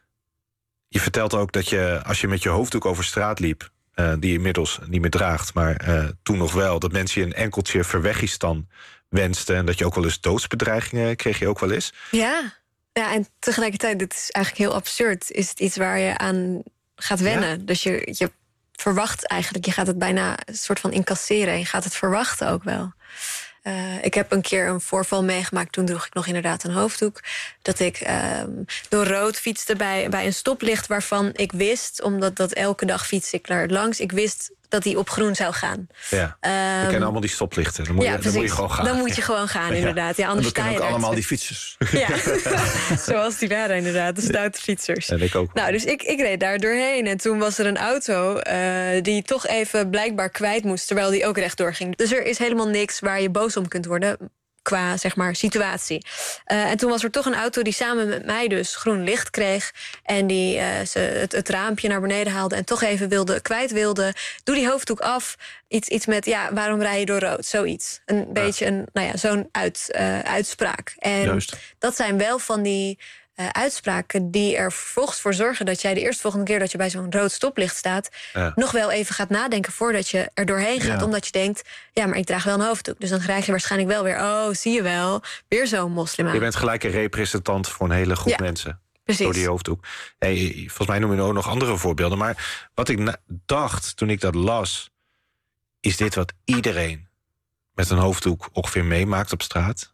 Je vertelt ook dat je, als je met je hoofddoek over straat liep, uh, die je inmiddels niet meer draagt, maar uh, toen nog wel, dat mensen je een enkeltje verwegistan wensten. En dat je ook wel eens doodsbedreigingen kreeg je ook wel eens. Ja. Ja, en tegelijkertijd, dit is eigenlijk heel absurd. Is het iets waar je aan gaat wennen? Ja. Dus je, je verwacht eigenlijk, je gaat het bijna een soort van incasseren. En je gaat het verwachten ook wel. Uh, ik heb een keer een voorval meegemaakt. Toen droeg ik nog inderdaad een hoofddoek. Dat ik um, door rood fietste bij, bij een stoplicht waarvan ik wist, omdat dat elke dag fiets ik daar langs, ik wist dat die op groen zou gaan. Ja, Um, we kennen allemaal die stoplichten. Dan moet, ja, je, dan moet je gewoon gaan. Dan moet je gewoon gaan, inderdaad. Ja, En anders we sta kennen je ook daar allemaal te- die fietsers. Ja, zoals die waren inderdaad, de stoute fietsers. En ik ook. Nou, dus ik, ik reed daar doorheen. En toen was er een auto uh, die toch even blijkbaar kwijt moest, terwijl die ook rechtdoor ging. Dus er is helemaal niks waar je boos om kunt worden qua, zeg maar, situatie. Uh, en toen was er toch een auto die samen met mij dus groen licht kreeg. En die uh, ze het, het raampje naar beneden haalde en toch even wilde, kwijt wilde. Doe die hoofddoek af. Iets, iets met, ja, waarom rij je door rood? Zoiets. Een ja. beetje een, nou ja, zo'n uit, uh, uitspraak. En Juist. dat zijn wel van die uh, uitspraken die er vervolgens voor zorgen dat jij de eerstvolgende keer dat je bij zo'n rood stoplicht staat, Ja. nog wel even gaat nadenken voordat je er doorheen gaat. Ja. Omdat je denkt, ja, maar ik draag wel een hoofddoek. Dus dan krijg je waarschijnlijk wel weer, oh, zie je wel, weer zo'n moslim aan. Je bent gelijk een representant voor een hele groep Ja, mensen. precies. Door die hoofddoek. Hey, volgens mij noem je ook nog andere voorbeelden. Maar wat ik na- dacht toen ik dat las, is dit wat iedereen met een hoofddoek ongeveer meemaakt op straat?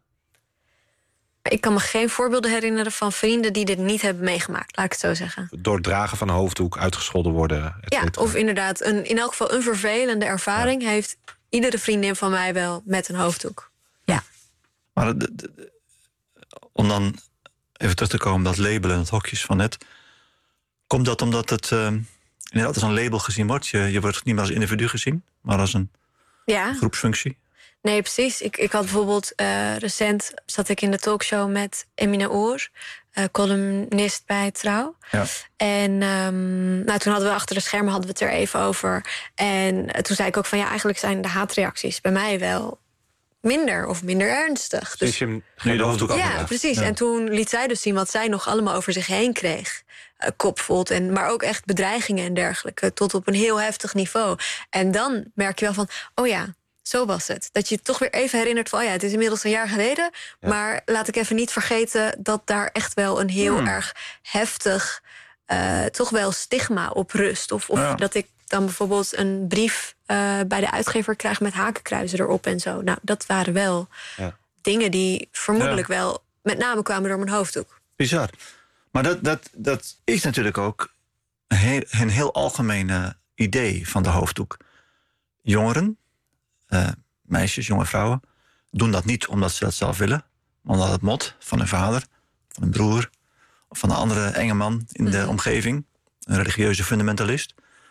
Ik kan me geen voorbeelden herinneren van vrienden die dit niet hebben meegemaakt, laat ik het zo zeggen. Door het dragen van een hoofddoek uitgescholden worden. et Ja, cetera. of inderdaad, een, in elk geval een vervelende ervaring ja. heeft iedere vriendin van mij wel met een hoofddoek. Ja. Maar de, de, de, om dan even terug te komen, dat labelen en het hokjes van net. Komt dat omdat het uh, inderdaad als een label gezien wordt? Je, je wordt niet meer als individu gezien, maar als een Ja. groepsfunctie? Nee, precies. Ik, ik had bijvoorbeeld uh, recent zat ik in de talkshow met Emine Oer, uh, columnist bij Trouw. Ja. En um, nou, toen hadden we achter de schermen hadden we het er even over. En uh, toen zei ik ook van ja, eigenlijk zijn de haatreacties bij mij wel minder of minder ernstig. Dus Dus je hem geen hoofddoek ja, afdraagt. precies. Ja. En toen liet zij dus zien wat zij nog allemaal over zich heen kreeg. Uh, kopvol, en maar ook echt bedreigingen en dergelijke. Tot op een heel heftig niveau. En dan merk je wel van, oh ja, zo was het. Dat je je toch weer even herinnert van, oh ja, het is inmiddels een jaar geleden. Ja. Maar laat ik even niet vergeten dat daar echt wel een heel Hmm. erg heftig, uh, toch wel stigma op rust. Of, of Ja. dat ik dan bijvoorbeeld een brief uh, bij de uitgever krijg met hakenkruizen erop en zo. Nou, dat waren wel Ja. dingen die vermoedelijk wel met name kwamen door mijn hoofddoek. Bizar. Maar dat, dat, dat is natuurlijk ook een heel, een heel algemeen uh, idee van de hoofddoek. Jongeren, uh, meisjes, jonge vrouwen, doen dat niet omdat ze dat zelf willen, maar omdat het mot van hun vader, van hun broer of van een andere enge man in de Mhm. omgeving, een religieuze fundamentalist.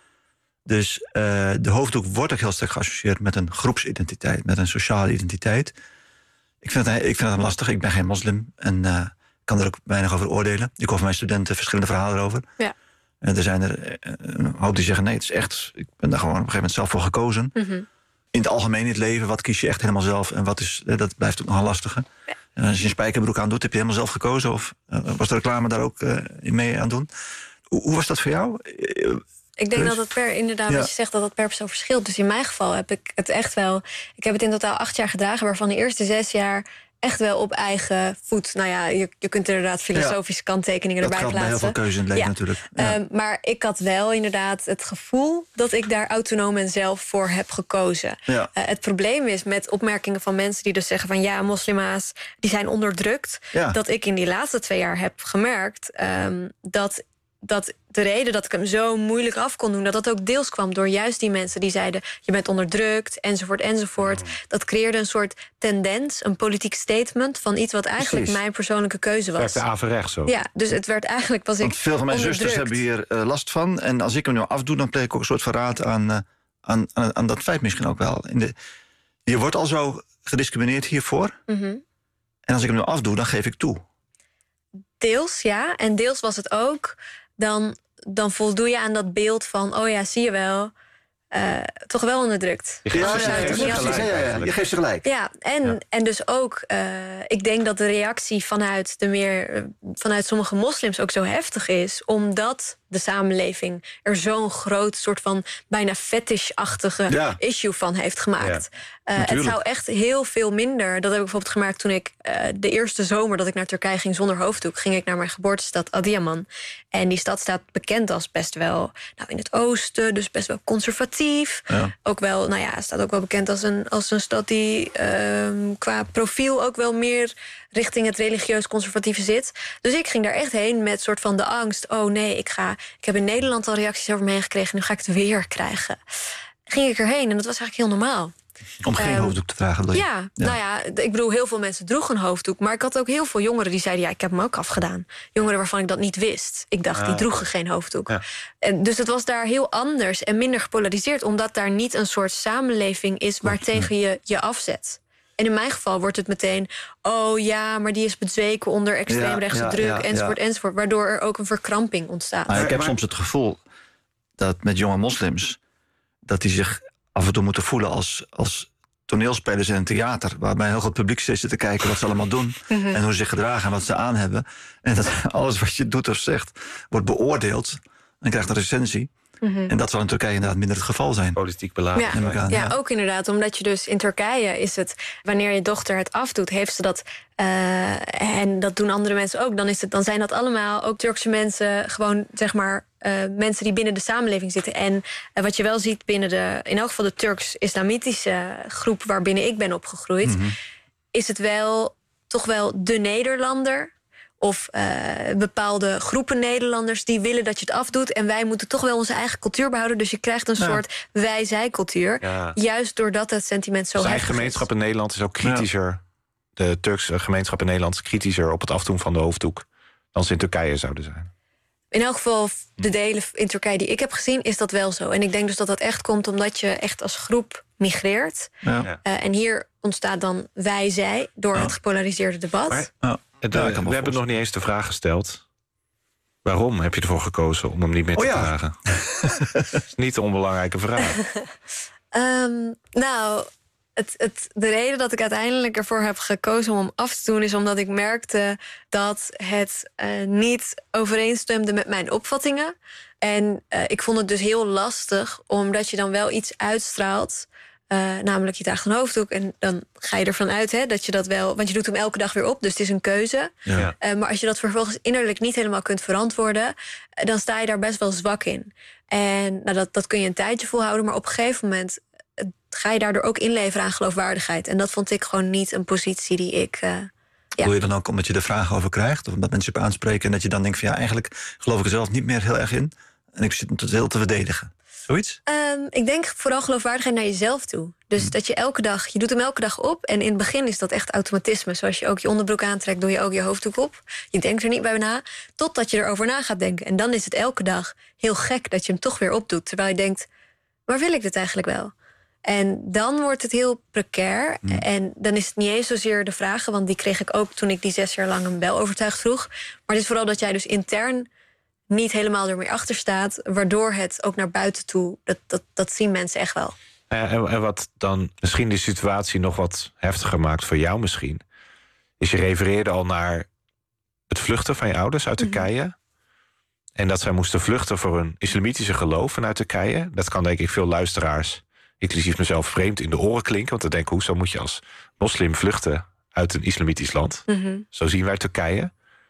Dus uh, de hoofddoek wordt ook heel sterk geassocieerd met een groepsidentiteit, met een sociale identiteit. Ik vind het, ik vind het lastig. Ik ben geen moslim en uh, kan er ook weinig over oordelen. Ik hoor van mijn studenten verschillende verhalen erover. Ja. En er zijn er een hoop die zeggen, nee, het is echt, ik ben daar gewoon op een gegeven moment zelf voor gekozen. Mm-hmm. In het algemeen in het leven, wat kies je echt helemaal zelf en wat is, dat blijft ook nogal lastige. Ja. En als je een spijkerbroek aan doet, heb je helemaal zelf gekozen? Of uh, was de reclame daar ook uh, in mee aan doen? Hoe, hoe was dat voor jou? Uh, Ik denk dat het per, inderdaad, ja. wat je zegt, dat dat per persoon verschilt. Dus in mijn geval heb ik het echt wel... Ik heb het in totaal acht jaar gedragen, waarvan de eerste zes jaar echt wel op eigen voet. Nou ja, je, je kunt inderdaad filosofische ja. kanttekeningen dat erbij plaatsen. Dat geldt bij heel veel keuze in het leven ja. natuurlijk. Ja. Um, maar ik had wel inderdaad het gevoel dat ik daar autonoom en zelf voor heb gekozen. Ja. Uh, het probleem is met opmerkingen van mensen die dus zeggen van... ja, moslima's die zijn onderdrukt. Ja. Dat ik in die laatste twee jaar heb gemerkt um, dat... dat de reden dat ik hem zo moeilijk af kon doen... dat dat ook deels kwam door juist die mensen die zeiden... je bent onderdrukt, enzovoort, enzovoort. Mm. Dat creëerde een soort tendens, een politiek statement... van iets wat eigenlijk Precies. mijn persoonlijke keuze was. Het werd averechts zo. Ja, dus het werd eigenlijk... was Want ik veel van mijn zusters hebben hier uh, last van. En als ik hem nu afdoe, dan pleeg ik ook een soort verraad aan, uh, aan, aan, aan dat feit misschien ook wel. In de, je wordt al zo gediscrimineerd hiervoor. Mm-hmm. En als ik hem nu afdoe, dan geef ik toe. Deels, ja. En deels was het ook... dan, dan voldoe je aan dat beeld van... oh ja, zie je wel, uh, toch wel onderdrukt. Je geeft ja, ze ja, gelijk. Ja, ja, je geeft ze gelijk. Ja, en, ja. en dus ook... Uh, ik denk dat de reactie vanuit, de meer, uh, vanuit sommige moslims ook zo heftig is... omdat de samenleving er zo'n groot soort van bijna fetish-achtige ja. issue van heeft gemaakt. Ja, uh, het zou echt heel veel minder... dat heb ik bijvoorbeeld gemerkt toen ik uh, de eerste zomer... dat ik naar Turkije ging zonder hoofddoek... ging ik naar mijn geboortestad Adıyaman. En die stad staat bekend als best wel... nou, in het oosten, dus best wel conservatief. Ja. Ook wel, nou ja, staat ook wel bekend als een, als een stad die uh, qua profiel ook wel meer... richting het religieus conservatieve zit. Dus ik ging daar echt heen met soort van de angst... oh nee, ik, ga, ik heb in Nederland al reacties over me heen gekregen... nu ga ik het weer krijgen. Ging ik erheen en dat was eigenlijk heel normaal. Om geen um, hoofddoek te dragen? Ja, ja, nou ja, ik bedoel, heel veel mensen droegen een hoofddoek... maar ik had ook heel veel jongeren die zeiden... ja, ik heb hem ook afgedaan. Jongeren waarvan ik dat niet wist. Ik dacht, ah, die droegen okay. geen hoofddoek. Ja. En dus het was daar heel anders en minder gepolariseerd... omdat daar niet een soort samenleving is... waartegen je je afzet. En in mijn geval wordt het meteen... oh ja, maar die is bezweken onder extreemrechtse ja, ja, druk, ja, enzovoort, ja. enzovoort. Waardoor er ook een verkramping ontstaat. Nou, ik heb soms het gevoel dat met jonge moslims... dat die zich af en toe moeten voelen als, als toneelspelers in een theater... waarbij een heel groot publiek zit te kijken wat ze allemaal doen... Mm-hmm. en hoe ze zich gedragen en wat ze aan hebben. En dat alles wat je doet of zegt wordt beoordeeld... en krijgt een recensie... Mm-hmm. En dat zal in Turkije inderdaad minder het geval zijn. Politiek beladen. Ja, ja, ja, ook inderdaad. Omdat je dus in Turkije is het... wanneer je dochter het afdoet, heeft ze dat... Uh, en dat doen andere mensen ook. Dan, is het, dan zijn dat allemaal ook Turkse mensen... gewoon, zeg maar, uh, mensen die binnen de samenleving zitten. En uh, wat je wel ziet binnen de... in elk geval de Turks-islamitische groep... waarbinnen ik ben opgegroeid... Mm-hmm. is het wel toch wel de Nederlander... of uh, bepaalde groepen Nederlanders die willen dat je het afdoet... en wij moeten toch wel onze eigen cultuur behouden. Dus je krijgt een ja. soort wij-zij-cultuur. Ja. Juist doordat het sentiment zo heftig is. De eigen gemeenschap in Nederland is ook kritischer. Ja. De Turkse gemeenschap in Nederland is kritischer... op het afdoen van de hoofddoek dan ze in Turkije zouden zijn. In elk geval, de delen in Turkije die ik heb gezien, is dat wel zo. En ik denk dus dat dat echt komt omdat je echt als groep migreert. Ja. Uh, en hier ontstaat dan wij-zij door ja. het gepolariseerde debat. Maar, ja. De, we hebben volgens. nog niet eens de vraag gesteld. Waarom heb je ervoor gekozen om hem niet meer te oh, ja. dragen? Dat is niet een onbelangrijke vraag. um, nou, het, het, de reden dat ik uiteindelijk ervoor heb gekozen om hem af te doen... is omdat ik merkte dat het uh, niet overeenstemde met mijn opvattingen. En uh, ik vond het dus heel lastig, omdat je dan wel iets uitstraalt... Uh, namelijk je draagt een hoofddoek en dan ga je ervan uit hè, dat je dat wel... want je doet hem elke dag weer op, dus het is een keuze. Ja. Uh, maar als je dat vervolgens innerlijk niet helemaal kunt verantwoorden... Uh, dan sta je daar best wel zwak in. En nou, dat, dat kun je een tijdje volhouden... maar op een gegeven moment uh, ga je daardoor ook inleveren aan geloofwaardigheid. En dat vond ik gewoon niet een positie die ik... Uh, ja. Doe je dan ook omdat je er vragen over krijgt? Of omdat mensen je op aanspreken en dat je dan denkt van... ja, eigenlijk geloof ik er zelf niet meer heel erg in... en ik zit het heel te verdedigen. Zoiets? Um, ik denk vooral geloofwaardigheid naar jezelf toe. Dus hmm. dat je elke dag, je doet hem elke dag op... en in het begin is dat echt automatisme. Zoals je ook je onderbroek aantrekt, doe je ook je hoofddoek op. Je denkt er niet bij na, totdat je erover na gaat denken. En dan is het elke dag heel gek dat je hem toch weer opdoet. Terwijl je denkt, waar wil ik dit eigenlijk wel? En dan wordt het heel precair. Hmm. En dan is het niet eens zozeer de vragen... want die kreeg ik ook toen ik die zes jaar lang een bel overtuigd vroeg. Maar het is vooral dat jij dus intern... niet helemaal er meer achter staat... waardoor het ook naar buiten toe... dat, dat, dat zien mensen echt wel. En, en wat dan misschien de situatie nog wat heftiger maakt voor jou misschien... is je refereerde al naar het vluchten van je ouders uit Turkije. Mm-hmm. En dat zij moesten vluchten voor hun islamitische geloof vanuit Turkije. Dat kan denk ik veel luisteraars, inclusief mezelf, vreemd in de oren klinken. Want dan denk ik, hoezo moet je als moslim vluchten uit een islamitisch land? Mm-hmm. Zo zien wij Turkije.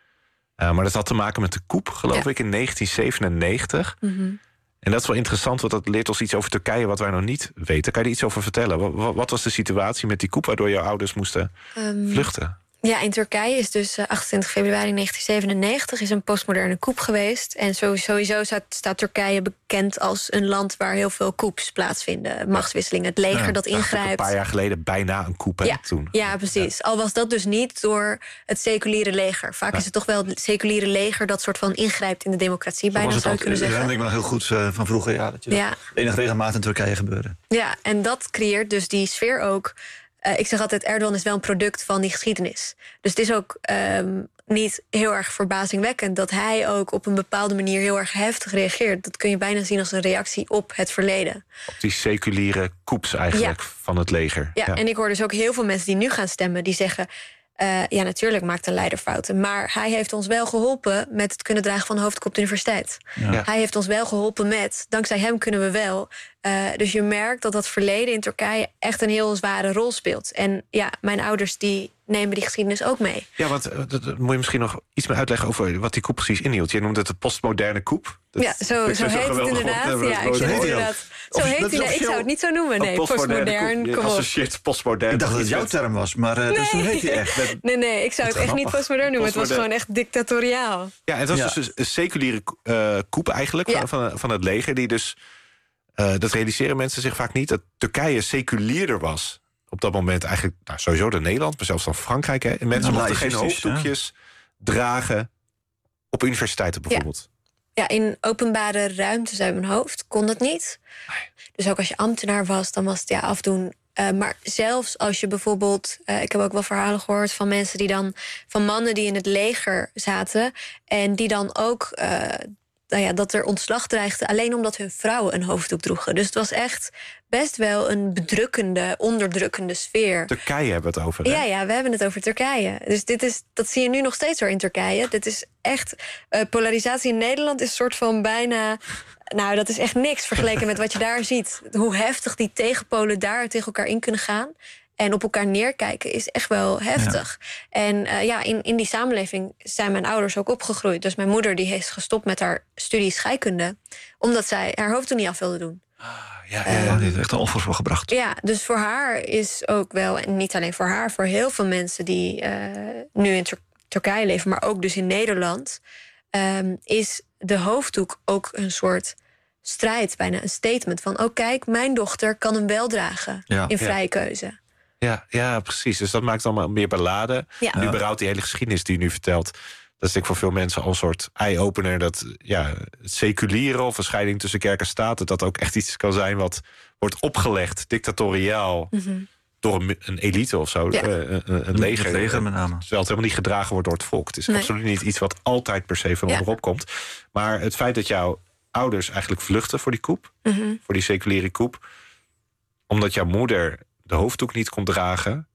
Uh, maar dat had te maken met de coup, geloof ja. ik, in negentien zevenennegentig. Mm-hmm. En dat is wel interessant, want dat leert ons iets over Turkije wat wij nog niet weten. Kan je er iets over vertellen? Wat, wat was de situatie met die coup waardoor jouw ouders moesten um, vluchten? Ja, in Turkije is dus achtentwintig februari negentien zevenennegentig is een postmoderne coup geweest. En sowieso staat, staat Turkije bekend als een land waar heel veel coups plaatsvinden. Machtswisselingen, het leger ja, dat ingrijpt. Een paar jaar geleden bijna een coup, hè, ja, toen. Ja, precies. Ja. Al was dat dus niet door het seculiere leger. Vaak ja. is het toch wel het seculiere leger dat soort van ingrijpt in de democratie. Bijna zou je kunnen zeggen. Dat herinner ik me nog heel goed uh, van vroeger. Ja, dat je ja. dat enige regelmaat in Turkije gebeurde. Ja, en dat creëert dus die sfeer ook. Uh, ik zeg altijd, Erdogan is wel een product van die geschiedenis. Dus het is ook um, niet heel erg verbazingwekkend dat hij ook op een bepaalde manier heel erg heftig reageert. Dat kun je bijna zien als een reactie op het verleden. Op die seculiere coups eigenlijk ja. van het leger. Ja, ja, en ik hoor dus ook heel veel mensen die nu gaan stemmen, die zeggen, Uh, ja, natuurlijk maakt een leider fouten. Maar hij heeft ons wel geholpen met het kunnen dragen van de hoofddoek op de universiteit. Ja. Hij heeft ons wel geholpen met, dankzij hem kunnen we wel. Uh, dus je merkt dat dat verleden in Turkije echt een heel zware rol speelt. En ja, mijn ouders die nemen die geschiedenis ook mee. Ja, want uh, dat, dat moet je misschien nog iets meer uitleggen over wat die coup precies inhield. Je noemde het de postmoderne coup. Dat ja, zo, zo heet het inderdaad. Woord, ja, ik zo heet inderdaad. Zo heet hij. Ik zou het niet zo noemen. Nee, postmodern. Kom op. Postmodern. Ik dacht dat het jouw term was, maar uh, nee. Dus hoe heet hij echt? Met... Nee, nee, ik zou het echt niet postmodern noemen. Het was gewoon echt dictatoriaal. Ja, het was ja. dus een seculiere uh, coup eigenlijk ja. van, van het leger. Die dus, uh, dat realiseren mensen zich vaak niet, dat Turkije seculierder was op dat moment eigenlijk, nou, sowieso de Nederland, maar zelfs dan Frankrijk. Hè. En mensen ja, mochten geen hoofddoekjes ja. dragen op universiteiten bijvoorbeeld. Ja. ja, in openbare ruimtes uit mijn hoofd kon dat niet. Nee. Dus ook als je ambtenaar was, dan was het ja afdoen. Uh, maar zelfs als je bijvoorbeeld, uh, ik heb ook wel verhalen gehoord van mensen die dan, van mannen die in het leger zaten en die dan ook, uh, nou ja, dat er ontslag dreigde alleen omdat hun vrouwen een hoofddoek droegen. Dus het was echt best wel een bedrukkende, onderdrukkende sfeer. Turkije hebben we het over, hè? Ja, ja, we hebben het over Turkije. Dus dit is, dat zie je nu nog steeds hoor in Turkije. Dit is echt, uh, polarisatie in Nederland is een soort van bijna, nou, dat is echt niks vergeleken met wat je daar ziet. Hoe heftig die tegenpolen daar tegen elkaar in kunnen gaan en op elkaar neerkijken is echt wel heftig. Ja. En uh, ja, in, in die samenleving zijn mijn ouders ook opgegroeid. Dus mijn moeder die heeft gestopt met haar studie scheikunde, omdat zij haar hoofddoek niet af wilde doen. Ah, ja, ja, ja, die heeft echt een offer voor gebracht. Ja, dus voor haar is ook wel, en niet alleen voor haar, voor heel veel mensen die uh, nu in Tur- Turkije leven, maar ook dus in Nederland, um, is de hoofddoek ook een soort strijd, bijna een statement van, oh kijk, mijn dochter kan hem wel dragen ja. in vrije ja. keuze. Ja, ja, precies. Dus dat maakt het allemaal meer beladen. Ja. Nu überhaupt die hele geschiedenis die u nu vertelt, dat is denk ik voor veel mensen al een soort eye-opener, dat ja, het seculiere of een scheiding tussen kerk en staat, dat dat ook echt iets kan zijn wat wordt opgelegd, dictatoriaal, mm-hmm. door een, een elite of zo, ja. een, een, een leger. Het leger met name. Terwijl het helemaal niet gedragen wordt door het volk. Het is nee. absoluut niet iets wat altijd per se van onderop ja. komt. Maar het feit dat jouw ouders eigenlijk vluchten voor die coup, mm-hmm. voor die seculiere coup, omdat jouw moeder de hoofddoek niet kon dragen.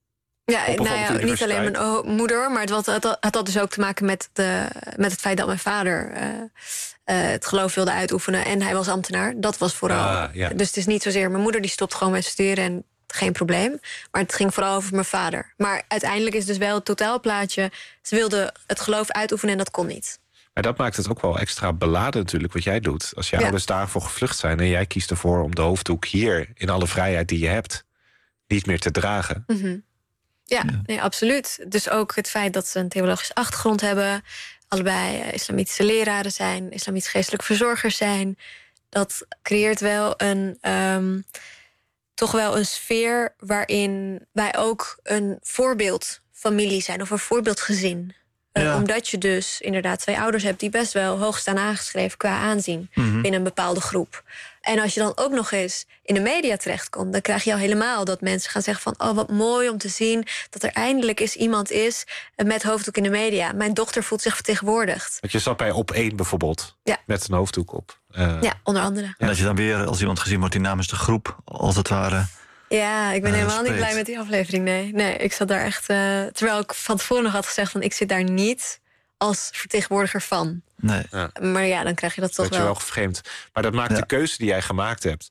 Ja, nou ja, niet alleen mijn o- moeder, maar het had, het, had, het had dus ook te maken met, de, met het feit dat mijn vader uh, uh, het geloof wilde uitoefenen en hij was ambtenaar. Dat was vooral. Ah, ja. Dus het is niet zozeer mijn moeder die stopt gewoon met studeren en geen probleem. Maar het ging vooral over mijn vader. Maar uiteindelijk is dus wel het totaalplaatje. Ze wilde het geloof uitoefenen en dat kon niet. Maar dat maakt het ook wel extra beladen natuurlijk wat jij doet. Als je ja. ouders daarvoor gevlucht zijn en jij kiest ervoor om de hoofddoek hier in alle vrijheid die je hebt niet meer te dragen. Mm-hmm. Ja, ja. Nee, absoluut. Dus ook het feit dat ze een theologische achtergrond hebben, allebei uh, islamitische leraren zijn, islamitisch geestelijk verzorgers zijn, dat creëert wel een um, toch wel een sfeer waarin wij ook een voorbeeldfamilie zijn of een voorbeeldgezin. Ja. Uh, omdat je dus inderdaad twee ouders hebt die best wel hoog staan aangeschreven qua aanzien mm-hmm. binnen een bepaalde groep. En als je dan ook nog eens in de media terechtkomt, dan krijg je al helemaal dat mensen gaan zeggen van, oh wat mooi om te zien dat er eindelijk eens iemand is met hoofddoek in de media. Mijn dochter voelt zich vertegenwoordigd. Want je zat bij Op één bijvoorbeeld, ja. met een hoofddoek op. Uh, ja, onder andere. En dat je dan weer als iemand gezien wordt die namens de groep, als het ware, Ja, ik ben Uh, helemaal niet spreekt. blij met die aflevering, nee. Nee, ik zat daar echt... Uh, terwijl ik van tevoren nog had gezegd van... ik zit daar niet als vertegenwoordiger van. Nee. Ja. Maar ja, dan krijg je dat toch Dat je wel. wel geframed. Maar dat maakt Ja. de keuze die jij gemaakt hebt.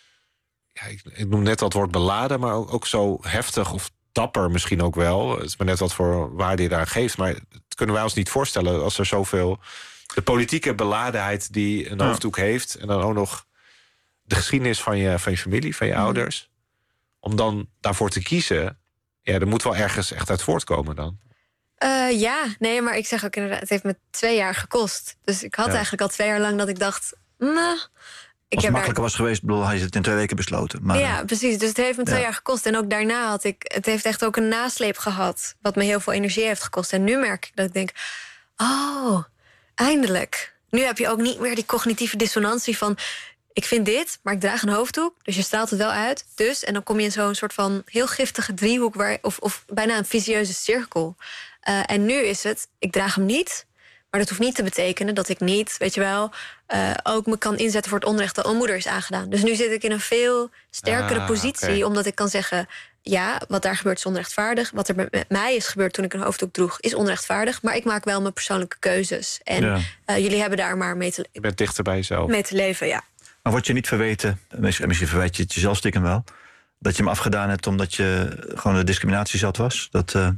Ja, ik, ik noem net al het woord beladen, maar ook, ook zo heftig of dapper misschien ook wel. Het is maar net wat voor waarde je daar geeft. Maar dat kunnen wij ons niet voorstellen als er zoveel... de politieke beladenheid die een Ja. hoofddoek heeft... en dan ook nog de geschiedenis van je, van je familie, van je Mhm. ouders... om dan daarvoor te kiezen... ja, er moet wel ergens echt uit voortkomen dan. Uh, ja, nee, maar ik zeg ook inderdaad... het heeft me twee jaar gekost. Dus ik had Ja. eigenlijk al twee jaar lang dat ik dacht... nah, ik Als heb het makkelijker was geweest, bedoel, had je het in twee weken besloten. Maar, ja, precies. Dus het heeft me twee ja. jaar gekost. En ook daarna had ik... het heeft echt ook een nasleep gehad... wat me heel veel energie heeft gekost. En nu merk ik dat ik denk... oh, eindelijk. Nu heb je ook niet meer die cognitieve dissonantie van... ik vind dit, maar ik draag een hoofddoek. Dus je straalt het wel uit. Dus, en dan kom je in zo'n soort van heel giftige driehoek... Waar, of, of bijna een vicieuze cirkel. Uh, en nu is het, ik draag hem niet... maar dat hoeft niet te betekenen dat ik niet, weet je wel... Uh, ook me kan inzetten voor het onrecht dat mijn moeder is aangedaan. Dus nu zit ik in een veel sterkere Ah, positie... oké. omdat ik kan zeggen... ja, wat daar gebeurt is onrechtvaardig. Wat er met mij is gebeurd toen ik een hoofddoek droeg... is onrechtvaardig, maar ik maak wel mijn persoonlijke keuzes. En Ja. uh, jullie hebben daar maar mee te, Je bent dichter bij jezelf. mee te leven, ja. Maar word je niet verweten, misschien misschien verwijt je het jezelf stiekem wel... dat je hem afgedaan hebt omdat je gewoon de discriminatie zat was? Dat uh,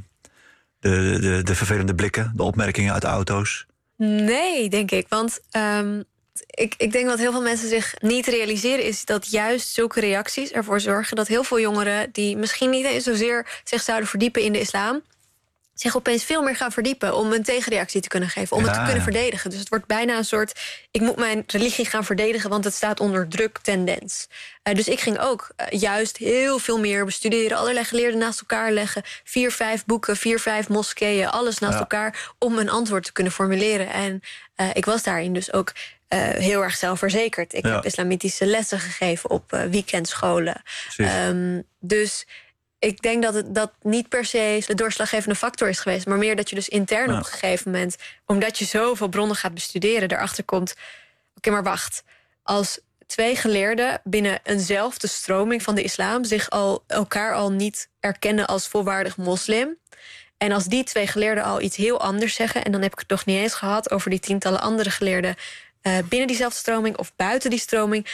de, de, de vervelende blikken, de opmerkingen uit de auto's... Nee, denk ik. Want um, ik, ik denk dat heel veel mensen zich niet realiseren... is dat juist zulke reacties ervoor zorgen... dat heel veel jongeren die misschien niet eens zozeer zich zouden verdiepen in de islam... zich opeens veel meer gaan verdiepen om een tegenreactie te kunnen geven. Om Ja, het te kunnen ja. verdedigen. Dus het wordt bijna een soort... ik moet mijn religie gaan verdedigen... want het staat onder druk tendens. Uh, dus ik ging ook uh, juist heel veel meer bestuderen. Allerlei geleerden naast elkaar leggen. Vier, vijf boeken, vier, vijf moskeeën. Alles naast Ja. elkaar om een antwoord te kunnen formuleren. En uh, ik was daarin dus ook... Uh, heel erg zelfverzekerd. Ik Ja. heb islamitische lessen gegeven op uh, weekendscholen. Precies. Um, dus ik denk dat het dat niet per se de doorslaggevende factor is geweest... maar meer dat je dus intern Ja. op een gegeven moment... omdat je zoveel bronnen gaat bestuderen, erachter komt... oké, okay, maar wacht. Als twee geleerden binnen eenzelfde stroming van de islam... zich al, elkaar al niet erkennen als volwaardig moslim... en als die twee geleerden al iets heel anders zeggen... en dan heb ik het nog niet eens gehad over die tientallen andere geleerden... Uh, binnen diezelfde stroming of buiten die stroming...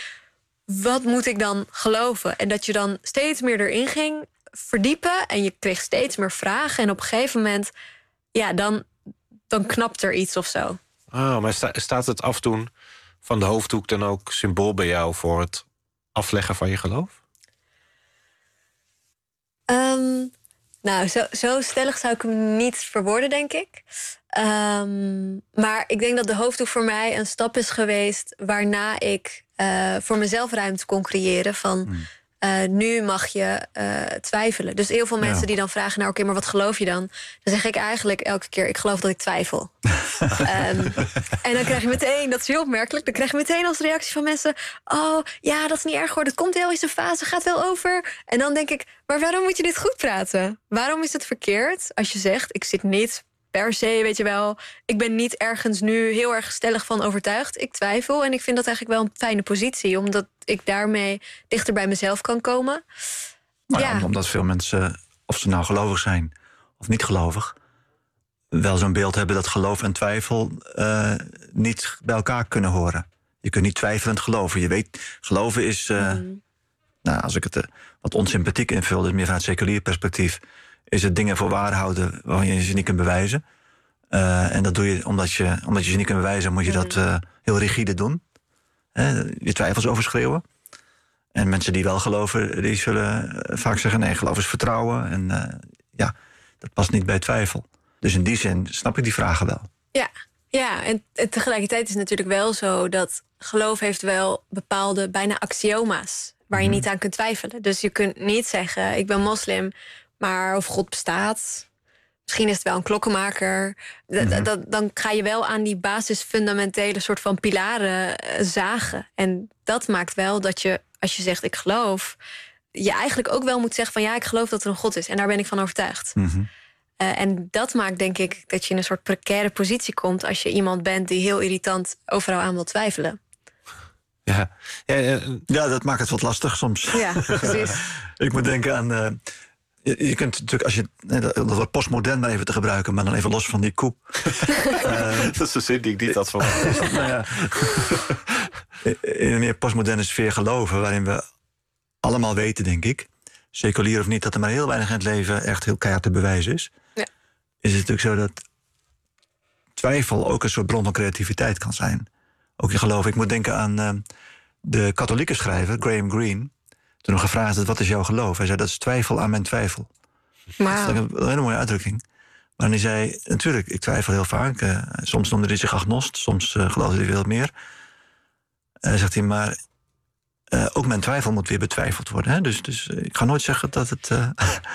wat moet ik dan geloven? En dat je dan steeds meer erin ging verdiepen... en je kreeg steeds meer vragen. En op een gegeven moment, ja, dan, dan knapt er iets of zo. Oh, maar sta, staat het afdoen van de hoofddoek dan ook symbool bij jou... voor het afleggen van je geloof? Um, nou, zo, zo stellig zou ik hem niet verwoorden, denk ik. Um, maar ik denk dat de hoofddoek voor mij een stap is geweest... waarna ik uh, voor mezelf ruimte kon creëren van... Mm. Uh, nu mag je uh, twijfelen. Dus heel veel mensen ja. die dan vragen... nou, oké, okay, maar wat geloof je dan? Dan zeg ik eigenlijk elke keer... ik geloof dat ik twijfel. um, en dan krijg je meteen, dat is heel opmerkelijk... dan krijg je meteen als reactie van mensen... oh, ja, dat is niet erg hoor, dat komt wel eens een fase, gaat wel over. En dan denk ik, maar waarom moet je dit goed praten? Waarom is het verkeerd als je zegt... ik zit niet per se, weet je wel... ik ben niet ergens nu heel erg stellig van overtuigd. Ik twijfel en ik vind dat eigenlijk wel een fijne positie... omdat ik daarmee dichter bij mezelf kan komen. Nou ja. Ja, omdat veel mensen, of ze nou gelovig zijn of niet gelovig... wel zo'n beeld hebben dat geloof en twijfel uh, niet bij elkaar kunnen horen. Je kunt niet twijfelend geloven. Je weet, geloven is... Uh, mm. nou, als ik het uh, wat onsympathiek invul, dus meer vanuit seculier perspectief... is het dingen voor waar houden waarvan je ze niet kunt bewijzen. Uh, en dat doe je omdat, je omdat je ze niet kunt bewijzen... moet je mm. dat uh, heel rigide doen. Uh, je twijfels overschreeuwen. En mensen die wel geloven, die zullen vaak zeggen... nee, geloof is vertrouwen. En uh, ja, dat past niet bij twijfel. Dus in die zin snap ik die vragen wel. Ja, ja en, en tegelijkertijd is het natuurlijk wel zo... dat geloof heeft wel bepaalde bijna axioma's... waar je mm. niet aan kunt twijfelen. Dus je kunt niet zeggen, ik ben moslim... maar of God bestaat... misschien is het wel een klokkenmaker. Mm-hmm. Dat, dan ga je wel aan die basisfundamentele soort van pilaren uh, zagen. En dat maakt wel dat je, als je zegt ik geloof... je eigenlijk ook wel moet zeggen van ja, ik geloof dat er een God is. En daar ben ik van overtuigd. Mm-hmm. Uh, en dat maakt denk ik dat je in een soort precaire positie komt... als je iemand bent die heel irritant overal aan wil twijfelen. Ja. Ja, ja, ja, dat maakt het wat lastig soms. Ja, precies. Ik moet denken aan... Uh, je, je kunt natuurlijk, als je dat wordt postmodern maar even te gebruiken, maar dan even los van die koep. uh, dat is de zin die ik niet had van. Nou ja, in een meer postmoderne sfeer geloven, waarin we allemaal weten, denk ik, seculier of niet, dat er maar heel weinig in het leven echt heel keihard te bewijzen is. Ja. Is het natuurlijk zo dat twijfel ook een soort bron van creativiteit kan zijn. Ook in geloof. Ik moet denken aan uh, de katholieke schrijver, Graham Greene. Toen nog gevraagd is, wat is jouw geloof? Hij zei, dat is twijfel aan mijn twijfel. Wow. Dat is een hele mooie uitdrukking. Maar hij zei, natuurlijk, ik twijfel heel vaak. Uh, soms noemde hij zich agnost, soms uh, geloofde hij veel meer. Uh, zegt hij, maar uh, ook mijn twijfel moet weer betwijfeld worden. Hè? Dus, dus uh, ik ga nooit zeggen dat het... Uh,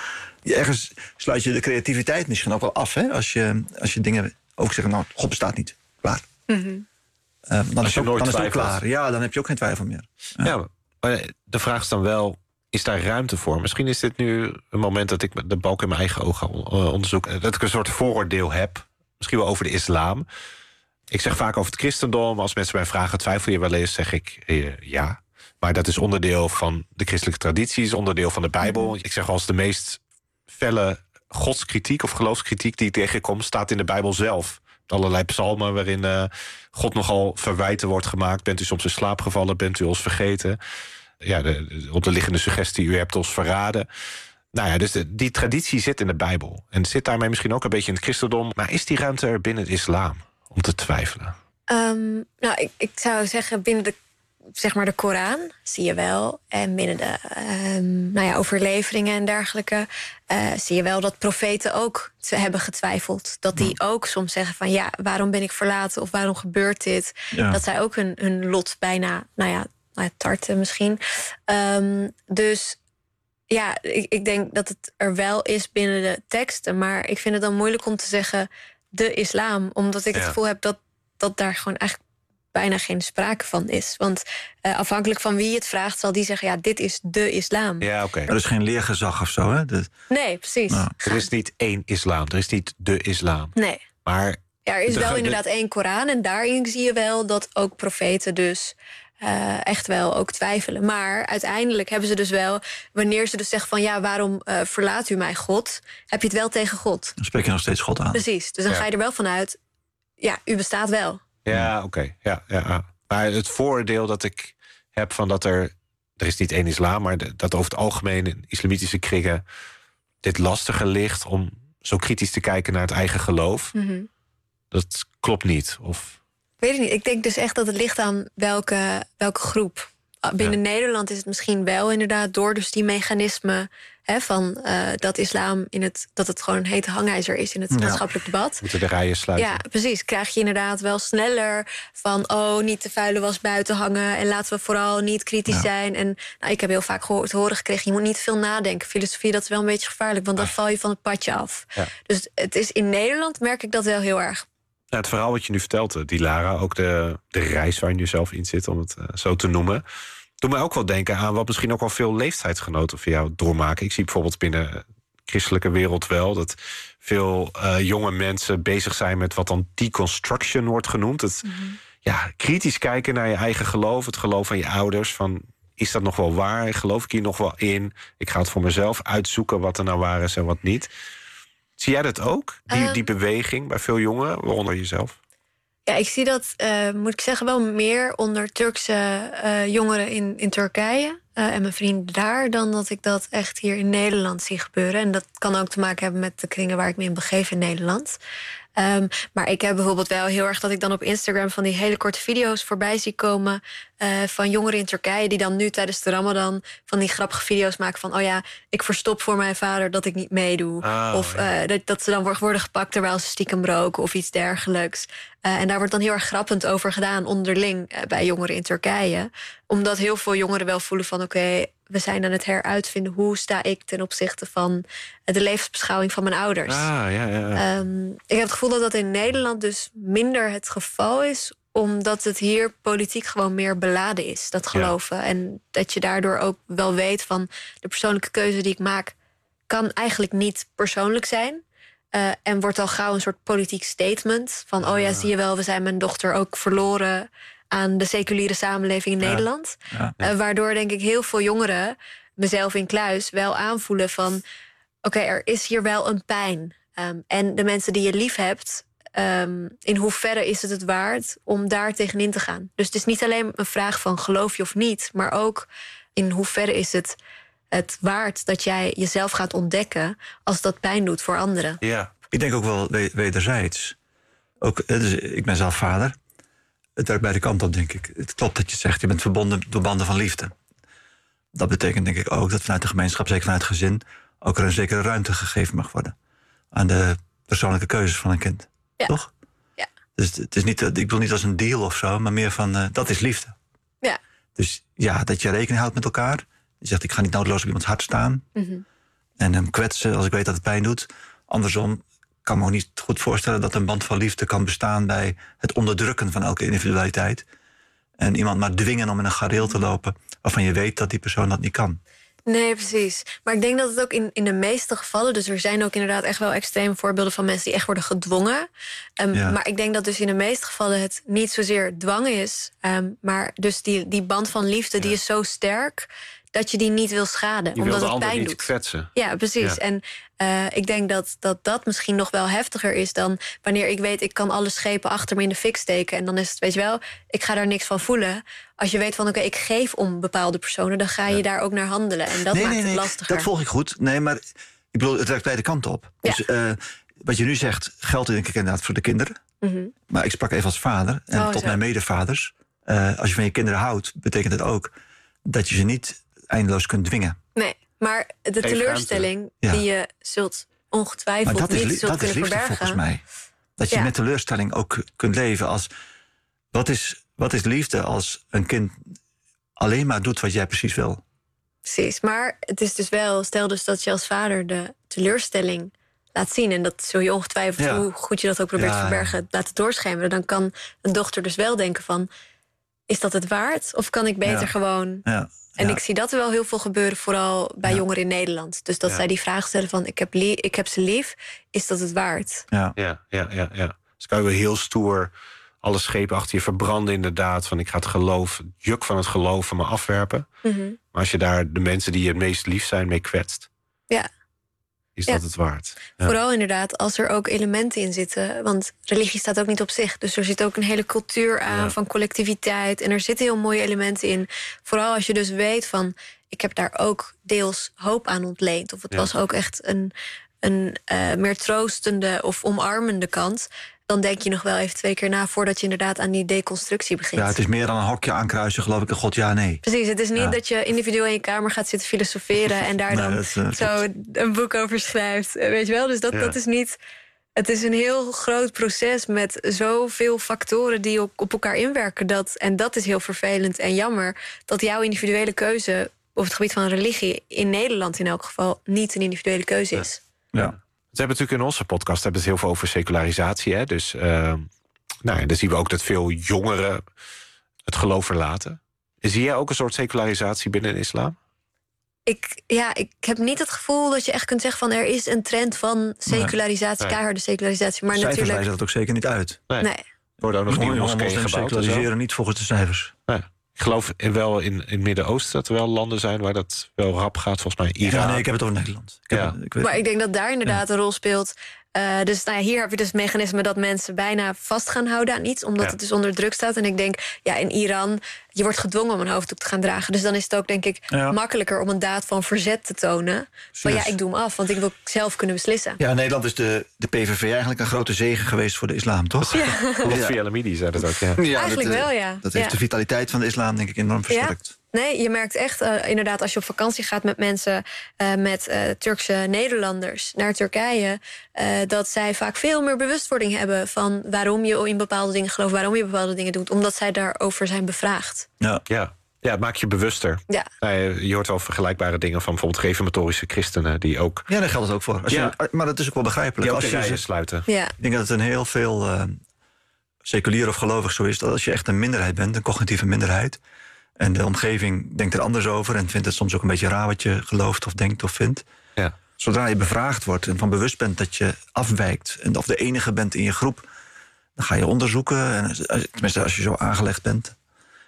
ergens sluit je de creativiteit misschien ook wel af. Hè? Als, je, als je dingen ook zegt, nou, God bestaat niet. Klaar. Mm-hmm. Uh, dan is, ook, dan is het ook klaar. Ja, dan heb je ook geen twijfel meer. Ja, ja, maar de vraag is dan wel, is daar ruimte voor? Misschien is dit nu een moment dat ik de balk in mijn eigen ogen onderzoek. Dat ik een soort vooroordeel heb. Misschien wel over de islam. Ik zeg vaak over het christendom. Als mensen mij vragen, twijfel je wel eens? Zeg ik, eh, ja. Maar dat is onderdeel van de christelijke tradities, onderdeel van de Bijbel. Ik zeg als de meest felle godskritiek of geloofskritiek die ik tegenkom, staat in de Bijbel zelf. Allerlei psalmen waarin uh, God nogal verwijten wordt gemaakt. Bent u soms in slaap gevallen? Bent u ons vergeten? Ja, de, de onderliggende suggestie, u hebt ons verraden. Nou ja, dus de, die traditie zit in de Bijbel. En zit daarmee misschien ook een beetje in het christendom. Maar is die ruimte er binnen het islam om te twijfelen? Um, nou, ik, ik zou zeggen binnen de, zeg maar de Koran zie je wel. En binnen de um, nou ja, overleveringen en dergelijke uh, zie je wel dat profeten ook hebben getwijfeld. Dat die ja. ook soms zeggen van ja, waarom ben ik verlaten? Of waarom gebeurt dit? Ja. Dat zij ook hun, hun lot bijna, nou ja, nou ja tarten misschien. Um, dus ja, ik, ik denk dat het er wel is binnen de teksten. Maar ik vind het dan moeilijk om te zeggen de islam. Omdat ik ja. het gevoel heb dat, dat daar gewoon eigenlijk bijna geen sprake van is. Want uh, afhankelijk van wie het vraagt, zal die zeggen, ja, dit is de islam. Ja, oké. Okay. Er is geen leergezag of zo, hè? Dat... Nee, precies. Nou. Er is niet één islam. Er is niet de islam. Nee. Maar ja, er is wel inderdaad één Koran. En daarin zie je wel dat ook profeten dus Uh, echt wel ook twijfelen. Maar uiteindelijk hebben ze dus wel, wanneer ze dus zeggen van ja, waarom uh, verlaat u mij, God? Heb je het wel tegen God? Dan spreek je nog steeds God aan. Precies, dus dan ja. ga je er wel vanuit, ja, u bestaat wel. Ja, oké. Okay. Ja, ja. Maar het vooroordeel dat ik heb van dat er, er is niet één islam, maar dat over het algemeen in islamitische kringen dit lastiger ligt om zo kritisch te kijken naar het eigen geloof. Mm-hmm. Dat klopt niet, of... Weet ik niet. Ik denk dus echt dat het ligt aan welke, welke groep. Binnen ja. Nederland is het misschien wel inderdaad door dus die mechanismen hè, van uh, dat islam in het dat het gewoon een hete hangijzer is in het ja. maatschappelijk debat. Moeten de rijen sluiten. Ja, precies. Krijg je inderdaad wel sneller van oh, niet de vuile was buiten hangen en laten we vooral niet kritisch ja. zijn. En nou, ik heb heel vaak gehoord, horen gekregen, je moet niet veel nadenken. Filosofie, dat is wel een beetje gevaarlijk, want dan ah. val je van het padje af. Ja. Dus het is in Nederland merk ik dat wel heel erg. Nou, het verhaal wat je nu vertelt, die Lara, ook de, de reis waar je nu zelf in zit, om het uh, zo te noemen, doet mij ook wel denken aan wat misschien ook wel veel leeftijdsgenoten van jou doormaken. Ik zie bijvoorbeeld binnen de christelijke wereld wel dat veel uh, jonge mensen bezig zijn met wat dan deconstruction wordt genoemd. Het mm-hmm. ja, kritisch kijken naar je eigen geloof, het geloof van je ouders. Van, is dat nog wel waar? Geloof ik hier nog wel in? Ik ga het voor mezelf uitzoeken wat er nou waar is en wat niet. Zie jij dat ook, die, uh, die beweging bij veel jongeren, waaronder jezelf? Ja, ik zie dat, uh, moet ik zeggen, wel meer onder Turkse uh, jongeren in, in Turkije uh, en mijn vrienden daar, dan dat ik dat echt hier in Nederland zie gebeuren. En dat kan ook te maken hebben met de kringen waar ik me in begeef in Nederland. Um, maar ik heb bijvoorbeeld wel heel erg dat ik dan op Instagram van die hele korte video's voorbij zie komen uh, van jongeren in Turkije die dan nu tijdens de Ramadan van die grappige video's maken van oh ja, ik verstop voor mijn vader dat ik niet meedoe. Oh, of uh, dat, dat ze dan worden gepakt terwijl ze stiekem roken of iets dergelijks. Uh, en daar wordt dan heel erg grappend over gedaan onderling uh, bij jongeren in Turkije. Omdat heel veel jongeren wel voelen van oké, okay, we zijn aan het heruitvinden hoe sta ik ten opzichte van de levensbeschouwing van mijn ouders. Ah, ja, ja. Um, ik heb het gevoel dat dat in Nederland dus minder het geval is, omdat het hier politiek gewoon meer beladen is, dat geloven. Ja. En dat je daardoor ook wel weet van de persoonlijke keuze die ik maak kan eigenlijk niet persoonlijk zijn. Uh, en wordt al gauw een soort politiek statement van oh ja, zie je wel, we zijn mijn dochter ook verloren aan de seculiere samenleving in ja. Nederland. Ja. Uh, waardoor denk ik heel veel jongeren, mezelf incluis, wel aanvoelen van oké, okay, er is hier wel een pijn. Um, en de mensen die je lief hebt, um, in hoeverre is het het waard om daar tegenin te gaan? Dus het is niet alleen een vraag van geloof je of niet, maar ook in hoeverre is het het waard dat jij jezelf gaat ontdekken als dat pijn doet voor anderen. Ja, ik denk ook wel wederzijds. Ook, dus ik ben zelf vader. Het werkt beide kanten op, denk ik. Het klopt dat je zegt, je bent verbonden door banden van liefde. Dat betekent denk ik ook dat vanuit de gemeenschap, zeker vanuit het gezin, ook er een zekere ruimte gegeven mag worden aan de persoonlijke keuzes van een kind. Ja. Toch? Ja. Dus het is niet, ik bedoel niet als een deal of zo, maar meer van, uh, dat is liefde. Ja. Dus ja, dat je rekening houdt met elkaar. Je zegt, ik ga niet noodloos op iemands hart staan. Mm-hmm. En hem kwetsen als ik weet dat het pijn doet. Andersom kan ik me ook niet goed voorstellen dat een band van liefde kan bestaan bij het onderdrukken van elke individualiteit. En iemand maar dwingen om in een gareel te lopen waarvan je weet dat die persoon dat niet kan. Nee, precies. Maar ik denk dat het ook in, in de meeste gevallen, dus er zijn ook inderdaad echt wel extreme voorbeelden van mensen die echt worden gedwongen. Um, ja. Maar ik denk dat dus in de meeste gevallen het niet zozeer dwang is, um, maar dus die, die band van liefde, ja. die is zo sterk dat je die niet wil schaden. Je omdat wil de het pijn ander doet. niet kwetsen. Ja, precies. Ja. En uh, ik denk dat, dat dat misschien nog wel heftiger is dan wanneer ik weet, ik kan alle schepen achter me in de fik steken. En dan is het, weet je wel, ik ga daar niks van voelen. Als je weet van, oké, okay, ik geef om bepaalde personen, dan ga je ja. daar ook naar handelen. En dat nee, maakt nee, nee, het lastiger. Dat volg ik goed. Nee, maar ik bedoel, het werkt beide kanten op. Ja. Dus uh, wat je nu zegt, geldt denk ik inderdaad voor de kinderen. Mm-hmm. Maar ik sprak even als vader en oh, tot zo. mijn medevaders. Uh, als je van je kinderen houdt, betekent het ook dat je ze niet eindeloos kunt dwingen. Nee, maar de teleurstelling ja. die je zult ongetwijfeld maar dat is, niet zult dat kunnen is liefde, verbergen. Volgens mij. Dat je ja. met teleurstelling ook kunt leven als... Wat is, wat is liefde als een kind alleen maar doet wat jij precies wil? Precies, maar het is dus wel... Stel dus dat je als vader de teleurstelling laat zien, en dat zul je ongetwijfeld, ja. hoe goed je dat ook probeert ja. te verbergen, laten doorschemeren. Dan kan een dochter dus wel denken van, is dat het waard? Of kan ik beter ja. gewoon... Ja. En ja. ik zie dat er wel heel veel gebeuren, vooral bij ja. jongeren in Nederland. Dus dat ja. zij die vraag stellen van, ik heb, lie- ik heb ze lief, is dat het waard? Ja, ja, ja, ja. ja. Dus kan je wel heel stoer alle schepen achter je verbranden inderdaad. Van ik ga het geloof, het juk van het geloof van me afwerpen. Mm-hmm. Maar als je daar de mensen die je het meest lief zijn mee kwetst, ja. is ja. dat het waard. Ja. Vooral inderdaad als er ook elementen in zitten. Want religie staat ook niet op zich. Dus er zit ook een hele cultuur aan ja. van collectiviteit. En er zitten heel mooie elementen in. Vooral als je dus weet van, ik heb daar ook deels hoop aan ontleend. Of het ja. was ook echt een, een uh, meer troostende of omarmende kant. Dan denk je nog wel even twee keer na voordat je inderdaad aan die deconstructie begint. Ja, het is meer dan een hokje aankruisen, geloof ik, een god ja, nee. Precies, het is niet ja. dat je individueel in je kamer gaat zitten filosoferen en daar nee, dan dat, uh, zo een boek over schrijft. Weet je wel, dus dat, ja. dat is niet... Het is een heel groot proces met zoveel factoren die op, op elkaar inwerken. Dat, en dat is heel vervelend en jammer, dat jouw individuele keuze op het gebied van religie in Nederland in elk geval niet een individuele keuze is. Ja. ja. We hebben natuurlijk in onze podcast hebben het heel veel over secularisatie. Hè? Dus uh, nou ja, dan zien we ook dat veel jongeren het geloof verlaten. Zie jij ook een soort secularisatie binnen de islam? Ik, ja, ik heb niet het gevoel dat je echt kunt zeggen van, er is een trend van secularisatie, nee. keiharde secularisatie. Maar cijfers natuurlijk wijzen dat ook zeker niet uit. Nee. nee. Er worden ook nog nieuwe moskeeën gebouwd. Seculariseren niet volgens de cijfers. Nee. Ik geloof wel in, in het Midden-Oosten dat er wel landen zijn waar dat wel rap gaat. Volgens mij Iran. Ja, nee, ik heb het over Nederland. Ik ja. het, ik weet maar ik denk dat daar inderdaad ja. een rol speelt. Uh, dus nou ja, hier heb je dus het mechanisme dat mensen bijna vast gaan houden aan iets, omdat ja. het dus onder druk staat. En ik denk, ja, in Iran, je wordt gedwongen om een hoofddoek te gaan dragen. Dus dan is het ook, denk ik, ja. makkelijker om een daad van verzet te tonen. Van ja, ik doe hem af, want ik wil zelf kunnen beslissen. Ja, in Nederland is de, de P V V eigenlijk een grote zegen geweest voor de islam, toch? Ja. Lotfi El-Hamidi zei dat ook, ja. ja eigenlijk dat, wel, ja. Dat heeft ja. de vitaliteit van de islam, denk ik, enorm versterkt. Ja. Nee, je merkt echt, uh, inderdaad, als je op vakantie gaat met mensen, uh, met uh, Turkse Nederlanders naar Turkije, uh, dat zij vaak veel meer bewustwording hebben van waarom je in bepaalde dingen gelooft, waarom je bepaalde dingen doet, omdat zij daarover zijn bevraagd. Ja, ja. ja het maakt je bewuster. Ja. Uh, je hoort wel vergelijkbare dingen van bijvoorbeeld reformatorische christenen die ook. Ja, daar geldt het ook voor. Als ja. je, maar dat is ook wel begrijpelijk. Als je je sluiten. Ja. Ik denk dat het een heel veel uh, seculier of gelovig zo is, dat als je echt een minderheid bent, een cognitieve minderheid, en de omgeving denkt er anders over en vindt het soms ook een beetje raar wat je gelooft of denkt of vindt. Ja. Zodra je bevraagd wordt en van bewust bent dat je afwijkt en of de enige bent in je groep, dan ga je onderzoeken. En, tenminste, als je zo aangelegd bent.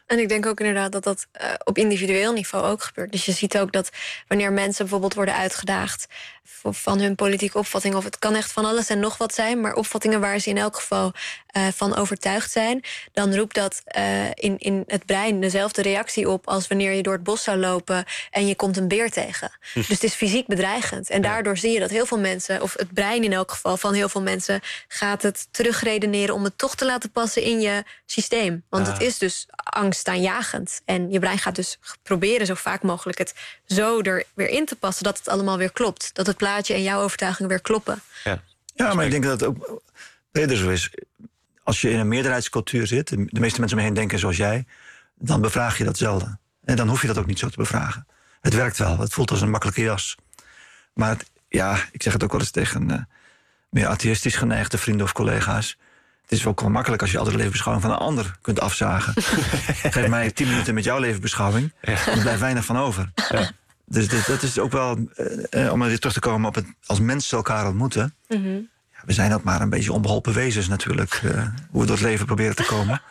En ik denk ook inderdaad dat dat uh, op individueel niveau ook gebeurt. Dus je ziet ook dat wanneer mensen bijvoorbeeld worden uitgedaagd van hun politieke opvatting, of het kan echt van alles en nog wat zijn, maar opvattingen waar ze in elk geval uh, van overtuigd zijn, dan roept dat uh, in, in het brein dezelfde reactie op als wanneer je door het bos zou lopen en je komt een beer tegen. Dus het is fysiek bedreigend. En daardoor zie je dat heel veel mensen, of het brein in elk geval van heel veel mensen, gaat het terugredeneren om het toch te laten passen in je systeem. Want ja. het is dus angstaanjagend. En je brein gaat dus proberen zo vaak mogelijk het zo er weer in te passen dat het allemaal weer klopt. Dat het plaatje en jouw overtuiging weer kloppen. Ja, ja, maar ik denk dat het ook breder zo is. Als je in een meerderheidscultuur zit, de meeste mensen om me heen denken zoals jij, dan bevraag je dat zelden. En dan hoef je dat ook niet zo te bevragen. Het werkt wel, het voelt als een makkelijke jas. Maar het, ja, ik zeg het ook wel eens tegen uh, meer atheïstisch geneigde vrienden of collega's. Het is ook wel makkelijk als je altijd de levensbeschouwing van een ander kunt afzagen. Geef mij tien minuten met jouw levensbeschouwing, ja. en er blijft weinig van over. Ja. Dus dit, dat is ook wel, uh, om weer terug te komen op het als mensen elkaar ontmoeten. Mm-hmm. Ja, we zijn ook maar een beetje onbeholpen wezens natuurlijk, uh, hoe we door het leven proberen te komen.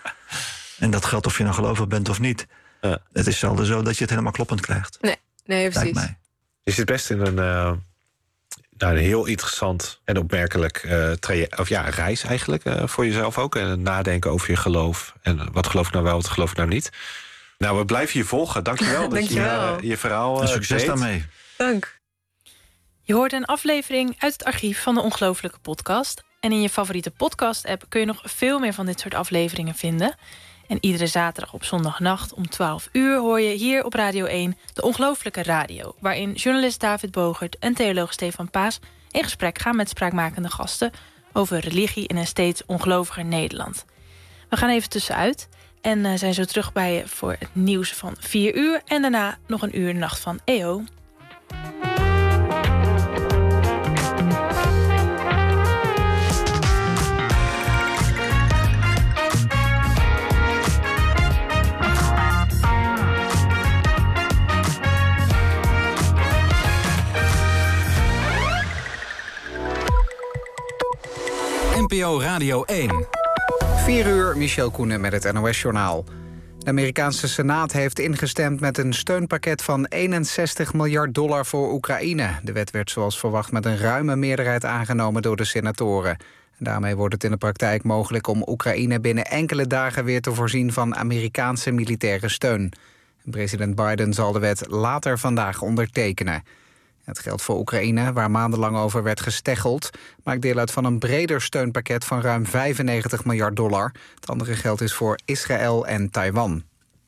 En dat geldt of je nou gelovig bent of niet. Ja. Het is zelden zo dat je het helemaal kloppend krijgt. Nee, nee precies. Mij. Je zit best in een, uh, nou, een heel interessant en opmerkelijk uh, traje- of ja, reis eigenlijk uh, voor jezelf ook. En nadenken over je geloof. En wat geloof ik nou wel, wat geloof ik nou niet. Nou, we blijven je volgen. Dankjewel dat Dankjewel. je uh, je verhaal uh, en succes deed. daarmee. Dank. Je hoort een aflevering uit het archief van de Ongelooflijke Podcast. En in je favoriete podcast-app kun je nog veel meer van dit soort afleveringen vinden. En iedere zaterdag op zondagnacht om twaalf uur hoor je hier op Radio één de Ongelooflijke Radio, waarin journalist David Bogert en theoloog Stefan Paas in gesprek gaan met spraakmakende gasten over religie in een steeds ongeloviger Nederland. We gaan even tussenuit en uh, zijn zo terug bij je voor het nieuws van vier uur en daarna nog een uur Nacht van E O. N P O Radio één. vier uur, Michel Koenen met het N O S-journaal. De Amerikaanse Senaat heeft ingestemd met een steunpakket van eenenzestig miljard dollar voor Oekraïne. De wet werd zoals verwacht met een ruime meerderheid aangenomen door de senatoren. En daarmee wordt het in de praktijk mogelijk om Oekraïne binnen enkele dagen weer te voorzien van Amerikaanse militaire steun. En president Biden zal de wet later vandaag ondertekenen. Het geld voor Oekraïne, waar maandenlang over werd gesteggeld, maakt deel uit van een breder steunpakket van ruim vijfennegentig miljard dollar. Het andere geld is voor Israël en Taiwan.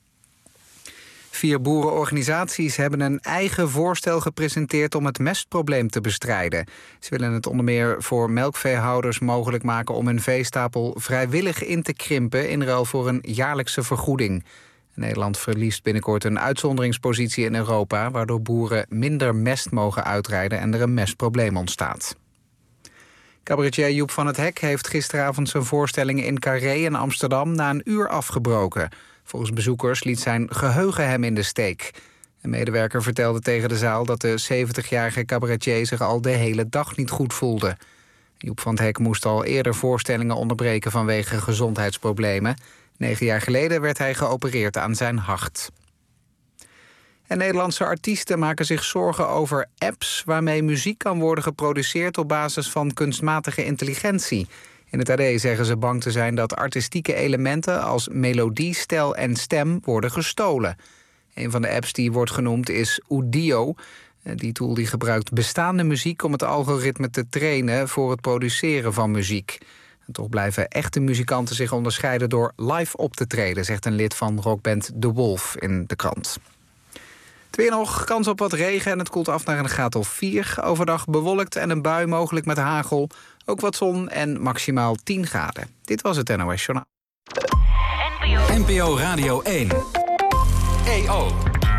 Vier boerenorganisaties hebben een eigen voorstel gepresenteerd om het mestprobleem te bestrijden. Ze willen het onder meer voor melkveehouders mogelijk maken om hun veestapel vrijwillig in te krimpen in ruil voor een jaarlijkse vergoeding. Nederland verliest binnenkort een uitzonderingspositie in Europa, waardoor boeren minder mest mogen uitrijden en er een mestprobleem ontstaat. Cabaretier Joep van het Hek heeft gisteravond zijn voorstellingen in Carré in Amsterdam na een uur afgebroken. Volgens bezoekers liet zijn geheugen hem in de steek. Een medewerker vertelde tegen de zaal dat de zeventigjarige cabaretier zich al de hele dag niet goed voelde. Joep van het Hek moest al eerder voorstellingen onderbreken vanwege gezondheidsproblemen. Negen jaar geleden werd hij geopereerd aan zijn hart. En Nederlandse artiesten maken zich zorgen over apps waarmee muziek kan worden geproduceerd op basis van kunstmatige intelligentie. In het A D zeggen ze bang te zijn dat artistieke elementen als melodie, stijl en stem worden gestolen. Een van de apps die wordt genoemd is Udio. Die tool die gebruikt bestaande muziek om het algoritme te trainen voor het produceren van muziek. En toch blijven echte muzikanten zich onderscheiden door live op te treden, zegt een lid van rockband The Wolf in de krant. Het weer nog, kans op wat regen en het koelt af naar een graad of vier. Overdag bewolkt en een bui mogelijk met hagel. Ook wat zon en maximaal tien graden. Dit was het N O S Journaal. N P O Radio één. E O.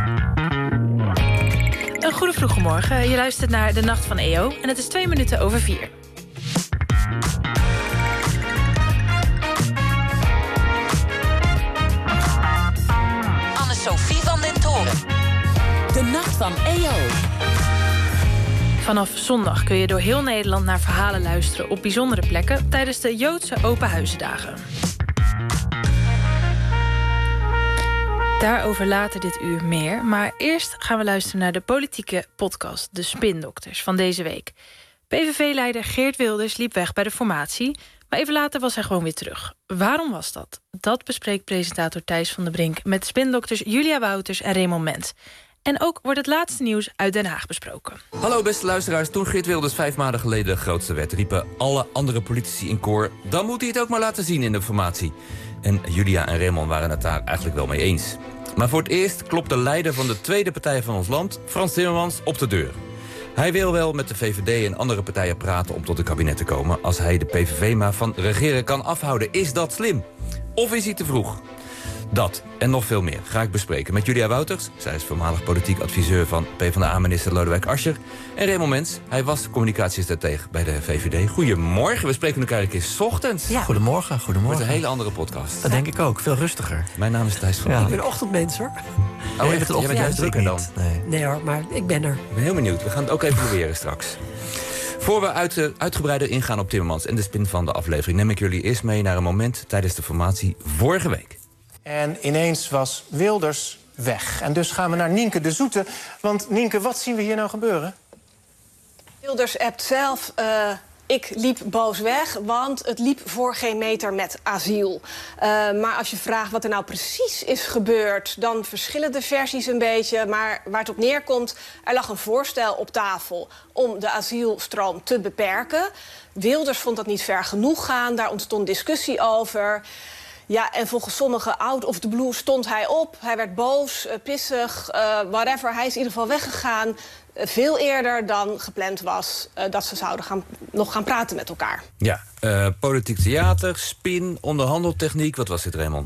Een goede vroege morgen. Je luistert naar de Nacht van E O en het is twee minuten over vier. Anne-Sophie van den Toren. De Nacht van E O. Vanaf zondag kun je door heel Nederland naar verhalen luisteren op bijzondere plekken tijdens de Joodse Open Huizendagen. Daarover later dit uur meer. Maar eerst gaan we luisteren naar de politieke podcast De Spindokters van deze week. P V V-leider Geert Wilders liep weg bij de formatie, maar even later was hij gewoon weer terug. Waarom was dat? Dat bespreekt presentator Thijs van der Brink met spindokters Julia Wouters en Raymond Ment. En ook wordt het laatste nieuws uit Den Haag besproken. Hallo beste luisteraars, toen Geert Wilders vijf maanden geleden de grootste werd, riepen alle andere politici in koor: dan moet hij het ook maar laten zien in de formatie. En Julia en Raymond waren het daar eigenlijk wel mee eens. Maar voor het eerst klopt de leider van de tweede partij van ons land, Frans Timmermans, op de deur. Hij wil wel met de V V D en andere partijen praten om tot een kabinet te komen, als hij de P V V maar van regeren kan afhouden. Is dat slim? Of is hij te vroeg? Dat en nog veel meer ga ik bespreken met Julia Wouters. Zij is voormalig politiek adviseur van PvdA-minister Lodewijk Asscher. En Raymond Ment, hij was communicatiestratege bij de V V D. Goedemorgen, we spreken elkaar een keer 's ochtends. Ja. Goedemorgen, goedemorgen. Wordt een hele andere podcast. Dat denk ik ook, veel rustiger. Mijn naam is Thijs van Ja. Brink. Ik ben ochtendmens, hoor. Oh, Nee, echt? het Jij bent juist drukker dan? Nee. Nee hoor, maar ik ben er. Ik ben heel benieuwd. We gaan het ook evalueren straks. Voor we uit, uh, uitgebreider ingaan op Timmermans en de spin van de aflevering, neem ik jullie eerst mee naar een moment tijdens de formatie vorige week. En ineens was Wilders weg. En dus gaan we naar Nienke de Zoete. Want Nienke, wat zien we hier nou gebeuren? Wilders appt zelf: Uh, ik liep boos weg, want het liep voor geen meter met asiel. Uh, maar als je vraagt wat er nou precies is gebeurd, dan verschillen de versies een beetje. Maar waar het op neerkomt, er lag een voorstel op tafel om de asielstroom te beperken. Wilders vond dat niet ver genoeg gaan, daar ontstond discussie over. Ja, en volgens sommigen out of the blue stond hij op. Hij werd boos, uh, pissig, uh, whatever. Hij is in ieder geval weggegaan. Uh, veel eerder dan gepland was uh, dat ze zouden gaan, nog gaan praten met elkaar. Ja, uh, politiek theater, spin, onderhandeltechniek. Wat was dit, Raymond?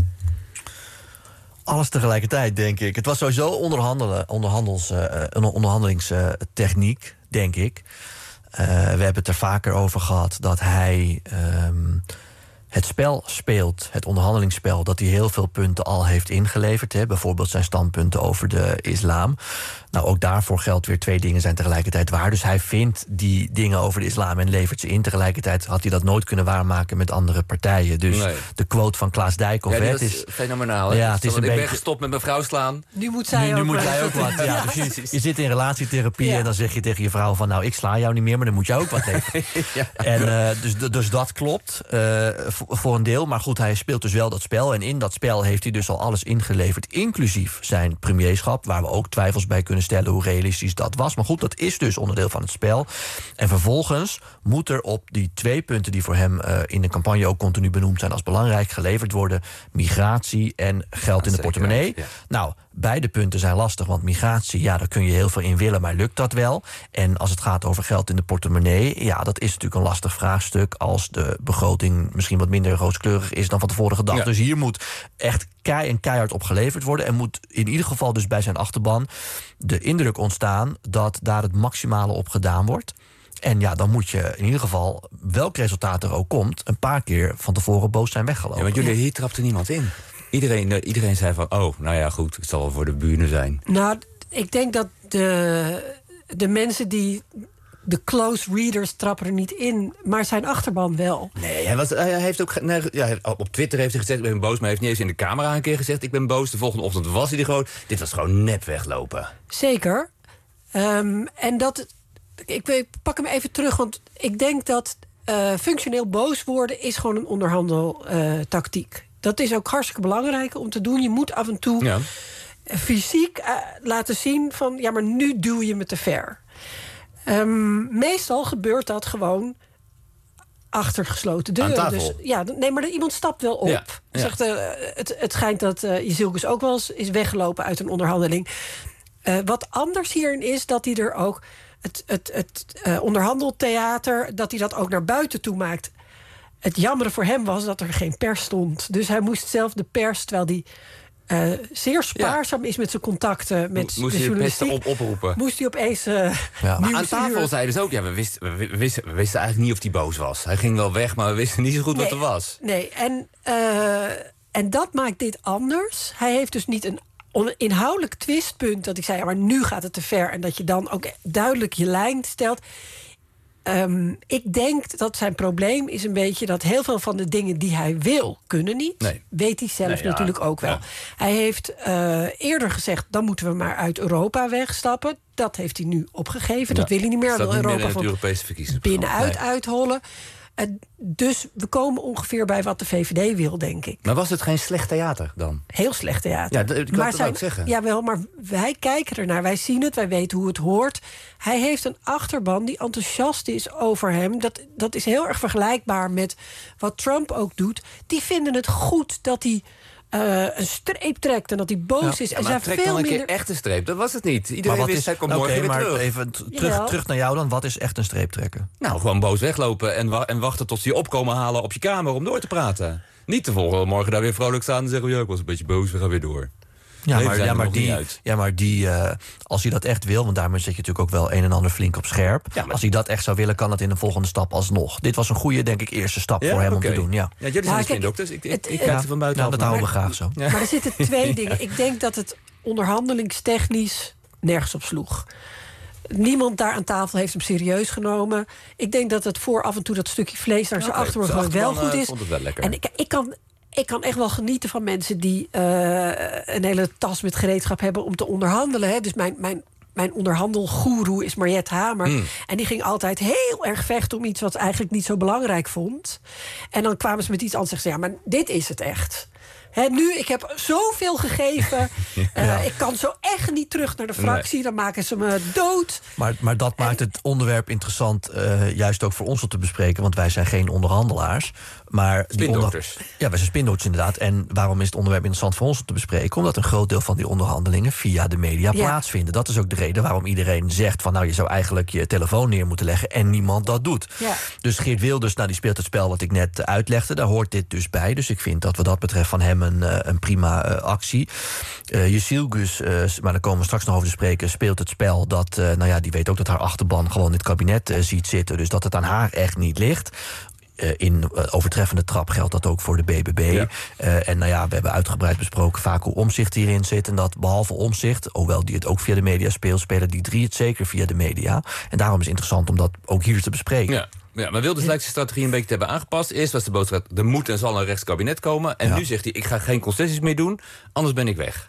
Alles tegelijkertijd, denk ik. Het was sowieso onderhandelen, onderhandels, uh, een onderhandelingstechniek, denk ik. Uh, we hebben het er vaker over gehad dat hij Um, het spel speelt, het onderhandelingsspel, dat hij heel veel punten al heeft ingeleverd. Hè? Bijvoorbeeld zijn standpunten over de islam. Nou, ook daarvoor geldt weer: twee dingen zijn tegelijkertijd waar. Dus hij vindt die dingen over de islam en levert ze in. Tegelijkertijd had hij dat nooit kunnen waarmaken met andere partijen. Dus Nee. de quote van Klaas Dijkhoff, Ja, hè, die het was is fenomenaal. Hè? Ja, het is Want een ik ben beetje gestopt met mijn vrouw slaan. Nu moet zij nu, nu ook moet wel jij ook even- wat. Ja, Ja. dus je, je zit in relatietherapie Ja. en dan zeg je tegen je vrouw van: nou, ik sla jou niet meer, maar dan moet jij ook wat even. Ja. En, uh, dus, dus dat klopt uh, voor, voor een deel. Maar goed, hij speelt dus wel dat spel. En in dat spel heeft hij dus al alles ingeleverd, inclusief zijn premierschap, waar we ook twijfels bij kunnen stellen hoe realistisch dat was. Maar goed, dat is dus onderdeel van het spel. En vervolgens moet er op die twee punten die voor hem uh, in de campagne ook continu benoemd zijn als belangrijk geleverd worden: migratie en geld in de portemonnee. Ja. Nou, beide punten zijn lastig, want migratie, ja, daar kun je heel veel in willen, maar lukt dat wel? En als het gaat over geld in de portemonnee, ja, dat is natuurlijk een lastig vraagstuk als de begroting misschien wat minder rooskleurig is dan van tevoren gedacht. Ja. Dus hier moet echt kei en keihard op geleverd worden en moet in ieder geval dus bij zijn achterban de indruk ontstaan dat daar het maximale op gedaan wordt. En ja, dan moet je in ieder geval, welk resultaat er ook komt, een paar keer van tevoren boos zijn weggelopen. Ja, want jullie, hier trapte niemand in. Iedereen, uh, iedereen zei van: oh, nou ja, goed, het zal wel voor de buren zijn. Nou, ik denk dat de, de mensen die de close readers trappen er niet in, maar zijn achterban wel. Nee, hij, was, hij heeft ook. ge- Nee, ja, op Twitter heeft hij gezegd: ik ben boos, maar hij heeft niet eens in de camera een keer gezegd: ik ben boos. De volgende ochtend was hij er gewoon. Dit was gewoon nep weglopen. Zeker. Um, en dat, ik, ik pak hem even terug, want ik denk dat uh, functioneel boos worden is gewoon een onderhandeltactiek. Uh, dat is ook hartstikke belangrijk om te doen. Je moet af en toe Ja. fysiek uh, laten zien van: ja, maar nu duw je me te ver. Um, meestal gebeurt dat gewoon achter gesloten deuren. Aan tafel. Dus, ja, nee, maar iemand stapt wel op. Ja, ja. Zegt, uh, het, het schijnt dat uh, Jezilkus ook wel eens is weggelopen uit een onderhandeling. Uh, wat anders hierin is dat hij er ook het, het, het uh, onderhandeltheater, dat hij dat ook naar buiten toe maakt. Het jammere voor hem was dat er geen pers stond. Dus hij moest zelf de pers, terwijl hij uh, zeer spaarzaam ja. is met zijn contacten met Moest de hij de journalistiek. pesten op, oproepen? Moest hij opeens uh, ja. Maar aan tafel zeiden ze ook: ja, we wisten, we, wisten, we wisten eigenlijk niet of hij boos was. Hij ging wel weg, maar we wisten niet zo goed nee, wat er was. Nee, en, uh, en dat maakt dit anders. Hij heeft dus niet een inhoudelijk twistpunt dat ik zei: ja, maar nu gaat het te ver. En dat je dan ook duidelijk je lijn stelt. Um, ik denk dat zijn probleem is een beetje dat heel veel van de dingen die hij wil, kunnen niet. Nee. Weet hij zelf Nee, ja. natuurlijk ook wel. Ja. Hij heeft uh, eerder gezegd, dan moeten we maar uit Europa wegstappen. Dat heeft hij nu opgegeven. Dat Ja. wil hij niet meer. Staat Wil niet meer Europa in het van Europese verkiezingsprogramma. binnenuit Nee. uithollen. Uh, dus we komen ongeveer bij wat de V V D wil, denk ik. Maar was het geen slecht theater dan? Heel slecht theater. Ja, d- ik wou- dat wou ik zeggen. Jawel, maar wij kijken ernaar. Wij zien het, wij weten hoe het hoort. Hij heeft een achterban die enthousiast is over hem. Dat, dat is heel erg vergelijkbaar met wat Trump ook doet. Die vinden het goed dat hij uh, een streep trekt en dat hij boos is. Ja, en maar zijn trek veel dan een minder... keer echt een streep. Dat was het niet. Maar Iedereen wat wist, is, hij komt oké, morgen weer maar terug. even t- terug, Jawel. terug naar jou dan. Wat is echt een streep trekken? Nou, gewoon boos weglopen en, wa- en wachten tot ze je opkomen halen op je kamer om door te praten. Niet de volgende morgen daar weer vrolijk staan en zeggen... ja, ik was een beetje boos, we gaan weer door. Ja, Nee, we maar, zijn ja, er maar nog niet die, uit. ja, maar die uh, als hij dat echt wil... want daarmee zet je natuurlijk ook wel een en ander flink op scherp. Ja, maar- Als hij dat echt zou willen, kan het in een volgende stap alsnog. Dit was een goede, denk ik, eerste stap Ja, voor hem oké. om te doen. Ja, Ja, jullie zijn Ja, de kijk, spindokters. Ik, ik, het- ik het- kijk ze van buiten nou, dat houden we graag zo. Ja. Maar er zitten twee dingen. Ik denk dat het onderhandelingstechnisch nergens op sloeg. Niemand daar aan tafel heeft hem serieus genomen. Ik denk dat het voor af en toe dat stukje vlees naar zijn Oké, achterban zijn gewoon wel achterban, goed eh, is. vond het wel lekker. En ik, ik, kan, ik kan echt wel genieten van mensen die uh, een hele tas met gereedschap hebben om te onderhandelen. Hè. Dus mijn, mijn, mijn onderhandelgoeroe is Mariette Hamer. Mm. En die ging altijd heel erg vechten om iets wat ze eigenlijk niet zo belangrijk vond. En dan kwamen ze met iets anders en zeggen ze, ja, maar dit is het echt. He, nu, ik heb zoveel gegeven. Ja. Uh, ik kan zo echt niet terug naar de fractie. Nee. Dan maken ze me dood. Maar, maar dat maakt het onderwerp interessant, uh, juist ook voor ons om te bespreken. Want wij zijn geen onderhandelaars. Maar die Spindokters. onder... Ja, wij zijn spindokters inderdaad. En waarom is het onderwerp interessant voor ons om te bespreken? Omdat een groot deel van die onderhandelingen via de media Ja. plaatsvinden. Dat is ook de reden waarom iedereen zegt van, nou, je zou eigenlijk je telefoon neer moeten leggen en niemand dat doet. Ja. Dus Geert Wilders, nou, die speelt het spel wat ik net uitlegde. Daar hoort dit dus bij. Dus ik vind dat wat dat betreft van hem een, uh, een prima uh, actie. Uh, Jezilgus, uh, maar daar komen we straks nog over te spreken, speelt het spel dat, uh, nou ja, die weet ook dat haar achterban gewoon in het kabinet uh, ziet zitten. Dus dat het aan haar echt niet ligt. Uh, in uh, overtreffende trap geldt dat ook voor de B B B. Ja. Uh, en nou ja, we hebben uitgebreid besproken vaak hoe Omtzigt hierin zit. En dat behalve Omtzigt, hoewel die het ook via de media speelt, spelen die drie het zeker via de media. En daarom is het interessant om dat ook hier te bespreken. Ja. Ja, maar Wilders lijkt zijn strategie een beetje te hebben aangepast. Eerst was de boodschap, er moet en zal een rechtskabinet komen. En Ja. nu zegt hij, ik ga geen concessies meer doen, anders ben ik weg.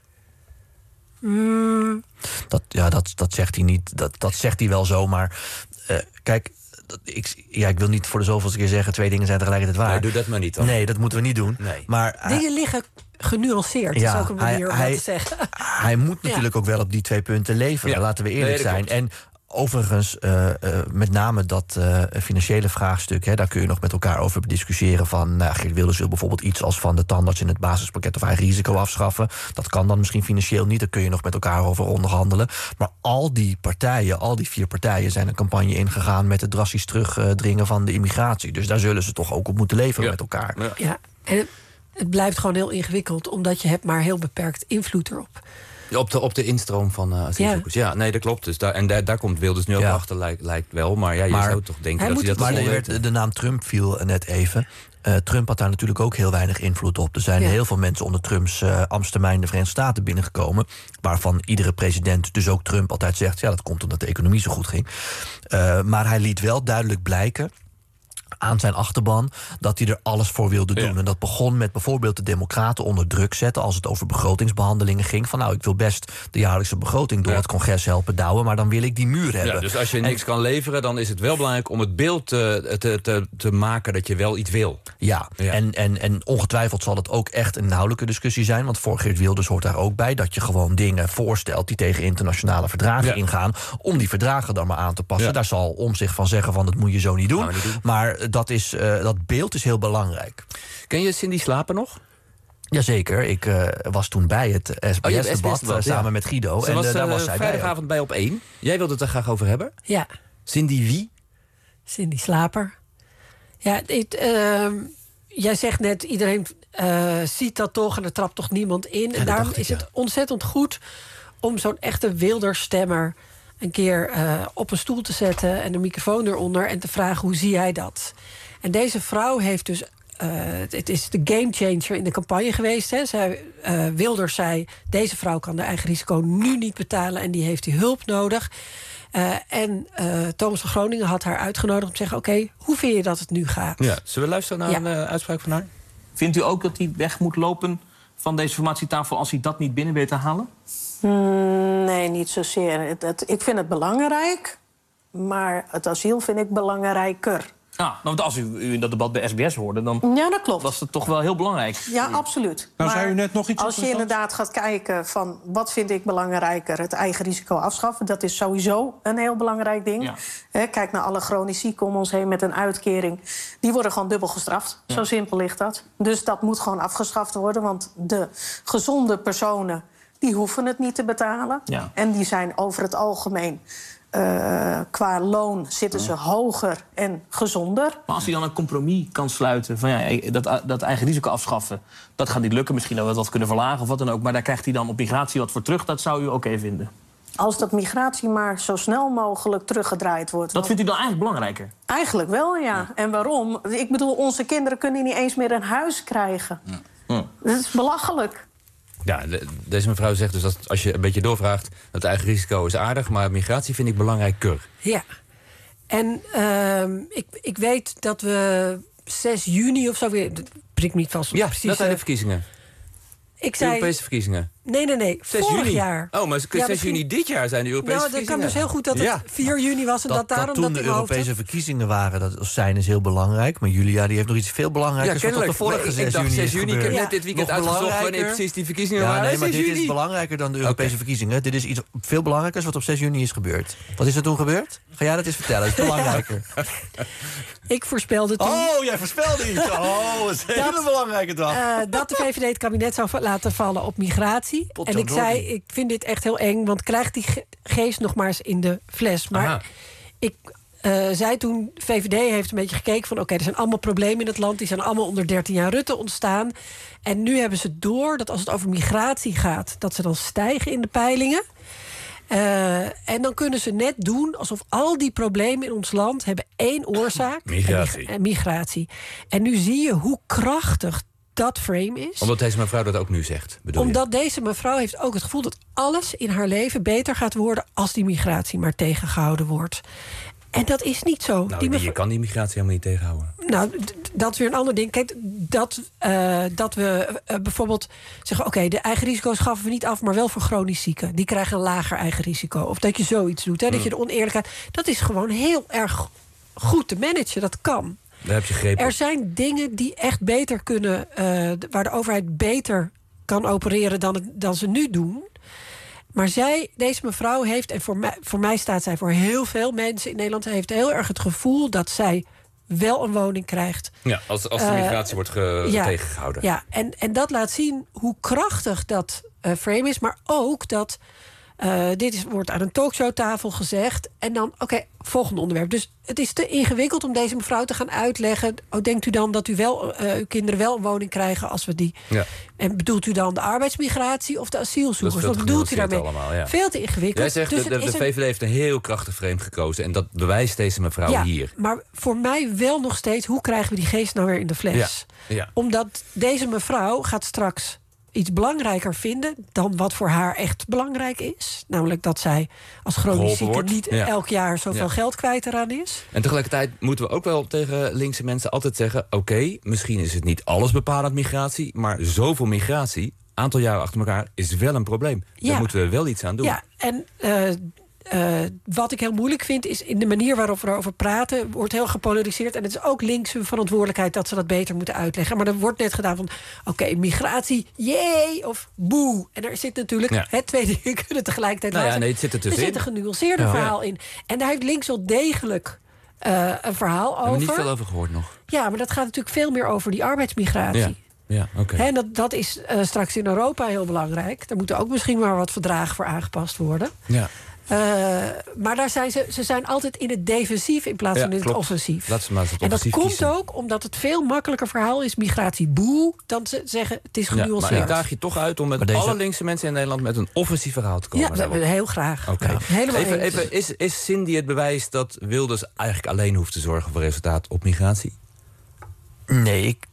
Mm, Dat, ja, dat, dat zegt hij niet. Dat, dat zegt hij wel zo, maar uh, kijk, dat, ik, ja, ik wil niet voor de zoveelste keer zeggen, twee dingen zijn tegelijkertijd waar. Nee, doe dat maar niet dan. Nee, dat moeten we niet doen. Nee. Maar uh, dingen liggen genuanceerd. Ja, is ook een manier om hij- dat te zeggen. hij moet natuurlijk ook wel op die twee punten leveren. Ja. Laten we eerlijk Nee, dat zijn. klopt. En overigens, uh, uh, met name dat uh, financiële vraagstuk, hè, daar kun je nog met elkaar over discussiëren. Van nou, Geert Wilders wil bijvoorbeeld iets als van de tandarts in het basispakket of eigen risico afschaffen. Dat kan dan misschien financieel niet. Daar kun je nog met elkaar over onderhandelen. Maar al die partijen, al die vier partijen, zijn een campagne ingegaan met het drastisch terugdringen van de immigratie. Dus daar zullen ze toch ook op moeten leveren Ja. met elkaar. Ja. Ja, en het, het blijft gewoon heel ingewikkeld, omdat je hebt maar heel beperkt invloed erop. Op de, op de instroom van uh, asielzoekers. Ja. ja, nee, dat klopt. Dus daar, en daar, daar komt Wilders nu ook Ja. achter, lijkt, lijkt wel. Maar ja, je Maar zou toch denken hij dat moet hij dat Maar wel er weet. werd, de naam Trump viel net even. Uh, Trump had daar natuurlijk ook heel weinig invloed op. Er zijn Ja. heel veel mensen onder Trumps uh, ambtstermijn de Verenigde Staten binnengekomen, waarvan iedere president, dus ook Trump, altijd zegt, ja, dat komt omdat de economie zo goed ging. Uh, maar hij liet wel duidelijk blijken aan zijn achterban dat hij er alles voor wilde doen. Ja. En dat begon met bijvoorbeeld de Democraten onder druk zetten als het over begrotingsbehandelingen ging. Van nou, ik wil best de jaarlijkse begroting door Ja. het congres helpen douwen, maar dan wil ik die muur hebben. Ja, dus als je En- niks kan leveren, dan is het wel belangrijk om het beeld te, te, te, te maken dat je wel iets wil. Ja, Ja. En, en, en ongetwijfeld zal het ook echt een inhoudelijke discussie zijn. Want voor Geert Wilders hoort daar ook bij dat je gewoon dingen voorstelt die tegen internationale verdragen Ja. ingaan, om die verdragen dan maar aan te passen. Ja. Daar zal Omtzigt van zeggen van dat moet je zo niet doen. Gaan we niet doen. Maar dat, is, uh, dat beeld is heel belangrijk. Ken je Cindy Slapen nog? Jazeker, ik uh, was toen bij het S B Oh, je hebt S-debat S B S-debat, ja. samen met Guido. Ze en was, uh, daar uh, was zij bij. vrijdagavond bij op één. Jij wilde het er graag over hebben? Ja, Cindy wie? Cindy Slaper. Ja, dit, uh, jij zegt net, iedereen uh, ziet dat toch en er trapt toch niemand in. dat en daarom dacht ik, is ja. het ontzettend goed om zo'n echte Wilderstemmer een keer uh, op een stoel te zetten en een microfoon eronder en te vragen hoe zie jij dat? En deze vrouw heeft dus, uh, het is de gamechanger in de campagne geweest. Hè. Zij, uh, Wilders zei, deze vrouw kan haar eigen risico nu niet betalen en die heeft die hulp nodig. Uh, en uh, Thomas van Groningen had haar uitgenodigd om te zeggen... oké, okay, hoe vind je dat het nu gaat? Ja, zullen we luisteren naar ja. een uh, uitspraak van haar? Vindt u ook dat hij weg moet lopen van deze formatietafel... als hij dat niet binnen weet te halen? Mm, nee, niet zozeer. Het, het, ik vind het belangrijk, maar het asiel vind ik belangrijker. Ja, want als u, u in dat debat bij S B S hoorde, dan ja, dat klopt. was het toch wel heel belangrijk. Ja, absoluut. Nou, maar zei u net nog iets als je inderdaad gaat kijken van wat vind ik belangrijker... het eigen risico afschaffen, dat is sowieso een heel belangrijk ding. Ja. He, kijk naar alle chronisch zieken om ons heen met een uitkering. Die worden gewoon dubbel gestraft. Ja. Zo simpel ligt dat. Dus dat moet gewoon afgeschaft worden, want de gezonde personen... die hoeven het niet te betalen. Ja. En die zijn over het algemeen... Uh, qua loon zitten ze hoger en gezonder. Maar als hij dan een compromis kan sluiten... van ja, dat, dat eigen risico afschaffen, dat gaat niet lukken. Misschien dat we dat kunnen verlagen of wat dan ook. Maar daar krijgt hij dan op migratie wat voor terug. Dat zou u oké okay vinden? Als dat migratie maar zo snel mogelijk teruggedraaid wordt. Dat vindt u dan eigenlijk belangrijker? Eigenlijk wel, ja. ja. En waarom? Ik bedoel, onze kinderen kunnen niet eens meer een huis krijgen. Ja. Ja. Dat is belachelijk. Ja, de, deze mevrouw zegt dus dat als je een beetje doorvraagt... dat eigen risico is aardig, maar migratie vind ik belangrijker. Ja. En uh, ik, ik weet dat we zes juni of zo weer... prik me niet vast. Ja, precies, dat zijn de verkiezingen. Ik zei, Europese verkiezingen. Nee, nee, nee. zes vorig juni. jaar. Oh, maar zes ja, juni dit jaar zijn de Europese nou, verkiezingen. Het kan dus heel goed dat het ja. vier juni was... en dat, dat daarom dat toen dat de Europese hoofd... verkiezingen waren, dat zijn is heel belangrijk. Maar Julia die heeft nog iets veel belangrijkers... Ja, wat op de vorige nee, zes ik dacht, juni zes juni, ik heb ja. net dit weekend uitgezocht... wanneer precies die verkiezingen ja, waren. Nee, maar dit juni. is belangrijker dan de Europese okay. verkiezingen. Dit is iets veel belangrijkers wat op zes juni is gebeurd. Wat is er toen gebeurd? Ga jij dat eens vertellen? Het is belangrijker. Ik voorspelde toen... Oh, jij voorspelde iets. Oh, dat is een hele belangrijke dag. Uh, dat de V V D het kabinet zou laten vallen op migratie. Pot en ik zei, ik vind dit echt heel eng... want krijg die ge geest nog maar eens in de fles. Maar Aha. ik uh, zei toen... V V D heeft een beetje gekeken van... oké, okay, er zijn allemaal problemen in het land... die zijn allemaal onder dertien jaar Rutte ontstaan. En nu hebben ze door dat als het over migratie gaat... dat ze dan stijgen in de peilingen... Uh, en dan kunnen ze net doen alsof al die problemen in ons land... hebben één oorzaak. Migratie. En, en migratie. En nu zie je hoe krachtig dat frame is. Omdat deze mevrouw dat ook nu zegt, bedoel Omdat je? deze mevrouw heeft ook het gevoel dat alles in haar leven beter gaat worden... als die migratie maar tegengehouden wordt. En dat is niet zo. Nou, die mevrouw... je kan die migratie helemaal niet tegenhouden. Nou, dat is weer een ander ding. Kijk, dat, uh, dat we uh, bijvoorbeeld zeggen... oké, okay, de eigen risico's schaffen we niet af... maar wel voor chronisch zieken. Die krijgen een lager eigen risico. Of dat je zoiets doet, hè, mm. dat je de oneerlijkheid... dat is gewoon heel erg goed te managen. Dat kan. Daar heb je greep op. Er zijn dingen die echt beter kunnen... Uh, waar de overheid beter kan opereren dan, het, dan ze nu doen... Maar zij, deze mevrouw heeft, en voor mij, voor mij staat zij voor heel veel mensen in Nederland... heeft heel erg het gevoel dat zij wel een woning krijgt. Ja, als, als de migratie uh, wordt ge, ja, tegengehouden. Ja, en, en dat laat zien hoe krachtig dat uh, frame is. Maar ook dat, uh, dit is, wordt aan een talkshowtafel gezegd... en dan, oké, okay, volgende onderwerp. Dus het is te ingewikkeld om deze mevrouw te gaan uitleggen... Oh, denkt u dan dat u wel, uh, uw kinderen wel een woning krijgen als we die... Ja. En bedoelt u dan de arbeidsmigratie of de asielzoekers? Wat bedoelt u daarmee? Allemaal, ja. Veel te ingewikkeld. Jij zegt, dus de, de, de V V D een... heeft een heel krachtig frame gekozen... en dat bewijst deze mevrouw ja, hier. Maar voor mij wel nog steeds... hoe krijgen we die geest nou weer in de fles? Ja, ja. Omdat deze mevrouw gaat straks iets belangrijker vinden... dan wat voor haar echt belangrijk is. Namelijk dat zij als chronisch zieke niet ja. elk jaar zoveel ja. geld kwijt eraan is. En tegelijkertijd moeten we ook wel tegen linkse mensen altijd zeggen... oké, okay, misschien is het niet alles bepalend migratie... maar zoveel migratie, aantal jaren achter elkaar, is wel een probleem. Ja. Daar moeten we wel iets aan doen. Ja, en... Uh, Uh, wat ik heel moeilijk vind, is in de manier waarop we erover praten... wordt heel gepolariseerd. En het is ook links hun verantwoordelijkheid dat ze dat beter moeten uitleggen. Maar er wordt net gedaan van, oké, okay, migratie, jee, of boe. En er zit natuurlijk, ja. hè, twee dingen kunnen tegelijkertijd nou laten. Ja, nee, het zit er, er zit een genuanceerder ja. verhaal in. En daar heeft links wel degelijk uh, een verhaal over. Daar hebben we niet veel over gehoord nog. Ja, maar dat gaat natuurlijk veel meer over die arbeidsmigratie. Ja. Ja, okay. He, dat, dat is uh, straks in Europa heel belangrijk. Daar moeten ook misschien maar wat verdragen voor aangepast worden. Ja. Uh, maar daar zijn ze, ze zijn altijd in het defensief in plaats ja, van in klopt. het offensief. Dat maar het en dat komt kiezen. ook omdat het veel makkelijker verhaal is... migratie boe, dan ze zeggen het is genuanceerd. Ja, maar ik daag je toch uit om met deze... alle linkse mensen in Nederland... met een offensief verhaal te komen. Ja, heel graag. Okay. Ja, helemaal even, even, is, is Cindy het bewijs dat Wilders eigenlijk alleen hoeft te zorgen... voor resultaat op migratie? Nee, ik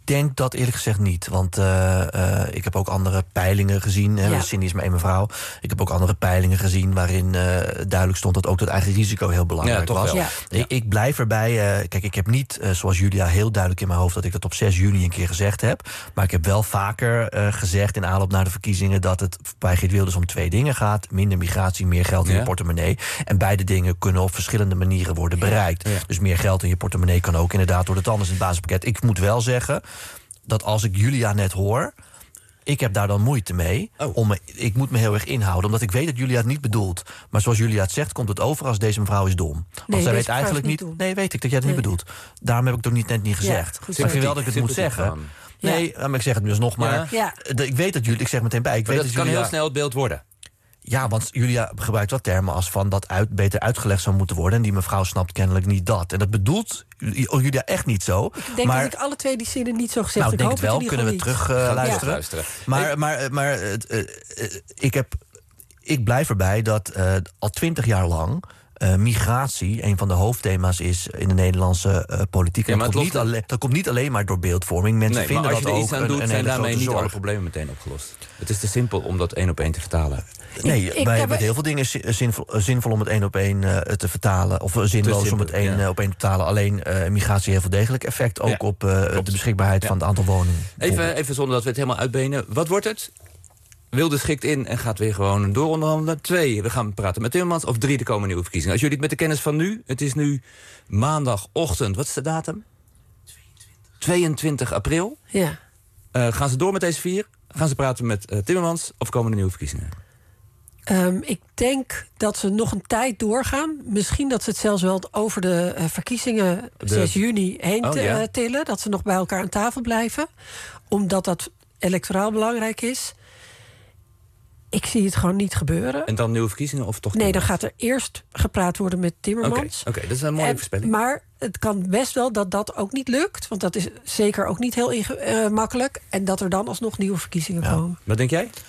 denk dat eerlijk gezegd niet. Want uh, uh, ik heb ook andere peilingen gezien. Hè, ja. Cindy is maar één mevrouw. Ik heb ook andere peilingen gezien waarin uh, duidelijk stond dat ook het eigen risico heel belangrijk ja, was. Ja. Ik, ik blijf erbij. Uh, kijk, ik heb niet, uh, zoals Julia, heel duidelijk in mijn hoofd dat ik dat op zes juni een keer gezegd heb. Maar ik heb wel vaker uh, gezegd in aanloop naar de verkiezingen dat het bij Geert Wilders om twee dingen gaat. Minder migratie, meer geld in ja. je portemonnee. En beide dingen kunnen op verschillende manieren worden bereikt. Ja. Dus meer geld in je portemonnee kan ook inderdaad door het anders in het basispakket. Ik moet wel zeggen dat als ik Julia net hoor, ik heb daar dan moeite mee. Oh. Om me, ik moet me heel erg inhouden, omdat ik weet dat Julia het niet bedoelt. Maar zoals Julia het zegt, komt het over als deze mevrouw is dom. Nee, als zij weet eigenlijk niet. Doen. Nee, weet ik dat jij het nee. niet bedoelt. Daarom heb ik het ook niet, net niet gezegd. Ja, ik vind wel dat ik het moet zeggen. Van. Nee, ja. maar ik zeg het nu alsnog maar. Ja. Ja. Ik weet dat jullie, ik zeg meteen bij. Ik maar weet dat, dat kan Julia, heel snel het beeld worden. Ja, want Julia gebruikt wat termen als van dat uit, beter uitgelegd zou moeten worden. En die mevrouw snapt kennelijk niet dat. En dat bedoelt Julia echt niet zo. Ik denk maar, dat ik alle twee die zinnen niet zo gezegd heb. Nou, ik denk hoop het wel. Kunnen we terug uh, luisteren. Ja. luisteren. Maar, maar, maar uh, uh, ik, heb, ik blijf erbij dat uh, al twintig jaar lang Uh, migratie een van de hoofdthema's is in de Nederlandse uh, politiek. Ja, dat, komt niet alleen, dat komt niet alleen maar door beeldvorming. Mensen nee, vinden dat ook iets aan een, doet, een zijn daarmee niet zorg. alle problemen meteen opgelost. Het is te simpel om dat één op één te vertalen. Nee, ik, ik wij hebben heel veel dingen zinvol, zinvol om het één op één uh, te vertalen. Of zinloos simpel, om het één ja. op één te vertalen. Alleen uh, migratie heeft wel degelijk effect. Ook ja, op uh, de beschikbaarheid ja. van het aantal woningen. Even, even zonder dat we het helemaal uitbenen. Wat wordt het? Wilders schikt in en gaat weer gewoon dooronderhandelen. Twee, we gaan praten met Timmermans. Of drie, er komen nieuwe verkiezingen. Als jullie het met de kennis van nu, het is nu maandagochtend. Wat is de datum? tweeëntwintig april. Ja. Uh, gaan ze door met deze vier? Gaan ze praten met uh, Timmermans? Of komen er nieuwe verkiezingen? Um, ik denk dat ze nog een tijd doorgaan. Misschien dat ze het zelfs wel over de uh, verkiezingen de... zes juni heen oh, ja. uh, tillen. Dat ze nog bij elkaar aan tafel blijven. Omdat dat electoraal belangrijk is. Ik zie het gewoon niet gebeuren. En dan nieuwe verkiezingen of toch? Nee, dan gaat er eerst gepraat worden met Timmermans. Oké, okay, dat is een mooie en, voorspelling. Maar het kan best wel dat dat ook niet lukt. Want dat is zeker ook niet heel uh, makkelijk. En dat er dan alsnog nieuwe verkiezingen ja. komen. Wat denk jij?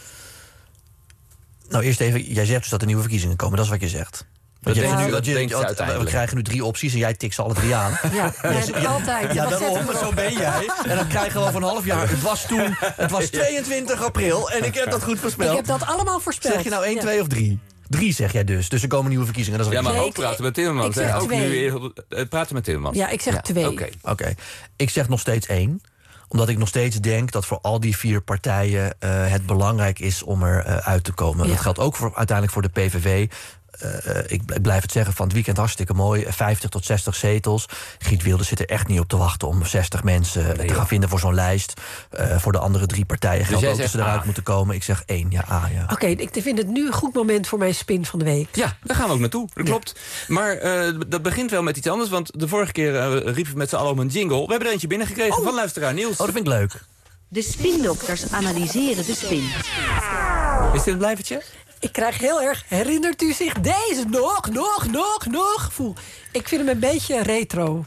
Nou, eerst even, jij zegt dus dat er nieuwe verkiezingen komen. Dat is wat je zegt. Dat je, ja, nu, dat je, je, want, we krijgen nu drie opties en jij tikt ze alle drie aan. Ja, dus, ja altijd. Ja, daarom, zo ben jij. En dan krijgen we over een half jaar. Het was toen, het was tweeëntwintig april en ik heb dat goed voorspeld. Ik heb dat allemaal voorspeld. Zeg je nou één, ja. twee of drie? Drie zeg jij dus. Dus er komen nieuwe verkiezingen. Dat is ja, maar nee, ook praten met Timmermans. Ik zeg ook twee. nu uh, praten met Timmermans. Ja, ik zeg ja, twee. Oké, okay. okay. Ik zeg nog steeds één. Omdat ik nog steeds denk dat voor al die vier partijen uh, het belangrijk is om er uh, uit te komen. Ja. Dat geldt ook voor, uiteindelijk voor de P V V. Uh, ik blijf het zeggen, van het weekend hartstikke mooi. vijftig tot zestig zetels. Giet Wilders zit er echt niet op te wachten om zestig mensen nee, te gaan ja. vinden voor zo'n lijst. Uh, voor de andere drie partijen geldt dus ook dat ze eruit A. moeten komen. Ik zeg één, ja, A, ja. Oké, okay, ik vind het nu een goed moment voor mijn spin van de week. Ja, daar gaan we ook naartoe, dat klopt. Ja. Maar uh, dat begint wel met iets anders, want de vorige keer uh, riepen we met z'n allen om een jingle. We hebben er eentje binnengekregen oh. van luisteraar Niels. Oh, dat vind ik leuk. De spindokters analyseren de spin. Is dit een blijvertje? Ik krijg heel erg, herinnert u zich deze nog, nog, nog, nog gevoel. Ik vind hem een beetje retro.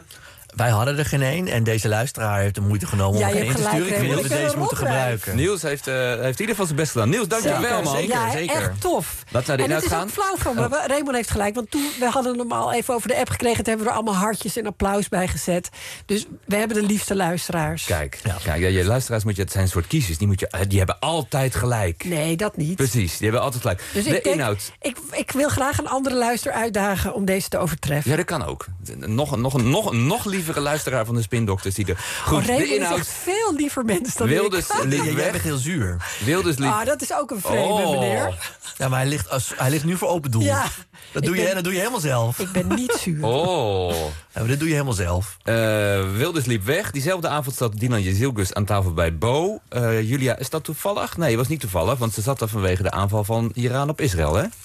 Wij hadden er geen één en deze luisteraar heeft de moeite genomen ja, om er een in te sturen. Ik vind dat we deze moeten rij. gebruiken. Niels heeft, uh, heeft in ieder geval zijn best gedaan. Niels, dank je wel, man. Zeker, ja, zeker. echt tof. Wat zou dit en het uitgaan? is ook flauw van me. Oh. Raymond heeft gelijk, want toen we hadden hem al even over de app gekregen. Toen hebben we er allemaal hartjes en applaus bij gezet. Dus we hebben de liefste luisteraars. Kijk, ja. kijk ja, je luisteraars moet je, het zijn een soort kiezers. Die, moet je, die hebben altijd gelijk. Nee, dat niet. Precies, die hebben altijd gelijk. Dus de ik denk, inhoud. Ik, ik wil graag een andere luisteraar uitdagen om deze te overtreffen. Ja, dat kan ook. Nog, nog, nog, nog lievere luisteraar van de Spindokters die er. Goed, oh, de inhoud. Is echt veel liever mens dan Wilders ik. liep Jij bent heel zuur. Wilders liep. Ah, dat is ook een vreemde, oh. meneer. Ja, maar hij ligt, als, hij ligt nu voor open doel. Ja, dat, doe ben, je, dat doe je helemaal zelf. Ik ben niet zuur. Oh. Ja, maar dat doe je helemaal zelf. Uh, Wilders liep weg. Diezelfde avond zat Dilan Jezilgus aan tafel bij Bo. Uh, Julia, is dat toevallig? Nee, het was niet toevallig, want ze zat daar vanwege de aanval van Iran op Israël, hè?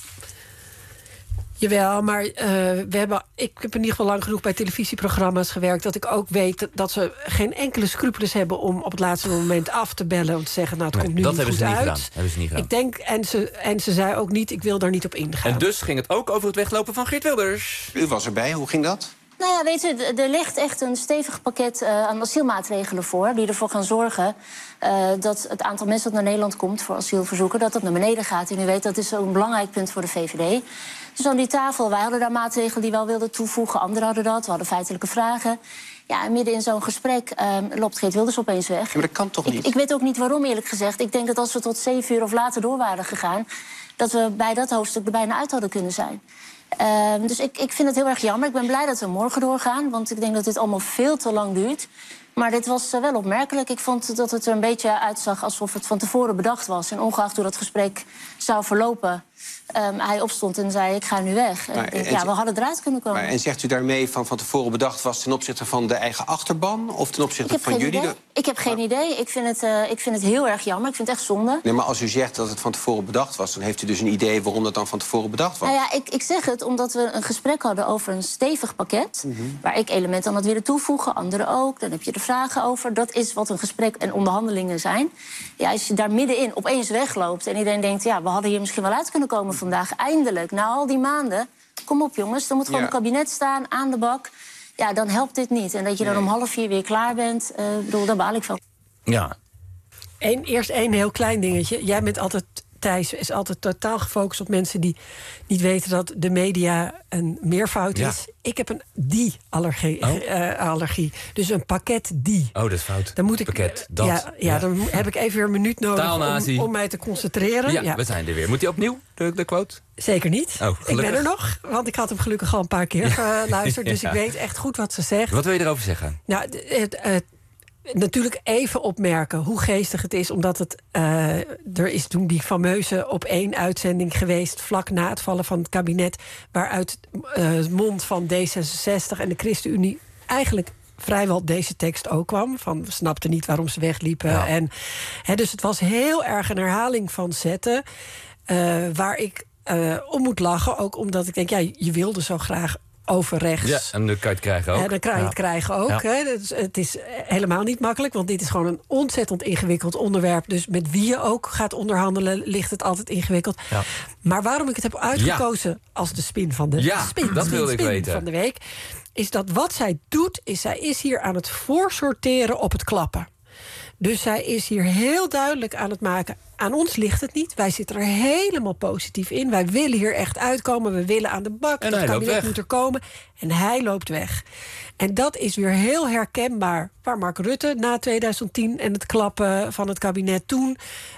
Jawel, maar uh, we hebben, ik heb in ieder geval lang genoeg bij televisieprogramma's gewerkt dat ik ook weet dat, dat ze geen enkele scrupules hebben om op het laatste moment af te bellen om te zeggen, nou, het nee, komt nu dat niet hebben goed ze niet uit. Gedaan. Hebben ze niet gedaan. Ik denk, en ze, en ze zei ook niet, ik wil daar niet op ingaan. En dus ging het ook over het weglopen van Geert Wilders. U was erbij, hoe ging dat? Nou ja, weet je, er ligt echt een stevig pakket uh, aan asielmaatregelen voor die ervoor gaan zorgen uh, dat het aantal mensen dat naar Nederland komt voor asielverzoeken, dat dat naar beneden gaat. En u weet, dat is een belangrijk punt voor de V V D. Dus aan die tafel, wij hadden daar maatregelen die we wel wilden toevoegen. Anderen hadden dat, we hadden feitelijke vragen. Ja, en midden in zo'n gesprek um, loopt Geert Wilders opeens weg. Maar dat kan toch niet? Ik, ik weet ook niet waarom, eerlijk gezegd. Ik denk dat als we tot zeven uur of later door waren gegaan... dat we bij dat hoofdstuk er bijna uit hadden kunnen zijn. Uh, dus ik, ik vind het heel erg jammer. Ik ben blij dat we morgen doorgaan. Want ik denk dat dit allemaal veel te lang duurt. Maar dit was uh, wel opmerkelijk. Ik vond dat het er een beetje uitzag alsof het van tevoren bedacht was. En ongeacht hoe dat gesprek zou verlopen... Um, hij opstond en zei, ik ga nu weg. En Maar, ik denk, en, ja, we hadden eruit kunnen komen. Maar, en zegt u daarmee van van tevoren bedacht was... ten opzichte van de eigen achterban? Of ten opzichte van jullie? Idee. Ik heb geen idee. Ik vind, het, uh, ik vind het heel erg jammer. Ik vind het echt zonde. Nee, maar als u zegt dat het van tevoren bedacht was... dan heeft u dus een idee waarom dat dan van tevoren bedacht was. Nou ja, ik, ik zeg het omdat we een gesprek hadden over een stevig pakket... Mm-hmm. waar ik elementen aan had willen toevoegen, anderen ook. Dan heb je er vragen over. Dat is wat een gesprek en onderhandelingen zijn. Ja, als je daar middenin opeens wegloopt... en iedereen denkt, ja, we hadden hier misschien wel uit kunnen komen vandaag... eindelijk, na al die maanden... kom op jongens, er moet gewoon Ja. een kabinet staan, aan de bak... Ja, dan helpt dit niet. En dat je dan Nee. om half vier weer klaar bent, uh, bedoel, daar baal ik van. Ja. Eén, eerst één heel klein dingetje. Jij bent altijd, Thijs, is altijd totaal gefocust op mensen die niet weten dat de media een meervoud Ja. is. Ik heb een die-allergie. Oh. Uh, allergie. Dus een pakket die. Oh, dat is fout. Dan moet ik, Pakket, dat. Ja, ja, Ja. dan heb ik even weer een minuut nodig Taalnazi. om, om mij te concentreren. Ja, Ja. we zijn er weer. Moet hij opnieuw, de, de quote? Zeker niet. Oh, ik gelukkig. ben er nog, want ik had hem gelukkig al een paar keer geluisterd. Dus Ja. ik weet echt goed wat ze zegt. Wat wil je erover zeggen? Nou, d- het, het, natuurlijk even opmerken hoe geestig het is. Omdat het, uh, er is toen die fameuze op één uitzending geweest... vlak na het vallen van het kabinet... waaruit uh, het mond van D zesenzestig en de ChristenUnie... eigenlijk vrijwel deze tekst ook kwam. Van, we snapten niet waarom ze wegliepen. Ja. En, hè, dus het was heel erg een herhaling van zetten... Uh, waar ik uh, om moet lachen. Ook omdat ik denk, ja, je wilde zo graag over rechts. Ja, en dan kan je het krijgen ook. Ja, dan kan je het Ja. krijgen ook. Ja. Hè. Het, is, het is helemaal niet makkelijk, want dit is gewoon een ontzettend ingewikkeld onderwerp. Dus met wie je ook gaat onderhandelen, ligt het altijd ingewikkeld. Ja. Maar waarom ik het heb uitgekozen als de spin van de, Ja, spin, dat spin, wilde ik spin weten. van de week, is dat wat zij doet, is zij is hier aan het voorsorteren op het klappen. Dus zij is hier heel duidelijk aan het maken. Aan ons ligt het niet. Wij zitten er helemaal positief in. Wij willen hier echt uitkomen. We willen aan de bak. En Dat hij loopt kabinet weg. moet er komen. En hij loopt weg. En dat is weer heel herkenbaar. Waar Mark Rutte na tweeduizend tien en het klappen van het kabinet toen...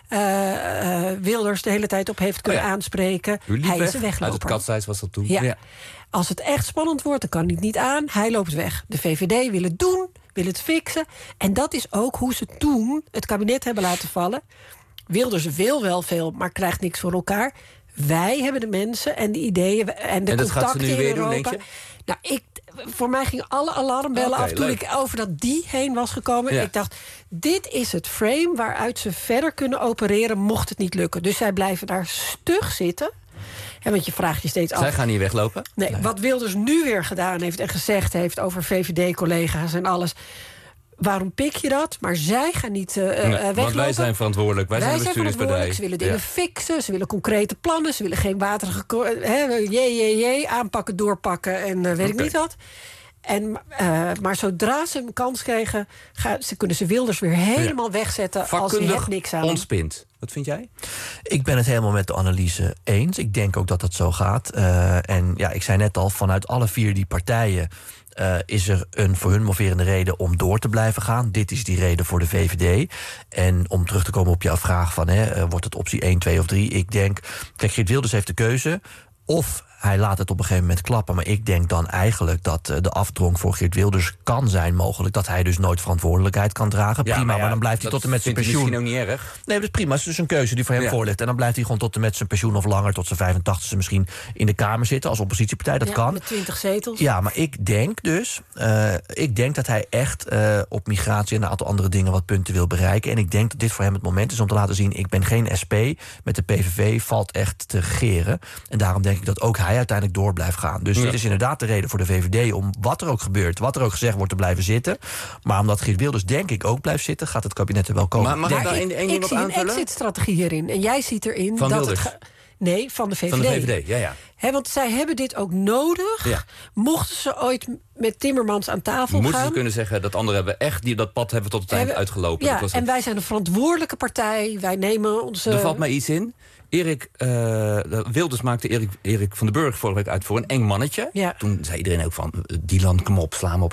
Uh, uh, Wilders de hele tijd op heeft kunnen Oh ja. aanspreken. U liep Hij weg. is een Uit het wegloper. katshuis was dat toen. Ja. Als het echt spannend wordt, dan kan hij het niet aan. Hij loopt weg. De V V D wil het doen, wil het fixen. En dat is ook hoe ze toen het kabinet hebben laten vallen. Wilders wil wel veel, maar krijgt niks voor elkaar. Wij hebben de mensen en de ideeën en de En dat gaat contacten ze nu in weer doen, Europa. denk je? Nou, ik, voor mij gingen alle alarmbellen Oké, af toen leuk. ik over dat die heen was gekomen. Ja. Ik dacht, dit is het frame waaruit ze verder kunnen opereren mocht het niet lukken. Dus zij blijven daar stug zitten. Ja, want je vraagt je steeds af. Zij gaan niet weglopen? Nee, wat Wilders nu weer gedaan heeft en gezegd heeft over V V D-collega's en alles. Waarom pik je dat? Maar zij gaan niet uh, Nee, weglopen. want wij zijn verantwoordelijk. Wij, zijn de bestuurderspartij. Ze willen dingen Ja. fixen. Ze willen concrete plannen. Ze willen geen waterige... Hè, jee, jee, jee, aanpakken, doorpakken en uh, weet ik Oké. niet wat. En, uh, maar zodra ze een kans kregen... Gaan, ze, kunnen ze Wilders weer helemaal wegzetten als hij Vakkundig het niks aan. ontspint. Wat vind jij? Ik ben het helemaal met de analyse eens. Ik denk ook dat dat zo gaat. Uh, en ja, ik zei net al, vanuit alle vier die partijen... Uh, is er een voor hun moverende reden om door te blijven gaan. Dit is die reden voor de V V D. En om terug te komen op jouw vraag van... Hè, uh, wordt het optie één, twee of drie? Ik denk, kijk, Geert Wilders heeft de keuze... of hij laat het op een gegeven moment klappen. Maar ik denk dan eigenlijk dat uh, de afdronk voor Geert Wilders kan zijn mogelijk... dat hij dus nooit verantwoordelijkheid kan dragen. Ja, prima, maar, ja, maar dan blijft hij dat tot en met zijn vindt hij pensioen. misschien ook niet erg. Nee, dat is prima. Het is dus een keuze die voor hem Ja. voor ligt. En dan blijft hij gewoon tot en met zijn pensioen of langer... tot zijn vijfentachtigste misschien in de Kamer zitten als oppositiepartij. Dat Ja, kan. met twintig zetels. Ja, maar ik denk dus... Uh, ik denk dat hij echt uh, op migratie en een aantal andere dingen... wat punten wil bereiken. En ik denk dat dit voor hem het moment is om te laten zien... ik ben geen S P, met de P V V valt echt te regeren. En daarom denk ik dat ook hij uiteindelijk door blijft gaan. Dus Ja. dit is inderdaad de reden voor de V V D... om wat er ook gebeurt, wat er ook gezegd wordt, te blijven zitten. Maar omdat Geert Wilders denk ik ook blijft zitten... gaat het kabinet er wel komen. Maar mag Denk ik daar ik. één- één ding Ik op zie een aanvullen? exit-strategie hierin. En jij ziet erin Van dat Wilders? het... Ga- nee, van de V V D. Van de V V D, ja, ja. He, want zij hebben dit ook nodig. Ja. Mochten ze ooit met Timmermans aan tafel Moeten gaan... ze kunnen zeggen dat anderen hebben echt... Die, dat pad hebben tot het eind Hebben- uitgelopen. Ja, Dat was en het. wij zijn een verantwoordelijke partij. Wij nemen onze... Er valt mij iets in. Erik uh, Wilders maakte Erik, Erik van den Burg vorige week uit voor een eng mannetje. Ja. Toen zei iedereen ook van... Dylan, kom op, sla hem op zijn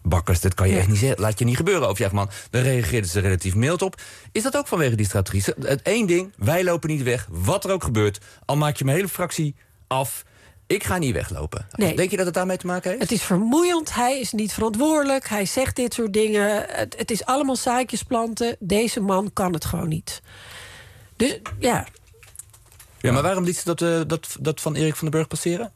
Bakkers, dat kan je echt niet zeggen. Laat je niet gebeuren over Jachtman. Daar reageerden ze relatief mild op. Is dat ook vanwege die strategie? Het één ding, wij lopen niet weg. Wat er ook gebeurt. Al maak je mijn hele fractie af. Ik ga niet weglopen. Nee. Denk je dat het daarmee te maken heeft? Het is vermoeiend, hij is niet verantwoordelijk. Hij zegt dit soort dingen. Het, het is allemaal zaadjes planten. Deze man kan het gewoon niet. Dus ja... Ja, maar waarom liet ze dat, uh, dat, dat van Erik van den Burg passeren?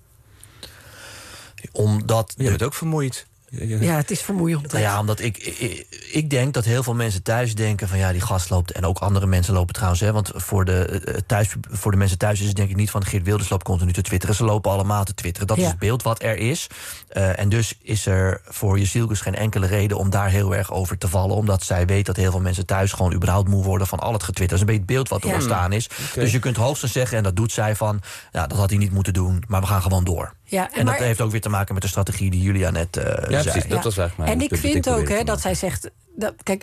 Omdat... Je bent ook vermoeid. Ja, het is vermoeiend. Nou ja, omdat ik, ik, ik denk dat heel veel mensen thuis denken van ja, die gast loopt. En ook andere mensen lopen trouwens. Hè, want voor de, thuis, voor de mensen thuis is het denk ik niet van Geert Wilders loopt continu te twitteren. Ze lopen allemaal te twitteren. Dat ja. is het beeld wat er is. Uh, en dus is er voor Jezielkus geen enkele reden om daar heel erg over te vallen. Omdat zij weet dat heel veel mensen thuis gewoon überhaupt moe worden van al het getwitter. Dat is een beetje het beeld wat er ja. ontstaan is. Okay. Dus je kunt hoogstens zeggen, en dat doet zij van, ja, dat had hij niet moeten doen. Maar we gaan gewoon door. Ja, en, en maar, dat heeft ook weer te maken met de strategie die Julia net uh, ja, zei. Precies, dat ja. was eigenlijk mijn En ik vind ook hè, dat zij zegt... Dat, kijk,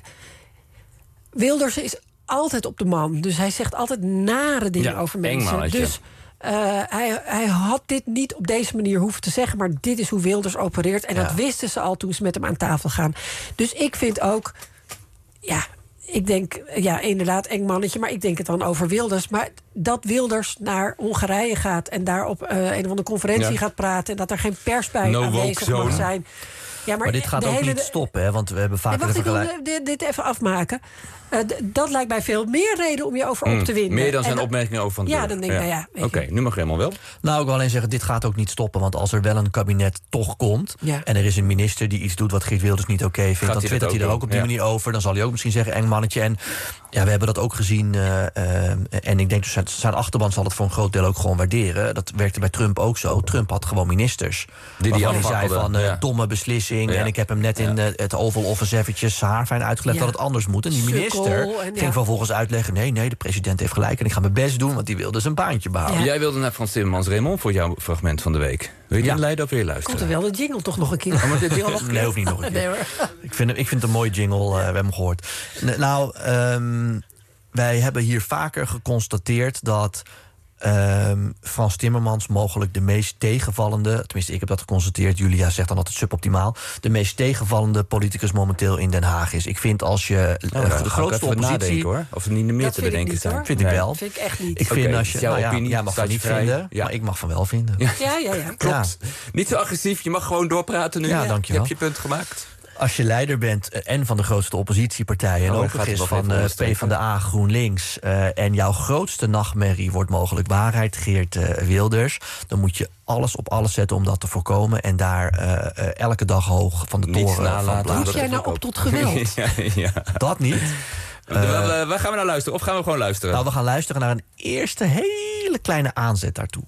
Wilders is altijd op de man. Dus hij zegt altijd nare dingen ja, over mensen. Dus uh, hij, hij had dit niet op deze manier hoeven te zeggen. Maar dit is hoe Wilders opereert. En ja. dat wisten ze al toen ze met hem aan tafel gaan. Dus ik vind ook... Ja, ik denk, ja, inderdaad, eng mannetje. Maar ik denk het dan over Wilders. Maar dat Wilders naar Hongarije gaat en daar op uh, een of andere conferentie ja. gaat praten... en dat er geen pers bij no aanwezig mag zijn... Ja, maar, maar dit gaat ook hele... niet stoppen, hè? Want we hebben vaak... Wacht, ik wil dit, dit even afmaken. Uh, d- dat lijkt mij veel meer reden om je over mm, op te winden. Meer dan zijn dan, opmerkingen over Van der Ja, dan denk ik, ja. nou ja... Oké, okay, nu mag helemaal wel. Nou, ik wil alleen zeggen, dit gaat ook niet stoppen. Want als er wel een kabinet toch komt... Ja. en er is een minister die iets doet wat Geert Wilders niet oké okay vindt... Gaat dan twittert hij er ook op die ja. manier over. Dan zal hij ook misschien zeggen, eng mannetje. En ja, we hebben dat ook gezien. Uh, uh, en ik denk, dus zijn, zijn achterban zal het voor een groot deel ook gewoon waarderen. Dat werkte bij Trump ook zo. Trump had gewoon ministers. Die die hij zei van, uh, ja. domme beslissing. Ja. En ik heb hem net in uh, het Oval Office eventjes haarfijn uitgelegd ja. dat het anders moet. En die minister Sukkel, en, ging ja. vervolgens uitleggen... nee, nee, de president heeft gelijk en ik ga mijn best doen... want die wilde zijn baantje behouden. Ja. Jij wilde naar Frans Timmermans, Raymond, voor jouw fragment van de week. Wil je ja. leiden of wil je luisteren? Komt er wel de jingle toch nog een keer? Oh, maar de jingle nog een keer? Nee, hoeft niet nog een keer. Nee, ik, vind, ik vind het een mooie jingle, uh, we hebben hem gehoord. Nou, um, wij hebben hier vaker geconstateerd dat... Um, Frans Timmermans mogelijk de meest tegenvallende... tenminste, ik heb dat geconstateerd, Julia zegt dan altijd suboptimaal... de meest tegenvallende politicus momenteel in Den Haag is. Ik vind als je uh, oh, de grootste oppositie... hoor. Of er niet meer te bedenken zijn. Vind ik nee. wel. Dat vind ik echt niet. Ik vind okay, als je... Nou ja, opinie, jij mag van niet vrij. vinden, ja. maar ik mag van wel vinden. Ja, ja, ja. ja. Klopt. Ja. Niet zo agressief, je mag gewoon doorpraten nu. Ja, dankjewel. Heb je punt gemaakt? Als je leider bent en van de grootste oppositiepartijen... en oh, ook nog eens van uh, PvdA, GroenLinks... Uh, en jouw grootste nachtmerrie wordt mogelijk waarheid, Geert uh, Wilders... dan moet je alles op alles zetten om dat te voorkomen... en daar uh, uh, elke dag hoog van de toren van blazen. Moet jij nou op tot geweld? ja, ja. Dat niet. Uh, waar, waar gaan we naar luisteren? Of gaan we gewoon luisteren? Nou, we gaan luisteren naar een eerste hele kleine aanzet daartoe.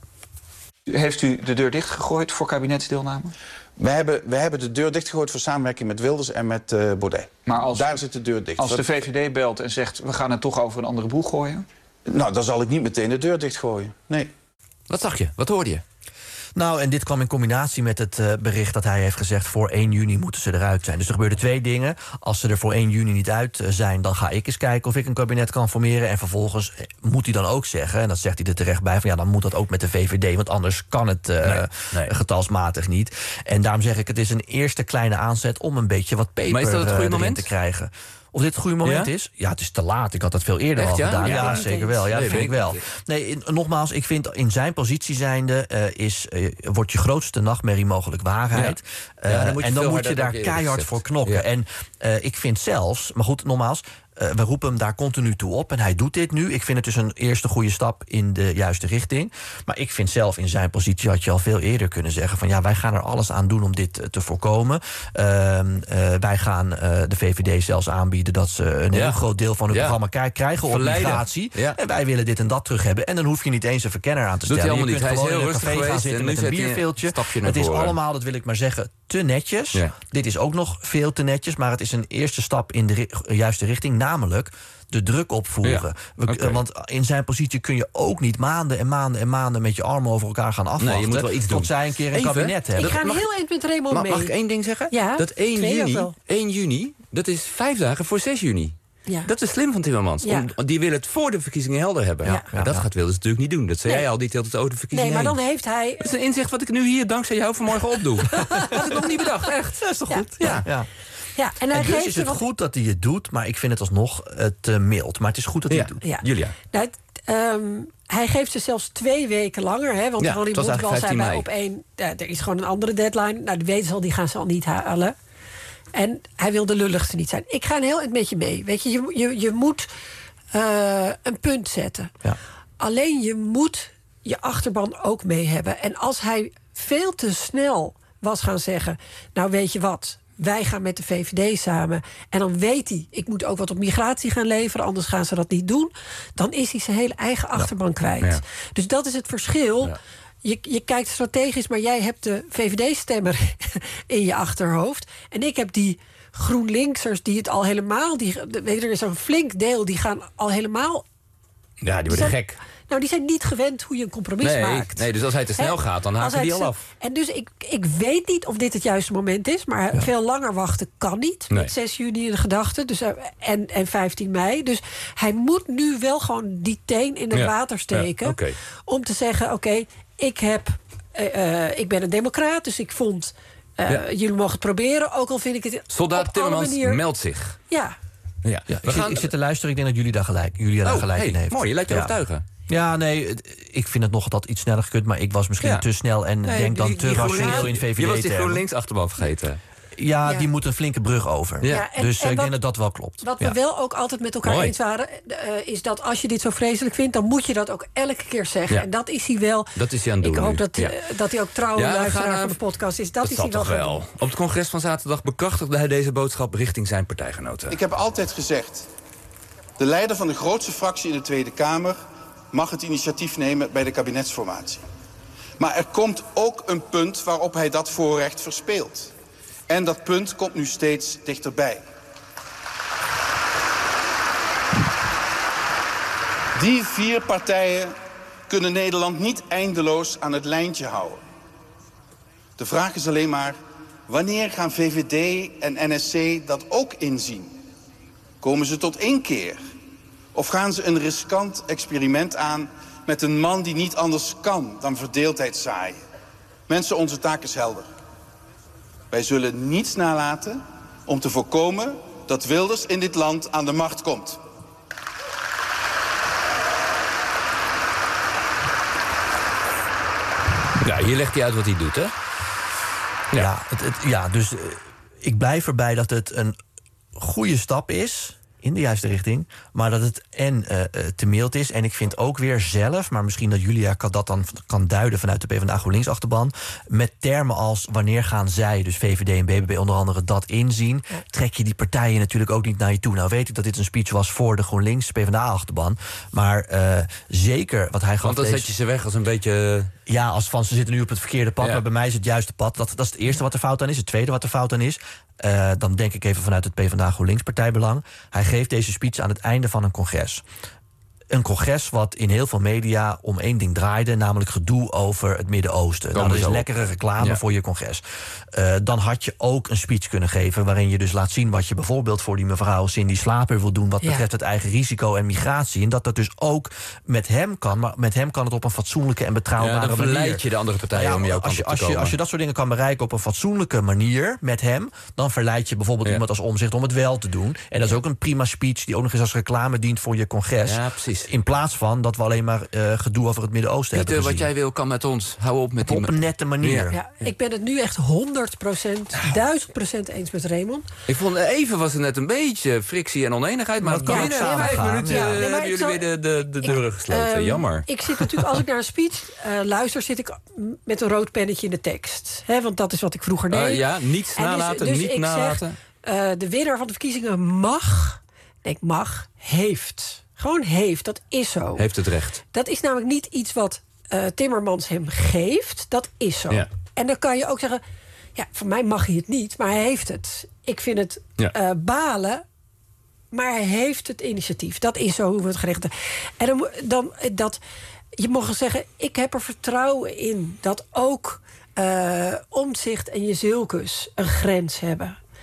Heeft u de deur dichtgegooid voor kabinetsdeelname? We hebben, we hebben de deur dichtgegooid voor samenwerking met Wilders en met uh, Baudet. Maar als, daar zit de deur dicht. Als de V V D belt en zegt, we gaan het toch over een andere boeg gooien? Nou, dan zal ik niet meteen de deur dichtgooien. Nee. Wat zag je? Wat hoorde je? Nou, en dit kwam in combinatie met het uh, bericht dat hij heeft gezegd... voor één juni moeten ze eruit zijn. Dus er gebeurden twee dingen. Als ze er voor één juni niet uit uh, zijn... dan ga ik eens kijken of ik een kabinet kan formeren. En vervolgens moet hij dan ook zeggen... en dat zegt hij er terecht bij... van ja, dan moet dat ook met de V V D... want anders kan het uh, nee, nee. getalsmatig niet. En daarom zeg ik, het is een eerste kleine aanzet... om een beetje wat peper maar is dat het goede uh, moment te krijgen. Of dit het goede moment ja? is? Ja, het is te laat. Ik had dat veel eerder Echt, al ja? gedaan. Ja, Ja, ja zeker wel. Ja, dat vind ik wel. Nee, in, nogmaals, ik vind in zijn positie zijnde... Uh, is, uh, wordt je grootste nachtmerrie mogelijk waarheid. Ja. Uh, ja, dan moet en dan moet je daar keihard voor knokken. Ja. En uh, ik vind zelfs... Maar goed, nogmaals... Uh, we roepen hem daar continu toe op en hij doet dit nu. Ik vind het dus een eerste goede stap in de juiste richting. Maar ik vind zelf in zijn positie had je al veel eerder kunnen zeggen... van ja, wij gaan er alles aan doen om dit uh, te voorkomen. Uh, uh, wij gaan uh, de V V D zelfs aanbieden dat ze een ja. heel groot deel van hun ja. programma krijgen op migratie. Ja. En wij willen dit en dat terug hebben. En dan hoef je niet eens een verkenner aan te stellen. Doet hij je kunt niet. gewoon hij in een café gaan zitten met een bierveeltje. Het is allemaal, dat wil ik maar zeggen, te netjes. Ja. Dit is ook nog veel te netjes, maar het is een eerste stap in de ri- juiste richting, namelijk de druk opvoeren. Ja, We, okay. Want in zijn positie kun je ook niet maanden en maanden en maanden met je armen over elkaar gaan afwachten. Nee, je moet wel iets doen. Tot zij een keer een Even, kabinet hebben. Ik ga heel eind met Raymond mag, mee. Mag ik één ding zeggen? Ja, dat één juni, één juni, dat is vijf dagen voor zes juni. Ja. Dat is slim van Timmermans. Ja. Om, die wil het voor de verkiezingen helder hebben. Ja. Maar Ja, dat ja. gaat Wilders natuurlijk niet doen. Dat zei Nee. jij al, die tilt het over de verkiezingen Nee, maar heen. dan heeft hij... Dat is een inzicht wat ik nu hier dankzij jou vanmorgen opdoe. Had ik nog niet bedacht, echt. Dat is toch Ja. goed? Ja. Ja. Ja, en hij En dus geeft is er het wat- goed dat hij het doet, maar ik vind het alsnog uh, te mild. Maar het is goed dat hij Ja. het doet. Ja. Julia. Nou, het, ehm, hij geeft ze zelfs twee weken langer. Hè, want Ja, Ronnie het was Bontebal eigenlijk zei bij vijftien op één... Ja, er is gewoon een andere deadline. Nou, die weten ze al, die gaan ze al niet halen. En hij wil de lulligste niet zijn. Ik ga een heel eind met je mee. Weet je, je, je, je moet uh, een punt zetten. Ja. Alleen je moet je achterban ook mee hebben. En als hij veel te snel was gaan zeggen... nou, weet je wat... wij gaan met de V V D samen. En dan weet hij, ik moet ook wat op migratie gaan leveren... anders gaan ze dat niet doen. Dan is hij zijn hele eigen achterban kwijt. Ja. Dus dat is het verschil. Ja. Je, je kijkt strategisch, maar jij hebt de V V D-stemmer in je achterhoofd. En ik heb die GroenLinksers die het al helemaal... Die, weet je, er is zo'n flink deel, die gaan al helemaal... Ja, die worden zijn- gek. Nou, die zijn niet gewend hoe je een compromis Nee, maakt. nee, dus als hij te snel Hè? gaat, dan Als haken hij die al te- af. En dus ik, ik weet niet of dit het juiste moment is... maar veel langer wachten kan niet. Nee. Met zes juni in de gedachten dus, eh, en, en vijftien mei. Dus hij moet nu wel gewoon die teen in het Ja. water steken... Ja, oké. om te zeggen, oké, ik heb... eh, eh, ik ben een democraat, dus ik vond... eh, Ja. jullie mogen het proberen, ook al vind ik het Soldaat op alle Timmermans manier... meldt zich. Ja, Ja. Ja, We ik, zit, gaan... ik zit te luisteren, ik denk dat jullie daar gelijk, jullie daar Oh, gelijk hey, in heeft. mooi, je lijkt je ja. overtuigen. Ja, nee, het- ik vind het nog dat iets sneller gekund... maar ik was misschien Ja. te snel en Nee, denk dan die- te die rationeel GroenLinks- in V V D-termen. Je was die GroenLinks achterban vergeten. Ja, Ja. die moet een flinke brug over. Ja. Ja, en- dus en ik wat- denk dat dat wel klopt. Wat Ja. we wel ook altijd met elkaar Mooi. eens waren... eh, is dat als je dit zo vreselijk vindt... dan moet je dat ook elke keer zeggen. Ja. En dat is hij wel. Dat is hij aan het Ik doen hoop nu. dat, Ja. eh, dat hij ook trouwe Ja, we luisteraar gaan, van eh, de podcast is. Dat, Dat is zal hij wel toch gaan wel. doen. Op het congres van zaterdag bekrachtigde hij deze boodschap richting zijn partijgenoten. Ik heb altijd gezegd... de leider van de grootste fractie in de Tweede Kamer... mag het initiatief nemen bij de kabinetsformatie. Maar er komt ook een punt waarop hij dat voorrecht verspeelt. En dat punt komt nu steeds dichterbij. Die vier partijen kunnen Nederland niet eindeloos aan het lijntje houden. De vraag is alleen maar... wanneer gaan V V D en N S C dat ook inzien? Komen ze tot inkeer? Of gaan ze een riskant experiment aan... met een man die niet anders kan dan verdeeldheid zaaien? Mensen, onze taak is helder. Wij zullen niets nalaten om te voorkomen dat Wilders in dit land aan de macht komt. Ja, hier legt hij uit wat hij doet, hè? Ja, ja, het, het- ja dus eh, ik blijf erbij dat het een goede stap is... in de juiste richting, maar dat het en eh, eh, te mild is. En ik vind ook weer zelf, maar misschien dat Julia kan dat dan kan duiden... vanuit de PvdA GroenLinks-achterban... met termen als wanneer gaan zij, dus V V D en B B B onder andere... dat inzien, trek je die partijen natuurlijk ook niet naar je toe. Nou weet ik dat dit een speech was voor de GroenLinks-PvdA-achterban... maar eh, zeker wat hij gaf... Want dan deze- zet je ze weg als een beetje... Ja, als van ze zitten nu op het verkeerde pad, Ja. maar bij mij is het juiste pad. Dat, dat is het eerste wat er fout aan is. Het tweede wat er fout aan is, uh, dan denk ik even vanuit het PvdA GroenLinks partijbelang. Hij geeft deze speech aan het einde van een congres. Een congres wat in heel veel media om één ding draaide... namelijk gedoe over het Midden-Oosten. Nou, dat is zo op. lekkere reclame Ja. voor je congres. Uh, dan had je ook een speech kunnen geven... waarin je dus laat zien wat je bijvoorbeeld voor die mevrouw Cindy Slaper wil doen... wat Ja. betreft het eigen risico en migratie. En dat dat dus ook met hem kan. Maar met hem kan het op een fatsoenlijke en betrouwbare Ja, dan manier. verleid je de andere partijen Nou ja, om jouw als kant je, op te als, je, komen. als je dat soort dingen kan bereiken op een fatsoenlijke manier met hem... dan verleid je bijvoorbeeld Ja. iemand als Omtzigt om het wel te doen. En dat is ook een prima speech die ook nog eens als reclame dient voor je congres. Ja, precies. In plaats van dat we alleen maar uh, gedoe over het Midden-Oosten Pieter, hebben wat gezien. jij wil kan met ons. Hou op met die... Op een nette manier. Ja, ik ben het nu echt honderd procent, duizend procent eens met Raymond. Ik vond even was er net een beetje frictie en oneenigheid, maar Maar dat kan dat binnen kan vijf samengaan. minuten Ja, eh, nee, maar hebben ik jullie zal- weer de, de, de deuren gesloten. Ehm, Jammer. Ik zit natuurlijk, als ik naar een speech uh, luister, zit ik met een rood pennetje in de tekst. Hè, want dat is wat ik vroeger deed. Uh, ja, niets En dus- nalaten, dus niet ik nalaten. Zeg, uh, de winnaar van de verkiezingen mag, denk mag, heeft. Gewoon heeft, dat is zo. Heeft het recht. Dat is namelijk niet iets wat uh, Timmermans hem geeft. Dat is zo. Ja. En dan kan je ook zeggen... ja, voor mij mag hij het niet, maar hij heeft het. Ik vind het Ja. uh, balen, maar hij heeft het initiatief. Dat is zo hoe we het gericht hebben. En dan, dan dat... Je mag zeggen, ik heb er vertrouwen in... dat ook uh, Omtzigt en Jezielkus een grens hebben.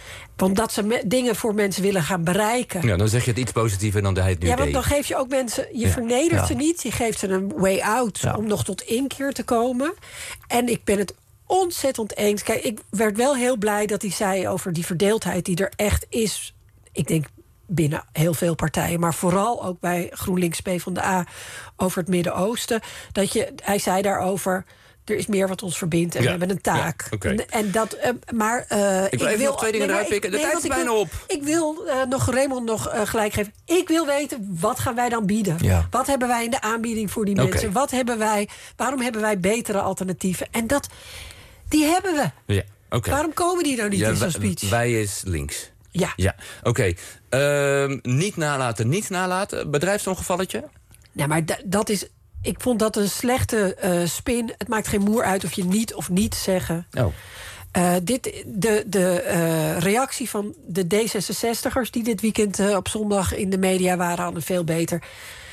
omdat ze me, dingen voor mensen willen gaan bereiken. Ja, dan zeg je het iets positiever dan hij het nu Ja, want deed. dan geef je ook mensen... Je Ja. vernedert Ja. ze niet, je geeft ze een way out... Ja. om nog tot inkeer te komen. En ik ben het ontzettend eens. Kijk, ik werd wel heel blij dat hij zei over die verdeeldheid... die er echt is, ik denk binnen heel veel partijen... maar vooral ook bij GroenLinks PvdA over het Midden-Oosten. Dat je, hij zei daarover... er is meer wat ons verbindt en Ja. we hebben een taak. Ja, okay. en, en dat, uh, maar uh, Ik wil even nog twee dingen nee, eruit maar pikken. De ik- tijd want is ik bijna wil- op. Ik wil uh, nog Raymond nog uh, gelijk geven. Ik wil weten, wat gaan wij dan bieden? Ja. Wat hebben wij in de aanbieding voor die Oké. mensen? Wat hebben wij, waarom hebben wij betere alternatieven? En dat, die hebben we. Ja, oké. Waarom komen die nou niet Ja, in zo'n wij- speech? Wij is links. Ja. Ja, oké. Ehm, niet nalaten, niet nalaten. Bedrijfsongevalletje? Ja, maar da- dat is... Ik vond dat een slechte uh, spin. Het maakt geen moer uit of je niet of niet zeggen. Oh. Uh, dit, de de uh, reactie van de D zesenzestigers... die dit weekend uh, op zondag in de media waren... hadden veel beter.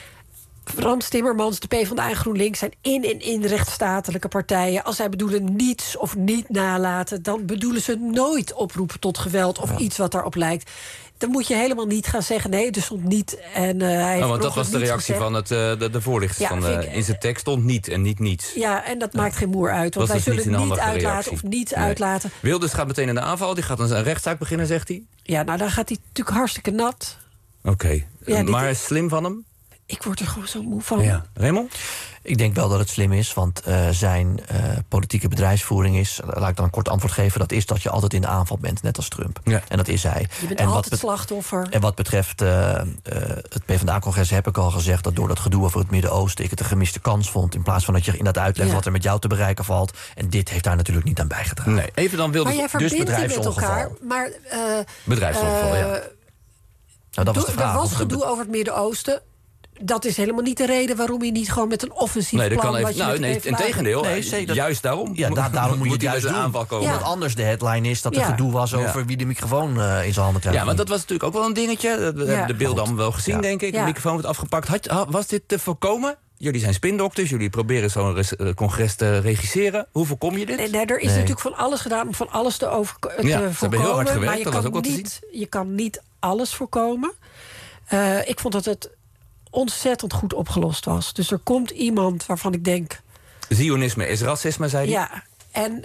Frans Timmermans, de PvdA en GroenLinks... zijn in en in rechtsstatelijke partijen. Als zij bedoelen niets of niet nalaten... dan bedoelen ze nooit oproepen tot geweld... of iets wat daarop lijkt. Dan moet je helemaal niet gaan zeggen... nee, er stond niet en uh, hij heeft Oh, want dat nog was de niets reactie gezegd. van het, uh, de, de voorlichters. Ja, van, vind uh, ik- in zijn tekst stond niet en niet niets. Ja, en dat maakt geen moer uit. Want Was wij dus niet zullen een niet handige uitlaten reactie. of niet Nee. uitlaten. Wilders gaat meteen in de aanval. Die gaat een, een rechtszaak beginnen, zegt hij. Ja, nou, dan gaat hij natuurlijk hartstikke nat. Oké. Okay. Ja, dit- maar slim van hem? Ik word er gewoon zo moe van. Ja. Raymond? Ik denk wel dat het slim is, want uh, zijn uh, politieke bedrijfsvoering is... laat ik dan een kort antwoord geven... dat is dat je altijd in de aanval bent, net als Trump. Ja. En dat is hij. Je bent en altijd wat slachtoffer. En wat betreft uh, uh, het PvdA-congres heb ik al gezegd... dat door dat gedoe over het Midden-Oosten ik het een gemiste kans vond... in plaans van dat je in dat uitlegt Ja. wat er met jou te bereiken valt. En dit heeft daar natuurlijk niet aan bijgedragen. Nee, even dan Wilders. Maar jij dus verbindt die met bedrijfsongeval. elkaar. Maar, uh, Bedrijfsongeval, uh, ja. Nou, dat was de do- vraag. Er was Of de- gedoe over het Midden-Oosten. Dat is helemaal niet de reden waarom je niet gewoon met een offensief Nee, dat plan... kan even, wat je nou, met nee, de PvdA integendeel. Nee, zeker. Juist daarom. Ja, da- daarom moet je het hij juist met een doen. aanval komen. Ja. Want anders de headline is dat er Ja. gedoe was over Ja. wie de microfoon uh, in zijn handen krijgt. Ja, maar dat was natuurlijk ook wel een dingetje. We hebben Ja. de beelden allemaal wel gezien, Ja. denk ik. Ja. De microfoon wordt afgepakt. Had, ha- was dit te voorkomen? Jullie zijn spindokters. Jullie proberen zo'n res- uh, congres te regisseren. Hoe voorkom je dit? Nee, nee, er is Nee. natuurlijk van alles gedaan om van alles te, over, te Ja, ze hebben voorkomen. heel hard gewerkt, maar je dat kan, was ook wel te niet, je kan niet alles voorkomen. Uh, ik vond dat het ontzettend goed opgelost was. Dus er komt iemand waarvan ik denk... Zionisme is racisme, zei hij. Ja, en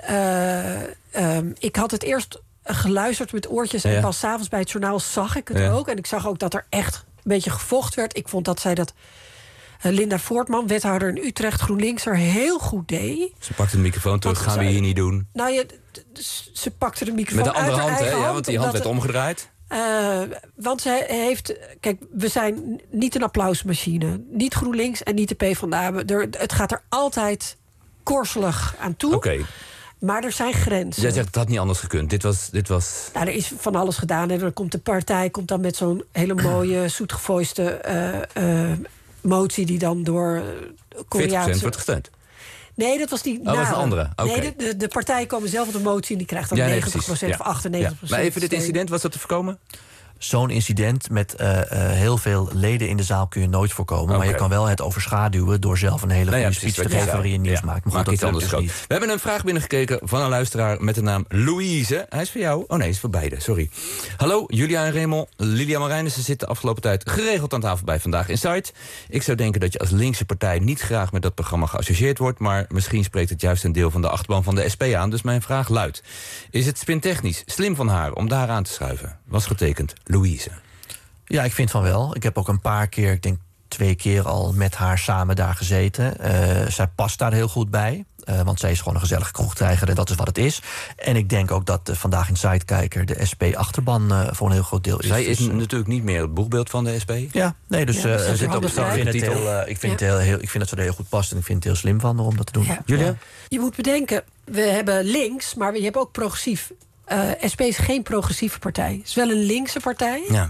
uh, um, ik had het eerst geluisterd met oortjes... en Ja. pas 's avonds bij het journaal zag ik het Ja. ook. En ik zag ook dat er echt een beetje gevocht werd. Ik vond dat zij dat... Uh, Linda Voortman, wethouder in Utrecht, GroenLinks... er heel goed deed. Ze pakte de microfoon terug. Want Gaan we ze- hier niet doen. Nou, je, d- d- ze pakte de microfoon Met de andere uit haar hand, hè? eigen Ja, want die hand omdat werd het- omgedraaid. Uh, want zij heeft... Kijk, we zijn niet een applausmachine. Niet GroenLinks en niet de PvdA. Er, het gaat er altijd korselig aan toe. Oké. Maar er zijn grenzen. Jij zegt het had niet anders gekund. Dit was... Dit was... Nou, er is van alles gedaan. En dan komt de partij komt dan met zo'n hele mooie, zoetgevoiste uh, uh, motie... die dan door uh, veertig Koreaanse... procent wordt gesteund. Nee, dat was die dat was een andere. Oké. Nee, de, de, de partijen komen zelf op de motie... en die krijgt dan Ja, nee, negentig precies. procent Ja. of achtennegentig procent. Maar even dit steun. incident, was dat te voorkomen? Zo'n incident met uh, uh, heel veel leden in de zaal kun je nooit voorkomen. Okay. Maar je kan wel het overschaduwen door zelf een hele Nou ja, goede precies, speech te wat je geven zei. waarin je nieuws Ja, maakt. Maar maak goed, iets dat anders lukt ook. dus niet. We hebben een vraag binnengekeken van een luisteraar met de naam Louise. Hij is voor jou. Oh nee, is voor beide. Sorry. Hallo, Julia en Raymond. Lilia Marijnissen zit de afgelopen tijd geregeld aan tafel bij Vandaag Inside. Ik zou denken dat je als linkse partij niet graag met dat programma geassocieerd wordt, maar misschien spreekt het juist een deel van de achterban van de S P aan. Dus mijn vraag luidt: is het spintechnisch slim van haar om daar aan te schuiven? Was getekend Louise. Ja, ik vind van wel. Ik heb ook een paar keer, ik denk twee keer al met haar samen daar gezeten. Uh, zij past daar heel goed bij. Uh, want zij is gewoon een gezellige kroegtijger en dat is wat het is. En ik denk ook dat uh, Vandaag in Sidekijker de S P-achterban uh, voor een heel groot deel is. Zij is dus, uh, natuurlijk niet meer het boegbeeld van de S P. Ja, nee, dus Ja, uh, dus dat zit is op handig ik vind het titel. heel, uh, ik vind Ja. het heel, heel, ik vind dat ze er heel goed past en ik vind het heel slim van haar om dat te doen. Ja. Julia? Je moet bedenken, we hebben links, maar je hebt ook progressief. Uh, S P is geen progressieve partij. Het is wel een linkse partij. Ja.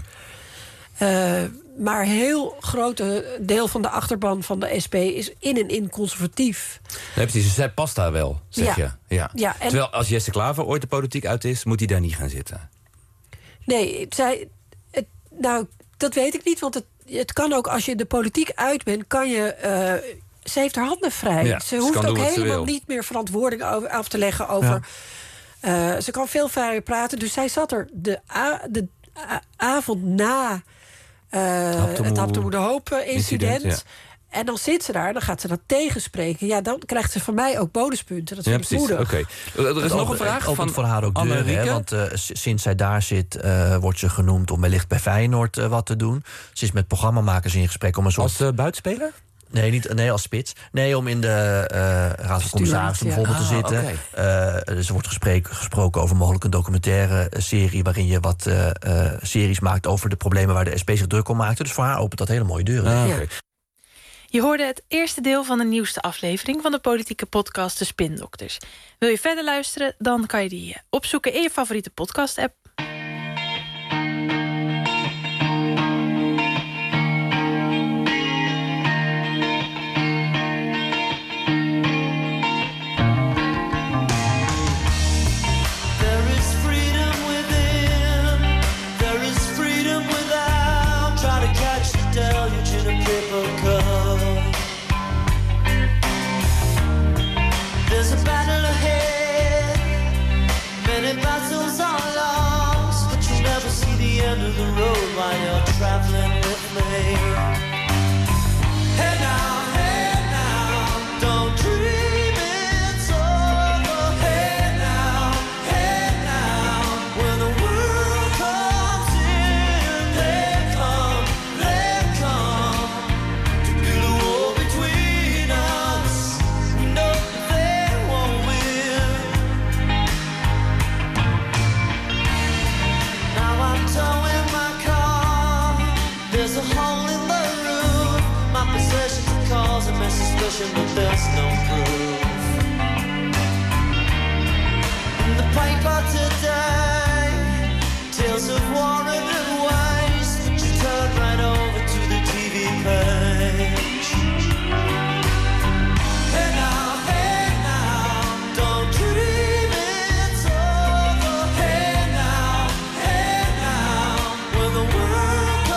Uh, maar een heel groot deel van de achterban van de S P is in en in conservatief. Nee, precies. Dus zij past daar wel, zeg Ja. je. Ja. Ja, en- Terwijl als Jesse Klaver ooit de politiek uit is, moet hij daar niet gaan zitten. Nee, zij, het, nou, dat weet ik niet. Want het, het kan ook, als je de politiek uit bent, kan je... Uh, ze heeft haar handen vrij. Ja, ze ze hoeft kan ook doen wat ze helemaal wil. niet meer verantwoording over, af te leggen over... Ja. Uh, ze kan veel vrijer praten. Dus zij zat er de, a- de a- avond na uh, het Haptemoe de Hoop incident... incident ja. En dan zit ze daar, dan gaat ze dat tegenspreken. Ja, dan krijgt ze van mij ook bonuspunten. Dat ja, vind ik precies. moedig. Okay. Er is nog een vraag opent van voor haar ook deuren, hè, want uh, sinds zij daar zit... Uh, wordt ze genoemd om wellicht bij Feyenoord uh, wat te doen. Ze is met programmamakers in gesprek om een soort... Als uh, buitenspeler? Nee, niet, nee, als spits. Nee, om in de uh, Raad van Commissarissen ja. bijvoorbeeld ah, te zitten. Okay. Uh, dus er wordt gesprek, gesproken over mogelijk een documentaire serie... waarin je wat uh, uh, series maakt over de problemen waar de S P zich druk om maakte. Dus voor haar opent dat hele mooie deuren. Ah, okay. Ja. Je hoorde het eerste deel van de nieuwste aflevering... van de politieke podcast De Spindokters. Wil je verder luisteren, dan kan je die opzoeken... in je favoriete podcast-app. While you're traveling with me. Hey now, hey now, don't dream it's over. Hey now, hey now, when the world comes in, they come, they come to build a wall between us. We know they won't win. Now I'm towing. There's a hole in the roof. My possessions are causing me suspicion, but there's no proof. In the paper today, tales of war and waste. But you turn right over to the T V page. Hey now, hey now, don't dream it's over. Hey now, hey now, when the world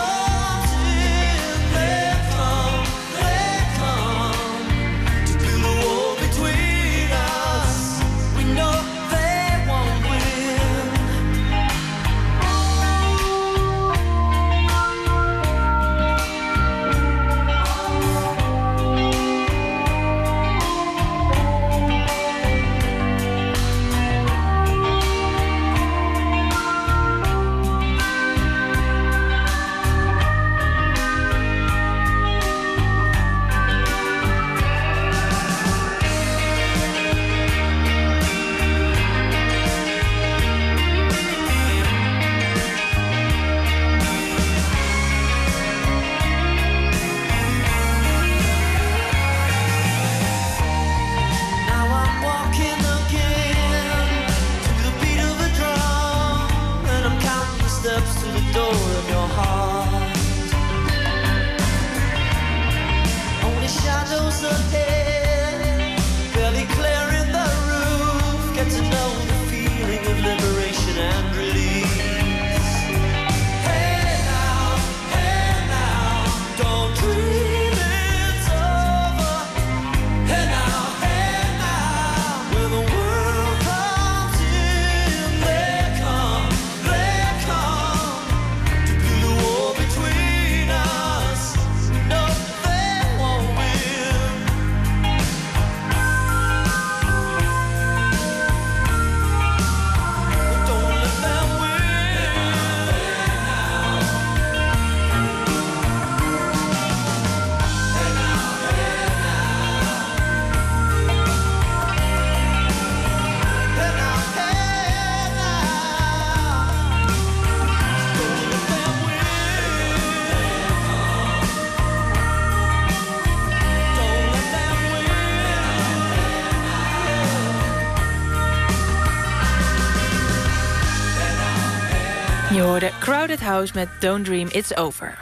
Je hoorde Crowded House met Don't Dream It's Over.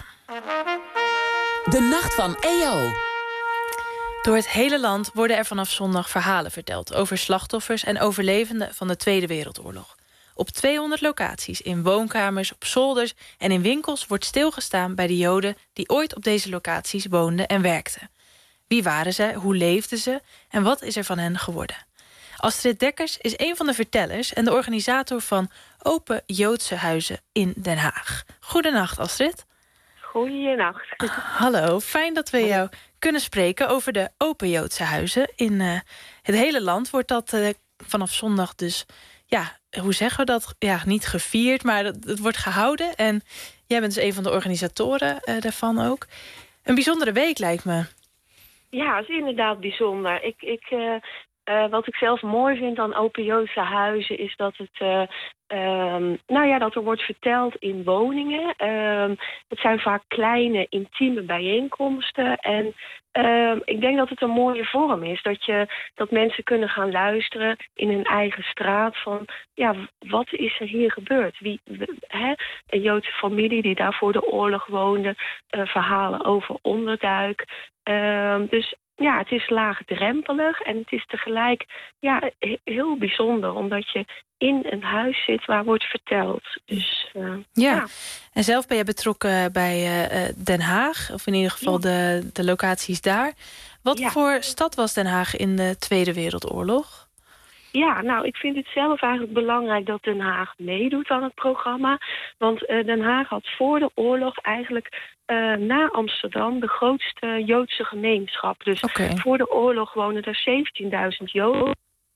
De nacht van E O. Door het hele land worden er vanaf zondag verhalen verteld over slachtoffers en overlevenden van de Tweede Wereldoorlog. Op tweehonderd locaties, in woonkamers, op zolders en in winkels wordt stilgestaan bij de Joden die ooit op deze locaties woonden en werkten. Wie waren ze, hoe leefden ze en wat is er van hen geworden? Astrid Dekkers is een van de vertellers en de organisator van Open Joodse Huizen in Den Haag. Goedenacht, Astrid. Goedenacht. Hallo, fijn dat we jou kunnen spreken over de Open Joodse Huizen. In uh, het hele land wordt dat uh, vanaf zondag dus, ja, hoe zeggen we dat? Ja, niet gevierd, maar het, het wordt gehouden. En jij bent dus een van de organisatoren uh, daarvan ook. Een bijzondere week, lijkt me. Ja, het is inderdaad bijzonder. Ik, ik, uh, uh, wat ik zelf mooi vind aan Open Joodse Huizen is dat het, uh, um, nou ja, dat er wordt verteld in woningen. Um, het zijn vaak kleine, intieme bijeenkomsten. En um, ik denk dat het een mooie vorm is. Dat, je, dat mensen kunnen gaan luisteren in hun eigen straat van, ja, wat is er hier gebeurd? Wie, hè? Een Joodse familie die daar voor de oorlog woonde. Uh, verhalen over onderduik. Um, dus ja, het is laagdrempelig en het is tegelijk ja, heel bijzonder, omdat je in een huis zit waar wordt verteld. Dus, uh, ja. ja, en zelf ben je betrokken bij uh, Den Haag, of in ieder geval ja. de, de locaties daar. Wat ja. voor stad was Den Haag in de Tweede Wereldoorlog? Ja, nou, ik vind het zelf eigenlijk belangrijk dat Den Haag meedoet aan het programma. Want uh, Den Haag had voor de oorlog eigenlijk uh, na Amsterdam de grootste Joodse gemeenschap. Dus okay. voor de oorlog woonden er zeventienduizend Joden.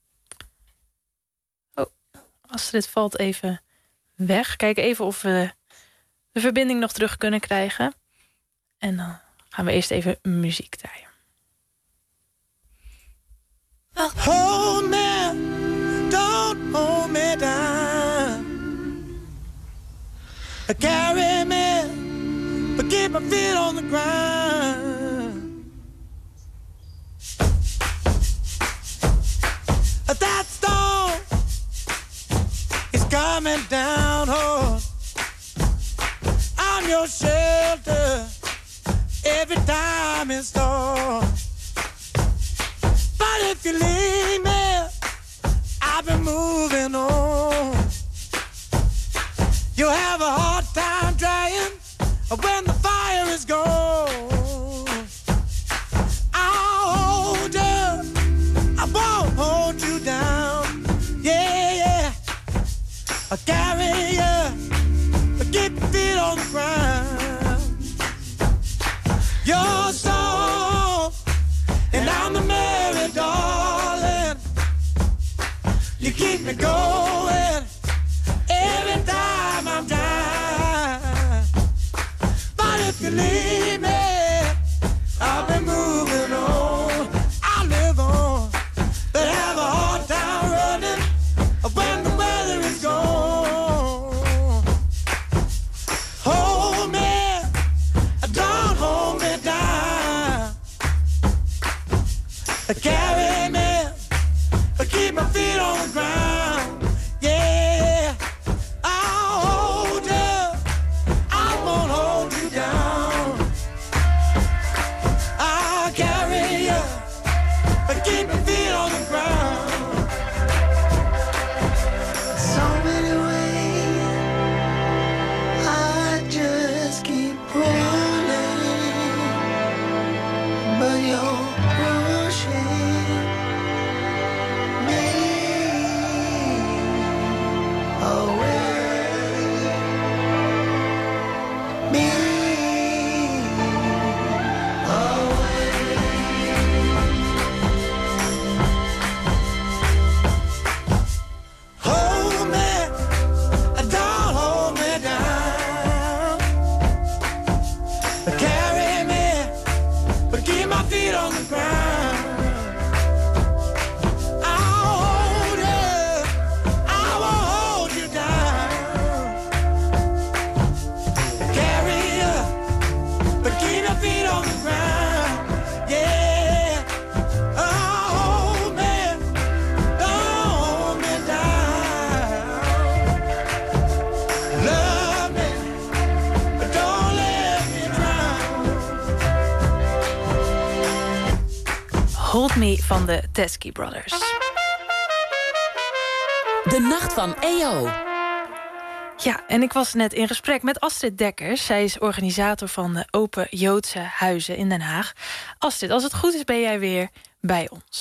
Oh, Astrid valt even weg. Kijk even of we de verbinding nog terug kunnen krijgen. En dan gaan we eerst even muziek draaien. Hold me, don't hold me down. Carry me, but keep my feet on the ground. That storm is coming down hard. I'm your shelter every time it storms. But if you leave me, I've been moving on. You'll have a hard time drying when the fire is gone. I'll hold you, I won't hold you down. Yeah, yeah, I'll carry you, keep your feet on the ground. You're soft, and I'm the merry darling. You keep me going every time I'm down. But if you leave me, I'll be moving on. I live on, but have a hard time running when the weather is gone. Hold me, don't hold me down. Carry me, keep my feet on the ground. Yeah, I'll hold you, I won't hold you down. I'll carry you, keep my feet on the ground. So many ways, I just keep running, but you're Hold Me van de Teskey Brothers. De nacht van E O. Ja, en ik was net in gesprek met Astrid Dekkers. Zij is organisator van de Open Joodse Huizen in Den Haag. Astrid, als het goed is ben jij weer bij ons.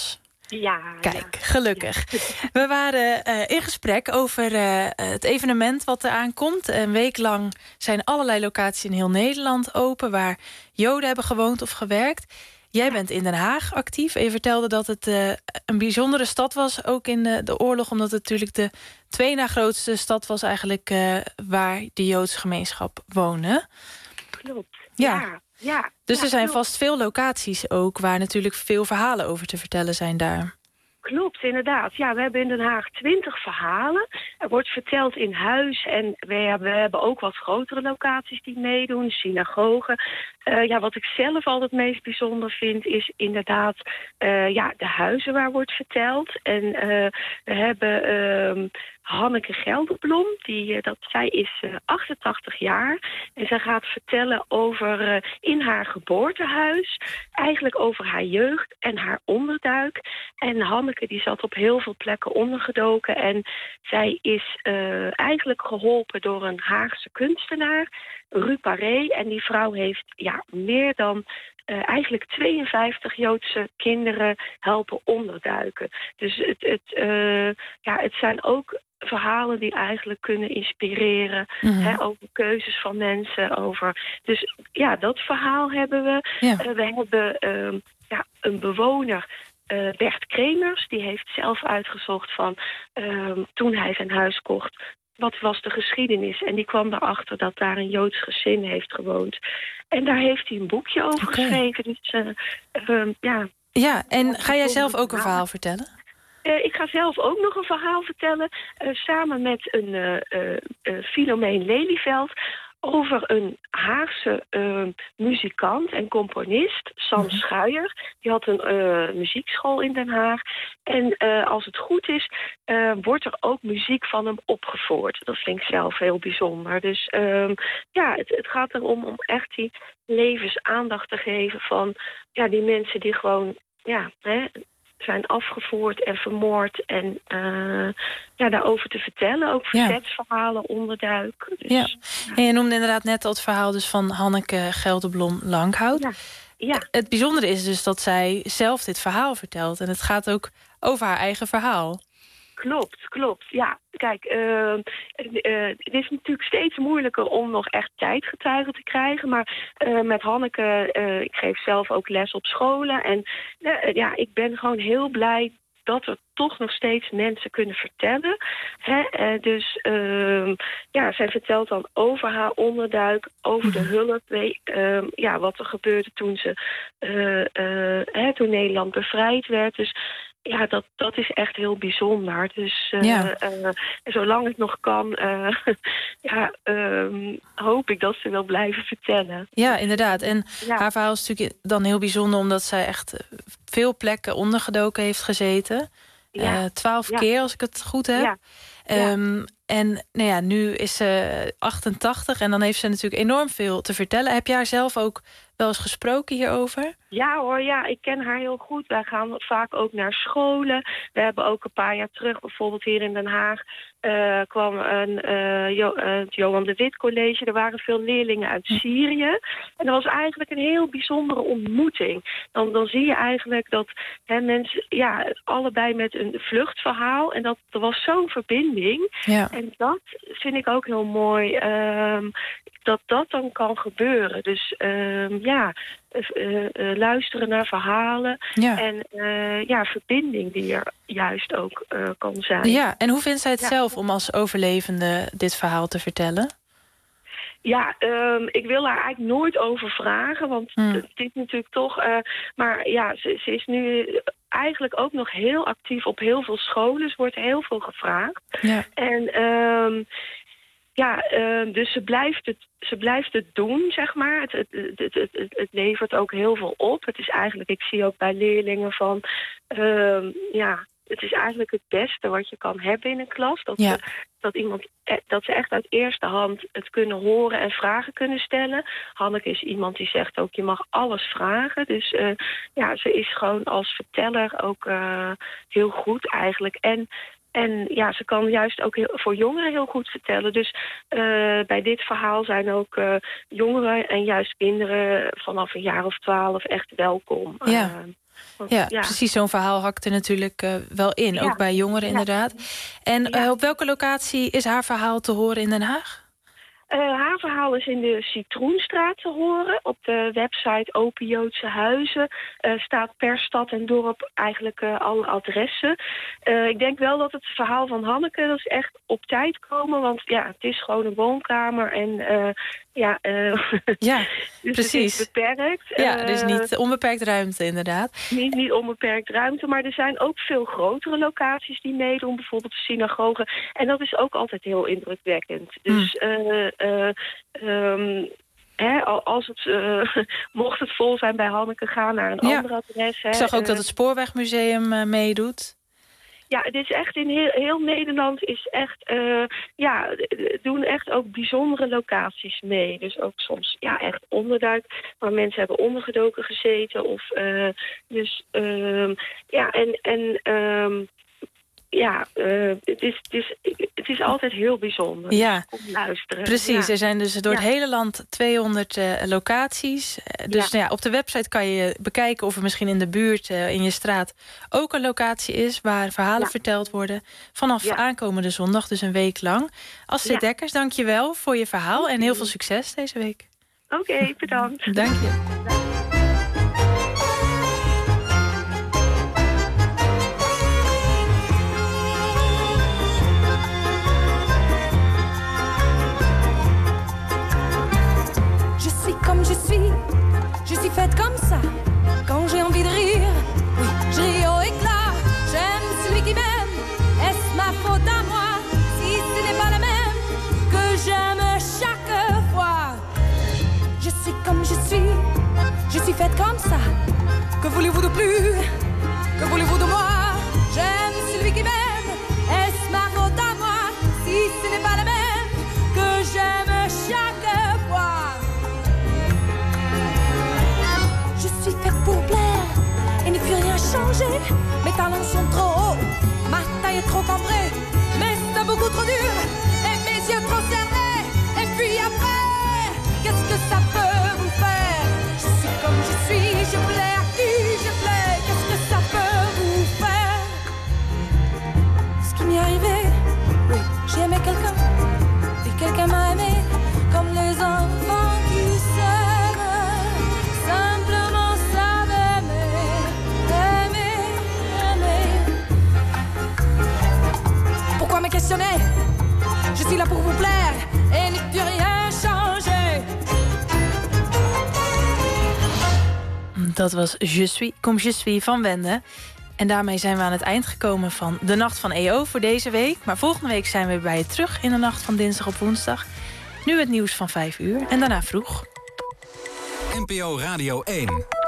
Ja. Kijk, gelukkig. We waren uh, in gesprek over uh, het evenement wat er aankomt. Een week lang zijn allerlei locaties in heel Nederland open waar Joden hebben gewoond of gewerkt. Jij bent in Den Haag actief en je vertelde dat het uh, een bijzondere stad was, ook in de, de oorlog, omdat het natuurlijk de twee na grootste stad was eigenlijk uh, waar de Joodse gemeenschap woonde. Klopt. Ja. ja. Ja, dus ja, er zijn klopt. vast veel locaties ook waar natuurlijk veel verhalen over te vertellen zijn daar. Klopt, inderdaad. Ja, we hebben in Den Haag twintig verhalen. Er wordt verteld in huis en we hebben, we hebben ook wat grotere locaties die meedoen, synagogen. Uh, ja, wat ik zelf altijd het meest bijzonder vind is inderdaad uh, ja, de huizen waar wordt verteld. En uh, we hebben uh, Hanneke Gelderblom, die, uh, dat, zij is uh, achtentachtig jaar. En zij gaat vertellen over uh, in haar geboortehuis, eigenlijk over haar jeugd en haar onderduik. En Hanneke die zat op heel veel plekken ondergedoken. En zij is uh, eigenlijk geholpen door een Haagse kunstenaar, Ru Paré. En die vrouw heeft ja, meer dan uh, eigenlijk tweeënvijftig Joodse kinderen helpen onderduiken. Dus het, het, uh, ja, het zijn ook verhalen die eigenlijk kunnen inspireren. Mm-hmm. Hè, over keuzes van mensen. Over, dus ja, dat verhaal hebben we. Ja. Uh, we hebben uh, ja, een bewoner, Uh, Bert Kremers, die heeft zelf uitgezocht van uh, toen hij zijn huis kocht, wat was de geschiedenis? En die kwam erachter dat daar een Joods gezin heeft gewoond. En daar heeft hij een boekje over okay. geschreven. Dus, uh, uh, ja. ja, en ga jij zelf ook een verhaal vertellen? Uh, ik ga zelf ook nog een verhaal vertellen, uh, samen met een uh, uh, uh, Philomeen Lelyveld, over een Haagse uh, muzikant en componist, Sam mm-hmm. Schuijer. Die had een uh, muziekschool in Den Haag. En uh, als het goed is, uh, wordt er ook muziek van hem opgevoerd. Dat vind ik zelf heel bijzonder. Dus uh, ja, het, het gaat erom om echt die levensaandacht te geven van ja, die mensen die gewoon ja, hè, zijn afgevoerd en vermoord. En uh, ja, daarover te vertellen. Ook verzetsverhalen, onderduik. Dus, ja. En je noemde inderdaad net al het verhaal dus van Hanneke Gelderblom-Langhout. Ja. Ja. Het bijzondere is dus dat zij zelf dit verhaal vertelt. En het gaat ook over haar eigen verhaal. Klopt, klopt. Ja, kijk, uh, uh, het is natuurlijk steeds moeilijker om nog echt tijdgetuigen te krijgen. Maar uh, met Hanneke, uh, ik geef zelf ook les op scholen. En uh, ja, ik ben gewoon heel blij dat er toch nog steeds mensen kunnen vertellen. Hè? Uh, dus uh, ja, zij vertelt dan over haar onderduik, over de hulp, uh, ja, wat er gebeurde toen ze uh, uh, hè, toen Nederland bevrijd werd. Dus ja, dat, dat is echt heel bijzonder. Dus uh, ja. uh, zolang het nog kan, uh, ja, um, hoop ik dat ze wil blijven vertellen. Ja, inderdaad. En ja. haar verhaal is natuurlijk dan heel bijzonder, omdat zij echt veel plekken ondergedoken heeft gezeten. Ja. Uh, twaalf ja. keer, als ik het goed heb. Ja. Um, ja. En nou ja, nu is ze achtentachtig en dan heeft ze natuurlijk enorm veel te vertellen. Heb je haar zelf ook wel eens gesproken hierover? Ja hoor, ja, ik ken haar heel goed. Wij gaan vaak ook naar scholen. We hebben ook een paar jaar terug, bijvoorbeeld hier in Den Haag, uh, kwam een, uh, jo- uh, het Johan de Wit College. Er waren veel leerlingen uit Syrië. En dat was eigenlijk een heel bijzondere ontmoeting. Dan, dan zie je eigenlijk dat hè, mensen, ja, allebei met een vluchtverhaal. En dat er was zo'n verbinding. Ja. En dat vind ik ook heel mooi, um, dat dat dan kan gebeuren. Dus um, ja, uh, uh, luisteren naar verhalen ja. en uh, ja, verbinding die er juist ook uh, kan zijn. Ja, en hoe vindt zij het ja. zelf om als overlevende dit verhaal te vertellen? Ja, um, ik wil daar eigenlijk nooit over vragen, want hmm. het is natuurlijk toch... Uh, maar ja, ze, ze is nu eigenlijk ook nog heel actief op heel veel scholen. Er wordt heel veel gevraagd. Ja. En um, ja, uh, dus ze blijft, het, ze blijft het doen, zeg maar. Het, het, het, het, het, het levert ook heel veel op. Het is eigenlijk, ik zie ook bij leerlingen van... Um, ja, het is eigenlijk het beste wat je kan hebben in een klas. Dat, ja. ze, dat, iemand, dat ze echt uit eerste hand het kunnen horen en vragen kunnen stellen. Hanneke is iemand die zegt ook, je mag alles vragen. Dus uh, ja, ze is gewoon als verteller ook uh, heel goed eigenlijk. En, en ja, ze kan juist ook heel, voor jongeren heel goed vertellen. Dus uh, bij dit verhaal zijn ook uh, jongeren en juist kinderen vanaf een jaar of twaalf echt welkom. Ja. Uh, Want, Ja, precies. Zo'n verhaal hakt er natuurlijk uh, wel in. Ja. Ook bij jongeren Ja. inderdaad. En Ja. uh, op welke locatie is haar verhaal te horen in Den Haag? Uh, haar verhaal is in de Citroenstraat te horen. Op de website Open Joodse Huizen uh, staat per stad en dorp eigenlijk uh, alle adressen. Uh, ik denk wel dat het verhaal van Hanneke, dat is echt op tijd komen. Want ja, het is gewoon een woonkamer en uh, ja, uh, ja dus precies. het is beperkt. Ja, Uh, dus niet onbeperkt ruimte inderdaad. Niet, niet onbeperkt ruimte, maar er zijn ook veel grotere locaties die meedoen. Bijvoorbeeld de synagoge. En dat is ook altijd heel indrukwekkend. Dus uh, uh, um, hè, als het, uh, mocht het vol zijn bij Hanneke, gaan naar een Ja. ander adres. Hè. Ik zag ook Uh, dat het Spoorwegmuseum uh, meedoet. Ja, het is echt in heel, heel Nederland is echt, uh, ja, doen echt ook bijzondere locaties mee. Dus ook soms, ja, echt onderduik, waar mensen hebben ondergedoken gezeten. Of, uh, dus, um, ja, en, en um, ja, uh, het, is, het, is, het is altijd heel bijzonder. Ja, Dus kom luisteren. precies. Ja. Er zijn dus door het Ja. hele land tweehonderd uh, locaties. Uh, Dus Ja. nou ja, op de website kan je bekijken of er misschien in de buurt, uh, in je straat, ook een locatie is waar verhalen Ja. verteld worden. Vanaf Ja. aankomende zondag, dus een week lang. Astrid Ja. Dekkers, dank je wel voor je verhaal en heel veel succes deze week. Oké, okay, bedankt. Dank je. Je suis comme je suis, je suis faite comme ça. Quand j'ai envie de rire, oui, je ris au éclat. J'aime celui qui m'aime, est-ce ma faute à moi si ce n'est pas la même que j'aime chaque fois? Je suis comme je suis, je suis faite comme ça. Que voulez-vous de plus? Que voulez-vous de moi? J'aime celui qui m'aime, est-ce ma faute à moi si ce n'est pas la même que j'aime chaque fois? Je suis faite pour plaire et ne puis rien changer. Mes talons sont trop hauts, ma taille est trop cambrée, mais c'est beaucoup trop dur et mes yeux trop serrés. Et puis après, qu'est-ce que ça peut vous faire? Je suis comme je suis, je plais à qui je plais. Qu'est-ce que ça peut vous faire? Ce qui m'est arrivé, oui, j'ai aimé quelqu'un et quelqu'un m'a aimé comme les enfants qui s'aiment. Simplement savent aimer, aimer, aimer. Pourquoi me questionner? Je suis là pour vous plaire et ne plus rien changer. Dat was Je suis, comme je suis van Wende. En daarmee zijn we aan het eind gekomen van de Nacht van E O voor deze week. Maar volgende week zijn we bij je terug in de nacht van dinsdag op woensdag. Nu het nieuws van vijf uur en daarna vroeg. N P O Radio één.